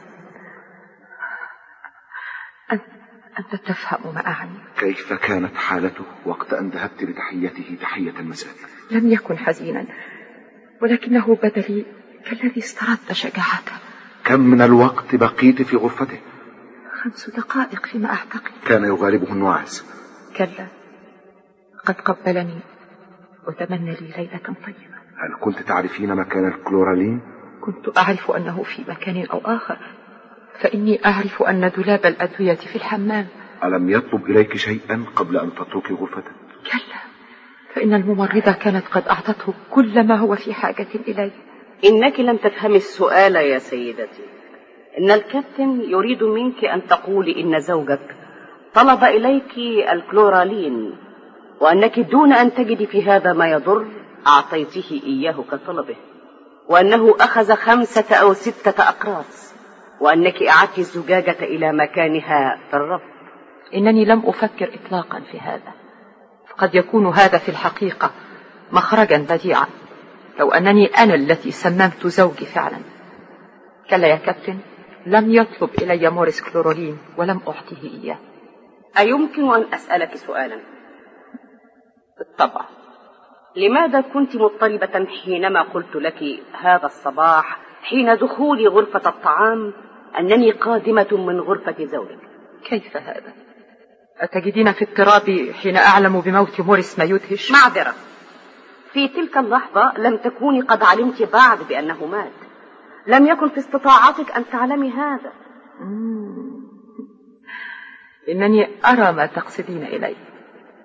أنت, أنت تفهم ما أعني. كيف كانت حالته وقت أن ذهبت لتحيته تحية المساء؟ لم يكن حزينا، ولكنه بدا لي كالذي استرد شجاعته. كم من الوقت بقيت في غرفته؟ خمس دقائق فيما أعتقد. كان يغالبه النعاس؟ كلا، قد قبلني وتمنى لي ليلة طيبة. هل كنت تعرفين مكان الكلورالين؟ كنت أعرف أنه في مكان أو آخر، فإني أعرف أن دولاب الأدوية في الحمام. ألم يطلب إليك شيئا قبل أن تتركي غرفته؟ كلا، فإن الممرضة كانت قد أعطته كل ما هو في حاجة إليه. إنك لم تفهمي السؤال يا سيدتي. إن الكابتن يريد منك أن تقولي إن زوجك طلب إليك الكلورالين، وأنك دون أن تجدي في هذا ما يضر أعطيته إياه كطلبه، وأنه أخذ خمسة أو ستة أقراص، وأنك أعدت الزجاجة إلى مكانها في الرف. إنني لم أفكر إطلاقا في هذا، فقد يكون هذا في الحقيقة مخرجا بديعا لو أنني أنا التي سممت زوجي فعلا. كلا يا كابتن، لم يطلب إلي موريس كلورالين ولم أعطيه إياه. أيمكن أن أسألك سؤالا؟ بالطبع. لماذا كنت مضطربة حينما قلت لك هذا الصباح حين دخولي غرفة الطعام أنني قادمة من غرفة زوجك؟ كيف هذا؟ أتجدين في اضطرابي حين أعلم بموت موريس ما يدهش؟ معذرة، في تلك اللحظة لم تكوني قد علمت بعد بأنه مات، لم يكن في استطاعتك أن تعلمي هذا. مم. إنني أرى ما تقصدين إليه.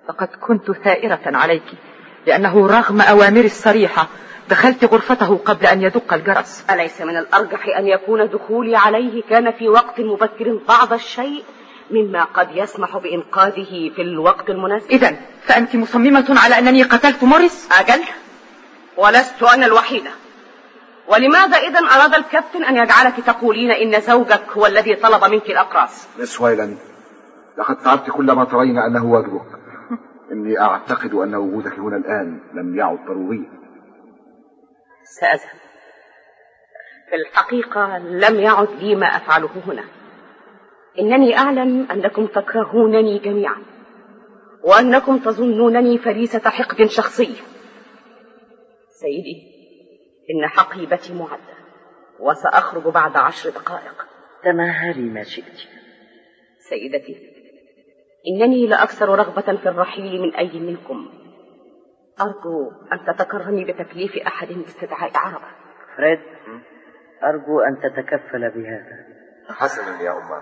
لقد كنت ثائرة عليك، لأنه رغم أوامري الصريحة دخلت غرفته قبل أن يدق الجرس. أليس من الأرجح أن يكون دخولي عليه كان في وقت مبكر بعض الشيء مما قد يسمح بإنقاذه في الوقت المناسب؟ إذن فأنت مصممة على أنني قتلت موريس؟ أجل، ولست أنا الوحيدة. ولماذا إذن أراد الكابتن أن يجعلك تقولين إن زوجك هو الذي طلب منك الأقراص؟ مس وايلاند، لقد فعلت كل ما ترين أنه واجبك. إني أعتقد أن وجودك هنا الآن لم يعد ضروريا. سأذهب. في الحقيقة لم يعد لي ما أفعله هنا. إنني أعلم أنكم تكرهونني جميعا، وأنكم تظنونني فريسة حقد شخصي. سيدي، إن حقيبتي معدة وسأخرج بعد عشر دقائق. تمهلي ما شئت. سيدتي، إنني لأكثر رغبة في الرحيل من أي منكم. أرجو أن تتكرمي بتكليف أحد باستدعاء عربة. فريد، أرجو أن تتكفل بهذا. حسنا يا أمه.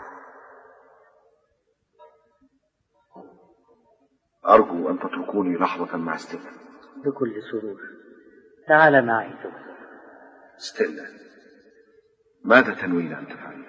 أرجو أن تتركوني لحظة مع ستيلا. بكل سرور. تعال معي دكتور. ستيلا، ماذا تنوين أن تفعلين؟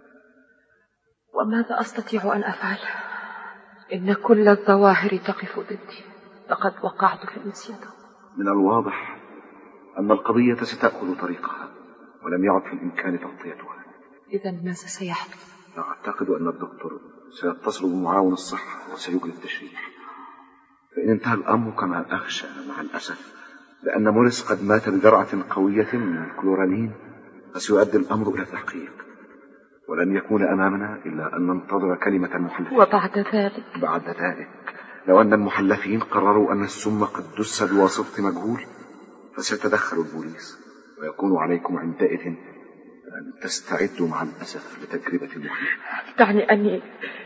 وماذا أستطيع أن أفعل؟ إن كل الظواهر تقف ضدي. لقد وقعت في المصيدة. من الواضح أن القضية ستأخذ طريقها، ولم يعد في الإمكان تغطيتها. إذن ماذا سيحدث؟ أعتقد أن الدكتور سيتصل بمعاون الصحة وسيجري التشريح. فإن انتهى الأمر كما أخشى مع الأسف لأن موريس قد مات بجرعة قوية من الكلورالين، فسيؤدي الأمر إلى تحقيق، ولن يكون أمامنا إلا أن ننتظر كلمة المحلفين. وبعد ذلك؟ بعد ذلك لو أن المحلفين قرروا أن السم قد دس بواسطة مجهول، فسيتدخل البوليس، ويكون عليكم عندئذ أن تستعدوا مع الأسف لتجربة المحلف. تعني أني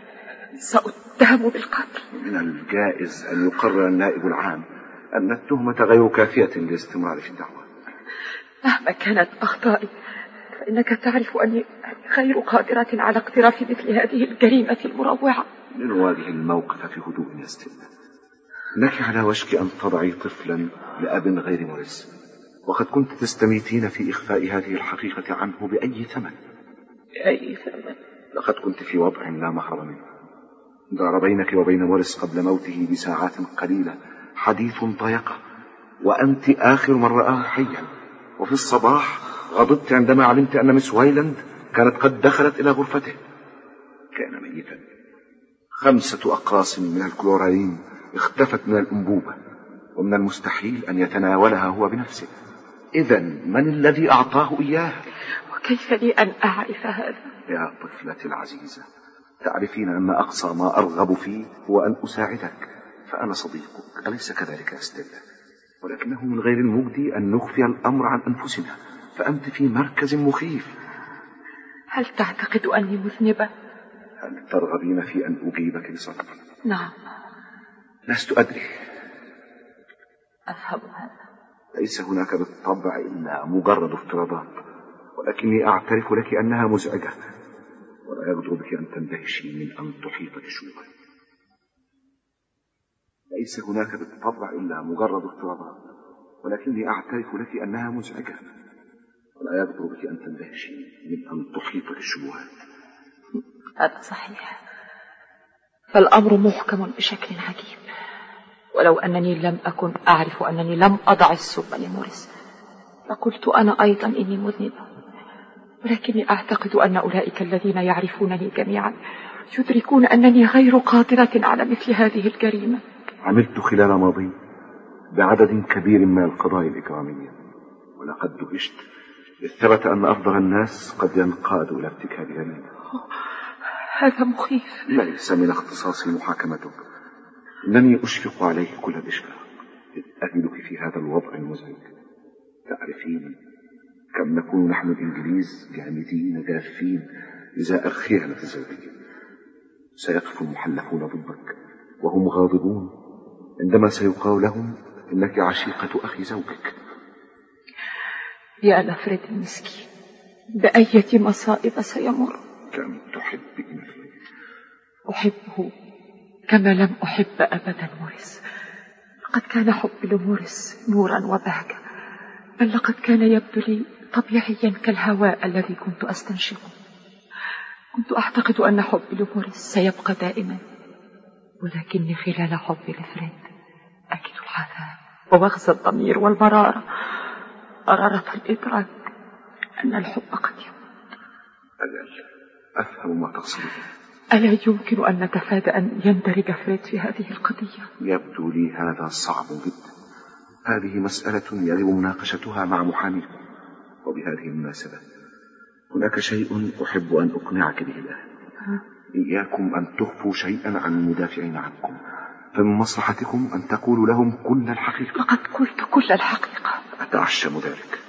سأتهم بالقتل؟ من الجائز أن يقرر النائب العام أن التهمة غير كافية للاستمرار في الدعوة. مهما كانت أخطائي فإنك تعرف أني غير قادرة على اقتراف مثل هذه الجريمة المروعة. لنواجه الموقف في هدوء يا ستيلا. إنك على وشك أن تضعي طفلا لأب غير موريس، وقد كنت تستميتين في إخفاء هذه الحقيقة عنه بأي ثمن. بأي ثمن؟ لقد كنت في وضع لا مهرب منه. دار بينك وبين موريس قبل موته بساعات قليلة حديث ضيقة، وأنت آخر من رآه حيا. وفي الصباح غضبت عندما علمت أن مس وايلاند كانت قد دخلت إلى غرفته. كان ميتا. خمسة أقراص من الكلورالين اختفت من الأنبوبة، ومن المستحيل أن يتناولها هو بنفسه. إذن من الذي أعطاه إياه؟ وكيف لي أن أعرف هذا؟ يا طفلتي العزيزة، تعرفين أن أقصى ما أرغب فيه هو أن أساعدك، فأنا صديقك، أليس كذلك يا ستيلا؟ ولكنه من غير المجدي أن نخفي الأمر عن أنفسنا، فأنت في مركز مخيف. هل تعتقد أني مذنبة؟ هل ترغبين في أن أجيبك بصدق؟ نعم. لست أدري. أفهم هذا. ليس هناك بالطبع إلا مجرد افتراضات، ولكني أعترف لك أنها مزعجة، ولا يقدر بك أن تندهشي من أن تحيطك الشبهة. ليس هناك بالطبع إلا مجرد افتراضات، ولكني أعترف لك أنها مزعجة، ولا يقدر بك أن تندهشي من أن تحيطك الشبهات. هذا صحيح، فالأمر محكم بشكل عجيب. ولو أنني لم أكن أعرف أنني لم أضع السم لموريس لقلت أنا أيضا إني مذنبة، ولكني أعتقد أن أولئك الذين يعرفونني جميعا يدركون أنني غير قادرة على مثل هذه الجريمة. عملت خلال ماضي بعدد كبير من القضايا الإجرامية، ولقد دهشت إذ ثبت أن أفضل الناس قد ينقادوا إلى ارتكاب جريمة. هذا مخيف. ليس من اختصاصي محاكمتك، إنني أشفق عليك كل الإشفاق إذ أجدك في هذا الوضع المزعج. تعرفين كم نكون نحن الإنجليز جامدين جافين إزاء خيانة الزوجية. سيقف المحلفون ضدك وهم غاضبون عندما سيقال لهم إنك عشيقة أخي زوجك. يا لفريد المسكين، بأية مصائب سيمر. كم تحبين فريد؟ أحبه كما لم أحب أبدا موريس. لقد كان حبي لموريس نورا وبهجة، بل لقد كان يبدو لي طبيعيا كالهواء الذي كنت أستنشقه. كنت أعتقد أن حبي لموريس سيبقى دائما، ولكني خلال حبي لفريد أجد العذاب ووغز الضمير والمرارة، مرارة الإدراك أن الحب قد يموت. أجل أفهم ما تقصده. ألا يمكن أن نتفادى أن يندرج فريد في هذه القضية؟ يبدو لي هذا صعب جدا. هذه مسألة يجب مناقشتها مع محاميكم. وبهذه المناسبة هناك شيء أحب أن أقنعك به الآن. إياكم أن تخفوا شيئا عن المدافعين عنكم، فمن مصلحتكم أن تقولوا لهم كل الحقيقة. لقد قلت كل الحقيقة. أتعشم ذلك.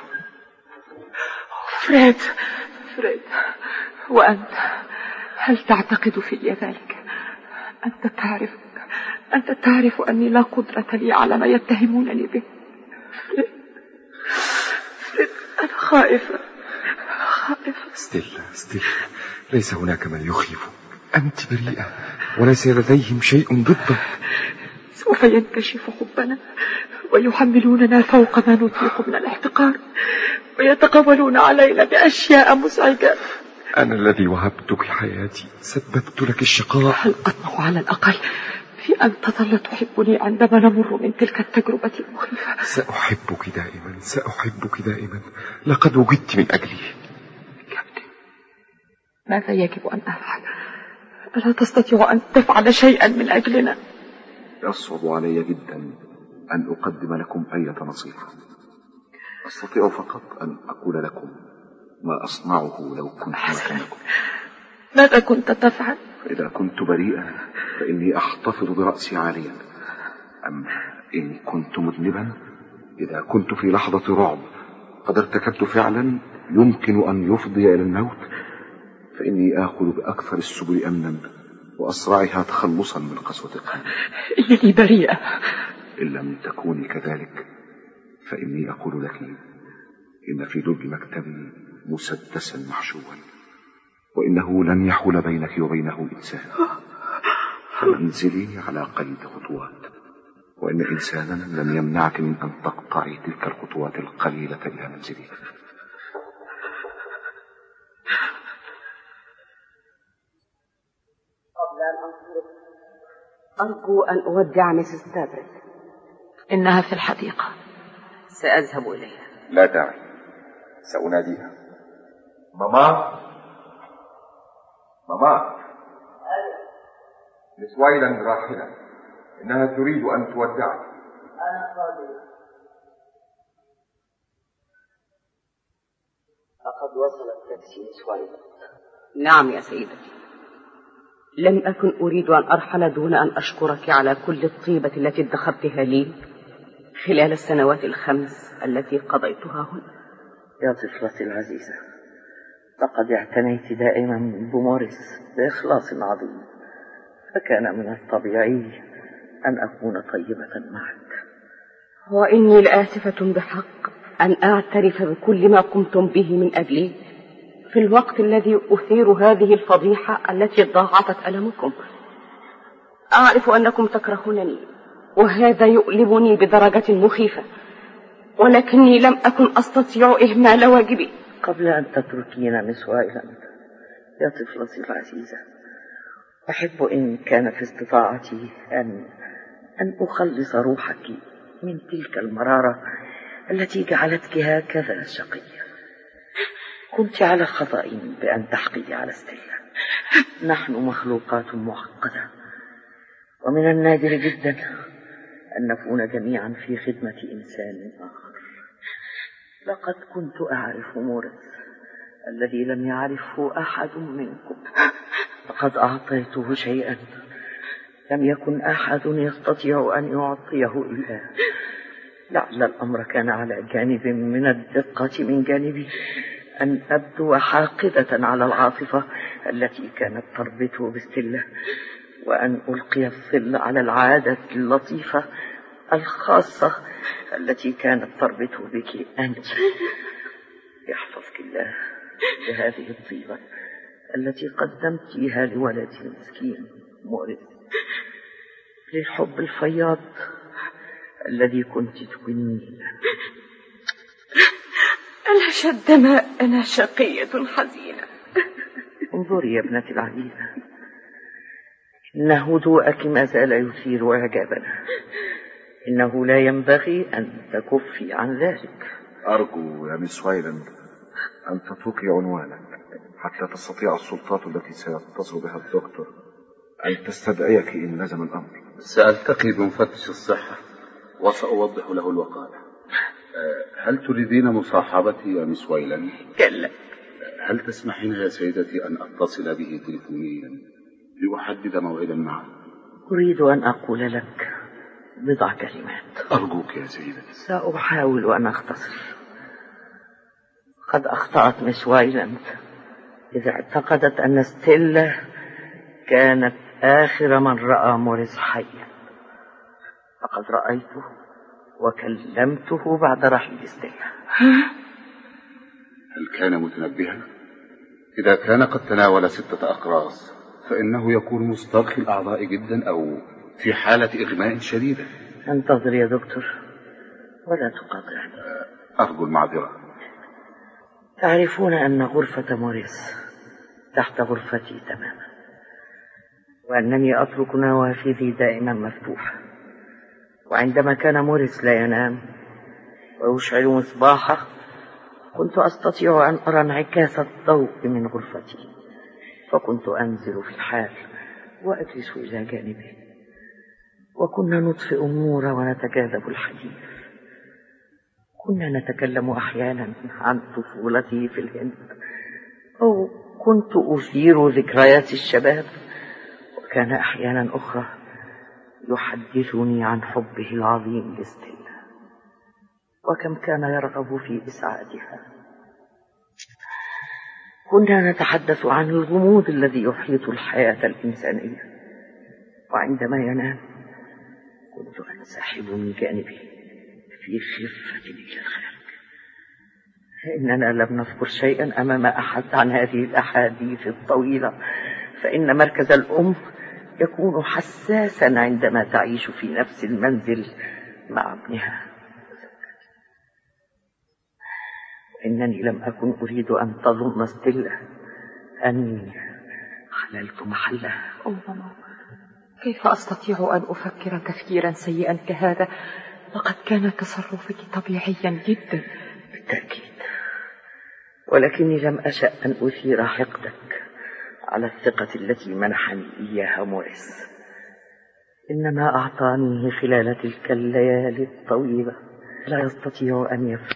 فريد فريد وأنت هل تعتقد في ذلك؟ أنت تعرف أنت تعرف أني لا قدرة لي على ما يتهمونني به. فريد فريد أنا خائفة خائفة. ستيلا ستيلا، ليس هناك من يخيف. أنت بريئة وليس لديهم شيء ضده. سوف ينكشف حبنا ويحملوننا فوق ما نطيق من الاحتقار، ويتقولون علينا بأشياء مزعجة. أنا الذي وهبتك حياتي، سببت لك الشقاء. هل أطمع على الأقل في أن تظل تحبني عندما نمر من تلك التجربة المخيفة؟ سأحبك دائما، سأحبك دائما. لقد وجدت من أجلي. كابتن، ماذا يجب أن أفعل؟ ألا تستطيع أن تفعل شيئا من أجلنا؟ يصعب علي جدا أن أقدم لكم أي نصيحة. أستطيع فقط أن أقول لكم ما أصنعه لو كنت مكانكم. ماذا كنت تفعل؟ إذا كنت بريئا فإني أحتفظ برأسي عاليا، أما إن كنت مذنبا، إذا كنت في لحظة رعب قد ارتكبت فعلا يمكن أن يفضي إلى الموت، فإني آخذ بأكثر السبل أمنا وأسرعها تخلصا من قسوة القلب. إنني بريئة. إن لم تكوني كذلك فإني أقول لك إن في درج مكتبي مسدسا محشوا، وإنه لن يحول بينك وبينه إنسان، فمنزلي على قيد خطوات، وإن إنسانا لن يمنعك من أن تقطعي تلك الخطوات القليلة إلى منزلي. قبل أن أنصرف أرجو أن أودع ميسيس تابرت. إنها في الحديقة. سأذهب إليها. لا داعي، سأناديها. ماما ماما مس وايلاند راحلة، إنها تريد أن تودعك. أنا قادر. لقد وصل التاكسي مس وايلاند. نعم يا سيدتي. لم أكن أريد أن أرحل دون أن أشكرك على كل الطيبة التي ادخرتها لي خلال السنوات الخمس التي قضيتها هنا. يا طفلتي العزيزة، لقد اعتنيت دائما بموريس بإخلاص عظيم، فكان من الطبيعي أن أكون طيبة معك. وإني لآسفة بحق أن أعترف بكل ما قمتم به من أجلي في الوقت الذي أثير هذه الفضيحة التي ضاعفت ألمكم. أعرف أنكم تكرهونني، وهذا يؤلمني بدرجة مخيفة، ولكني لم أكن أستطيع إهمال واجبي. قبل أن تتركينا مس وايلاند يا طفلتي العزيزة، أحب إن كان في استطاعتي أن أن أخلص روحك من تلك المرارة التي جعلتك هكذا شقية. كنت على خطأ بأن تحقدي على ستيلا. نحن مخلوقات معقدة، ومن النادر جدا أن نكون جميعا في خدمة إنسان آخر. لقد كنت أعرف موريس الذي لم يعرفه أحد منكم. لقد أعطيته شيئا لم يكن أحد يستطيع أن يعطيه إياه. لعل الأمر كان على جانب من الدقة من جانبي أن أبدو حاقدة على العاطفة التي كانت تربطه بستيلا، وأن ألقي الظل على العادة اللطيفة الخاصة التي كانت تربطه بك أنت. يحفظك الله بهذه الطيبة التي قدمتيها لولدي المسكين موريس. للحب الفياض الذي كنت تكنين. أنا شد دماء، أنا شقية حزينة. انظري يا ابنتي العزيزة، إن هدوءك ما زال يثير إعجابنا. إنه لا ينبغي أن تكفي عن ذلك. أرجو يا مس وايلاند أن تتركي عنوانك حتى تستطيع السلطات التي سيتصل بها الدكتور أن تستدعيك إن لزم الأمر. سألتقي بمفتش الصحة وسأوضح له الوقائع. هل تريدين مصاحبتي يا مس وايلاند؟ كلا. هل تسمحين يا سيدتي أن أتصل به تليفونيا لأحدد موعدا معه؟ أريد أن أقول لك بضع كلمات. أرجوك يا سيدتي. سأحاول أن أختصر. قد أخطأت مس وايلاند إذا اعتقدت أن ستيلا كانت آخر من رأى موريس حيا. فقد رأيته وكلمته بعد رحيل ستيلا. هل كان متنبها؟ إذا كان قد تناول ستة أقراص فإنه يكون مسترخي الأعضاء جدا أو في حالة إغماء شديدة. انتظر يا دكتور ولا تقاطعني. أرجو المعذرة. تعرفون أن غرفة موريس تحت غرفتي تماما، وأنني أترك نوافذي دائما مفتوحة، وعندما كان موريس لا ينام ويشعل مصباحه كنت أستطيع أن أرى انعكاس الضوء من غرفتي، فكنت أنزل في الحال وأجلس إلى جانبه، وكنا نطفئ النور ونتجاذب الحديث. كنا نتكلم أحيانا عن طفولتي في الهند، أو كنت أثير ذكريات الشباب، وكان أحيانا أخرى يحدثني عن حبه العظيم لستيلا وكم كان يرغب في إسعادها. كنا نتحدث عن الغموض الذي يحيط الحياة الإنسانية، وعندما ينام كنت أنسحب من جانبه في خفة إلى الخارج. إننا لم نذكر شيئا أمام أحد عن هذه الأحاديث الطويلة، فإن مركز الأم يكون حساسا عندما تعيش في نفس المنزل مع ابنها. إنني لم أكن أريد أن تظن ستيلا أني حللت محلها. أمه، كيف أستطيع أن أفكر تفكيرا سيئا كهذا؟ لقد كان تصرفك طبيعيا جدا. بالتأكيد، ولكني لم أشأ أن أثير حقدك على الثقة التي منحني إياها موريس. إنما أعطانيه خلال تلك الليالي الطويلة لا يستطيع أن يفهم.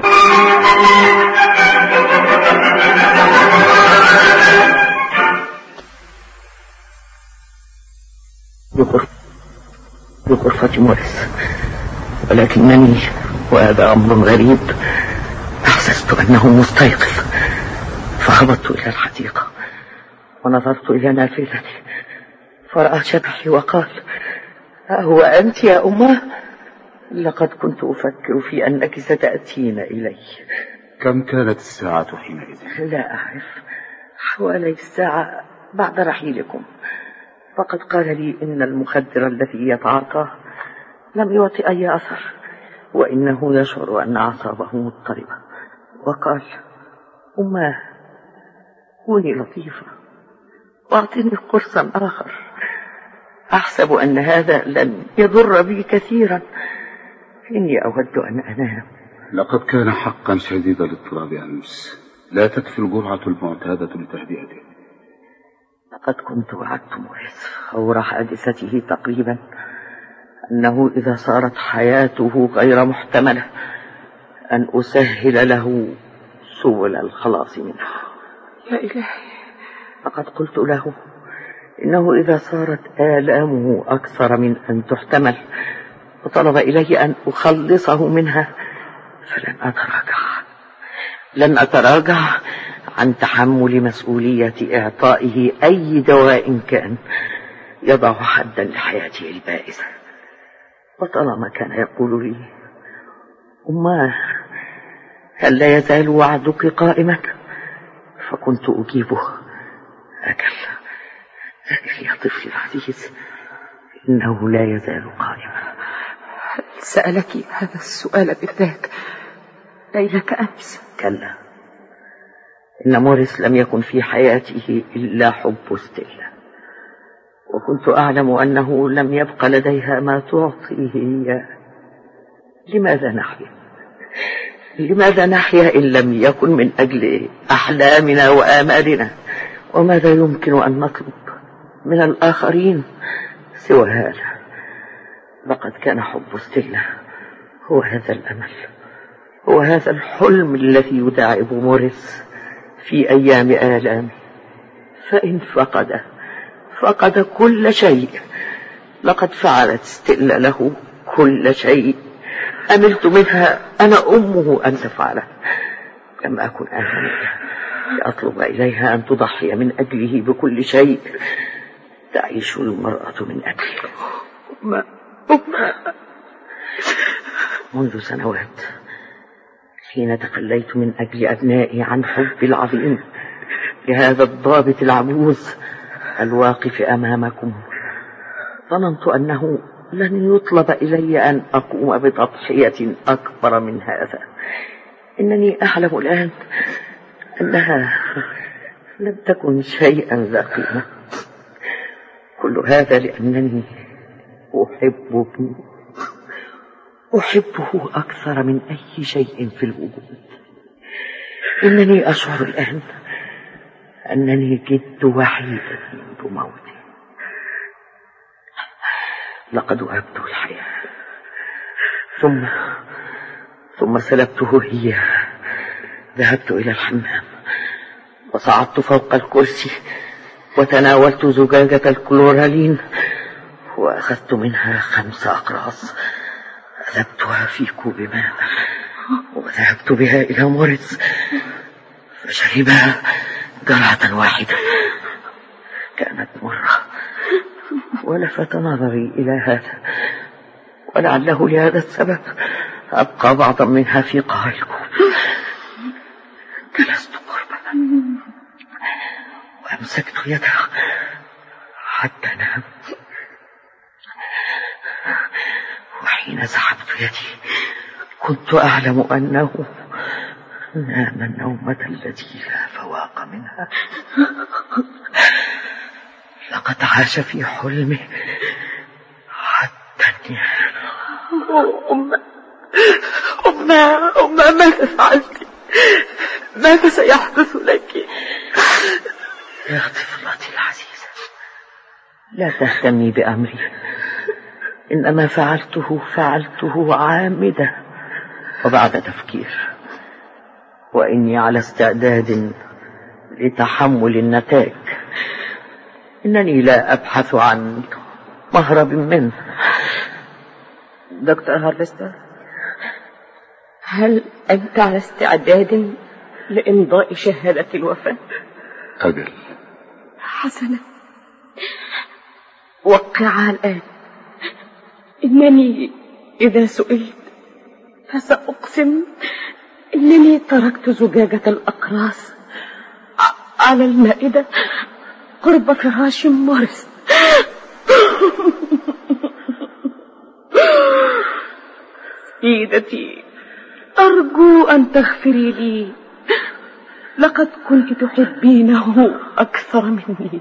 بغرفة موريس، ولكنني وهذا أمر غريب أحسست أنه مستيقظ، فهبطت إلى الحديقة ونظرت إلى نافذتي فرأى شبحي وقال: أهو أنت يا أمه؟ لقد كنت أفكر في أنك ستأتين إلي. كم كانت الساعة حينئذ؟ لا أعرف، حوالي الساعة بعد رحيلكم. فقد قال لي إن المخدر الذي يتعاطاه لم يعطي أي أثر، وإنه يشعر أن أعصابه مضطربة، وقال: أماه كوني لطيفة واعطني قرصا آخر، أحسب أن هذا لن يضر بي كثيرا، إني أود أن أنام. لقد كان حقا شديد الاضطراب أمس، لا تكفي الجرعة المعتادة لتهدئته. لقد كنت وعدت موريس فور حادثته تقريبا أنه إذا صارت حياته غير محتملة أن أسهل له سبل الخلاص منها. يا إلهي، لقد قلت له إنه إذا صارت آلامه أكثر من أن تحتمل وطلب إلي أن أخلصه منها فلن أتراجع لن أتراجع عن تحمل مسؤولية إعطائه أي دواء كان يضع حدا لحياته البائسة. وطالما كان يقول لي: أماه هل لا يزال وعدك قائما؟ فكنت أجيبه: أجل أجل يا طفلي العزيز، إنه لا يزال قائما. سألك هذا السؤال بالذات ليلة أمس؟ كلا، إن موريس لم يكن في حياته إلا حب ستيلا، وكنت أعلم أنه لم يبق لديها ما تعطيه إياه. لماذا نحيا؟ لماذا نحيا إن لم يكن من أجل أحلامنا وآمالنا؟ وماذا يمكن أن نطلب من الآخرين سوى هذا؟ لقد كان حب ستيلا هو هذا الأمل، هو هذا الحلم الذي يداعب موريس في أيام آلامه، فإن فقد فقد كل شيء. لقد فعلت ستيلا له كل شيء أملت منها أنا أمه أن تفعله. لم أكن أهلا لأطلب إليها أن تضحي من أجله بكل شيء تعيش المرأة من أجله. أمه أمه منذ سنوات حين تخليت من أجل أبنائي عن حبي العظيم لهذا الضابط العجوز الواقف أمامكم، ظننت أنه لن يطلب إلي أن أقوم بتضحية أكبر من هذا. إنني أعلم الآن أنها لم تكن شيئا ذا قيمة. كل هذا لأنني أحب ابني، أحبه أكثر من أي شيء في الوجود. إنني أشعر الآن أنني جد وحيدا منذ موتي. لقد وهبت الحياة ثم ثم سلبته إياه. ذهبت إلى الحمام وصعدت فوق الكرسي وتناولت زجاجة الكلورالين وأخذت منها خمس أقراص، أذبتها في كوب ماء وذهبت بها إلى موريس فشربها جرعة واحدة. كانت مرة ولفت نظري إلى هذا، ولعله لهذا السبب أبقى بعضا منها في قاع الكوب. جلست قربها وأمسكت يدها حتى نام، وحين سحبت يدي كنت أعلم أنه نام النومة التي لا فواق منها. لقد عاش في حلمه حتى النهاية. أمه أمه أمه ماذا فعلت؟ ماذا سيحدث لك؟ يا طفلتي العزيزة، لا تهتمي بأمري. إنما فعلته فعلته عامدة وبعد تفكير، وإني على استعداد لتحمل النتائج. إنني لا أبحث عن مهرب منه. دكتور هارفستر، هل أنت على استعداد لإمضاء شهادة الوفاة؟ أجل. حسنا، وقعها الآن. إنني إذا سئلت فسأقسم إنني تركت زجاجة الأقراص على المائدة قرب فراش موريس. سيدتي، أرجو أن تغفري لي، لقد كنت تحبينه أكثر مني.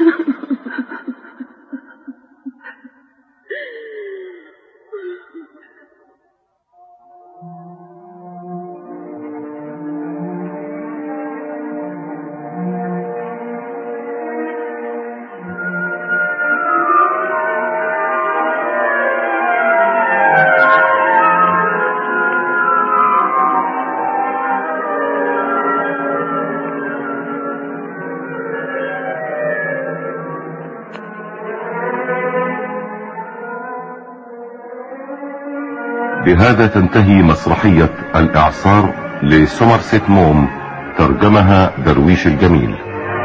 بهذا تنتهي مسرحية الإعصار لسومرسيت موم، ترجمها درويش الجميل.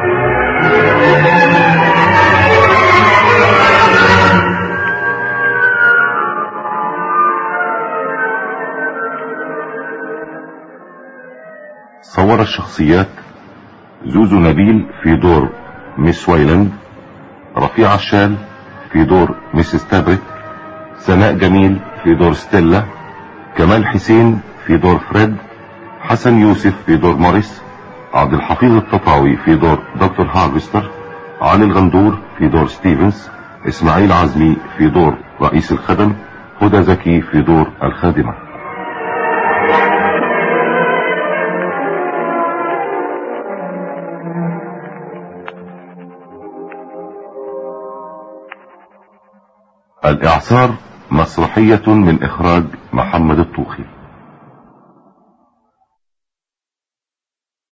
صور الشخصيات: زوزو نبيل في دور ميس وايلاند، رفيع الشال في دور ميسيس تابريت، سناء جميل في دور ستيلا، كمال حسين في دور فريد، حسن يوسف في دور موريس، عبد الحفيظ التطاوي في دور دكتور هارفستر، علي الغندور في دور ستيفنز، اسماعيل عزمي في دور رئيس الخدم، هدى زكي في دور الخادمة. الإعصار مسرحية من إخراج محمد الطوخي.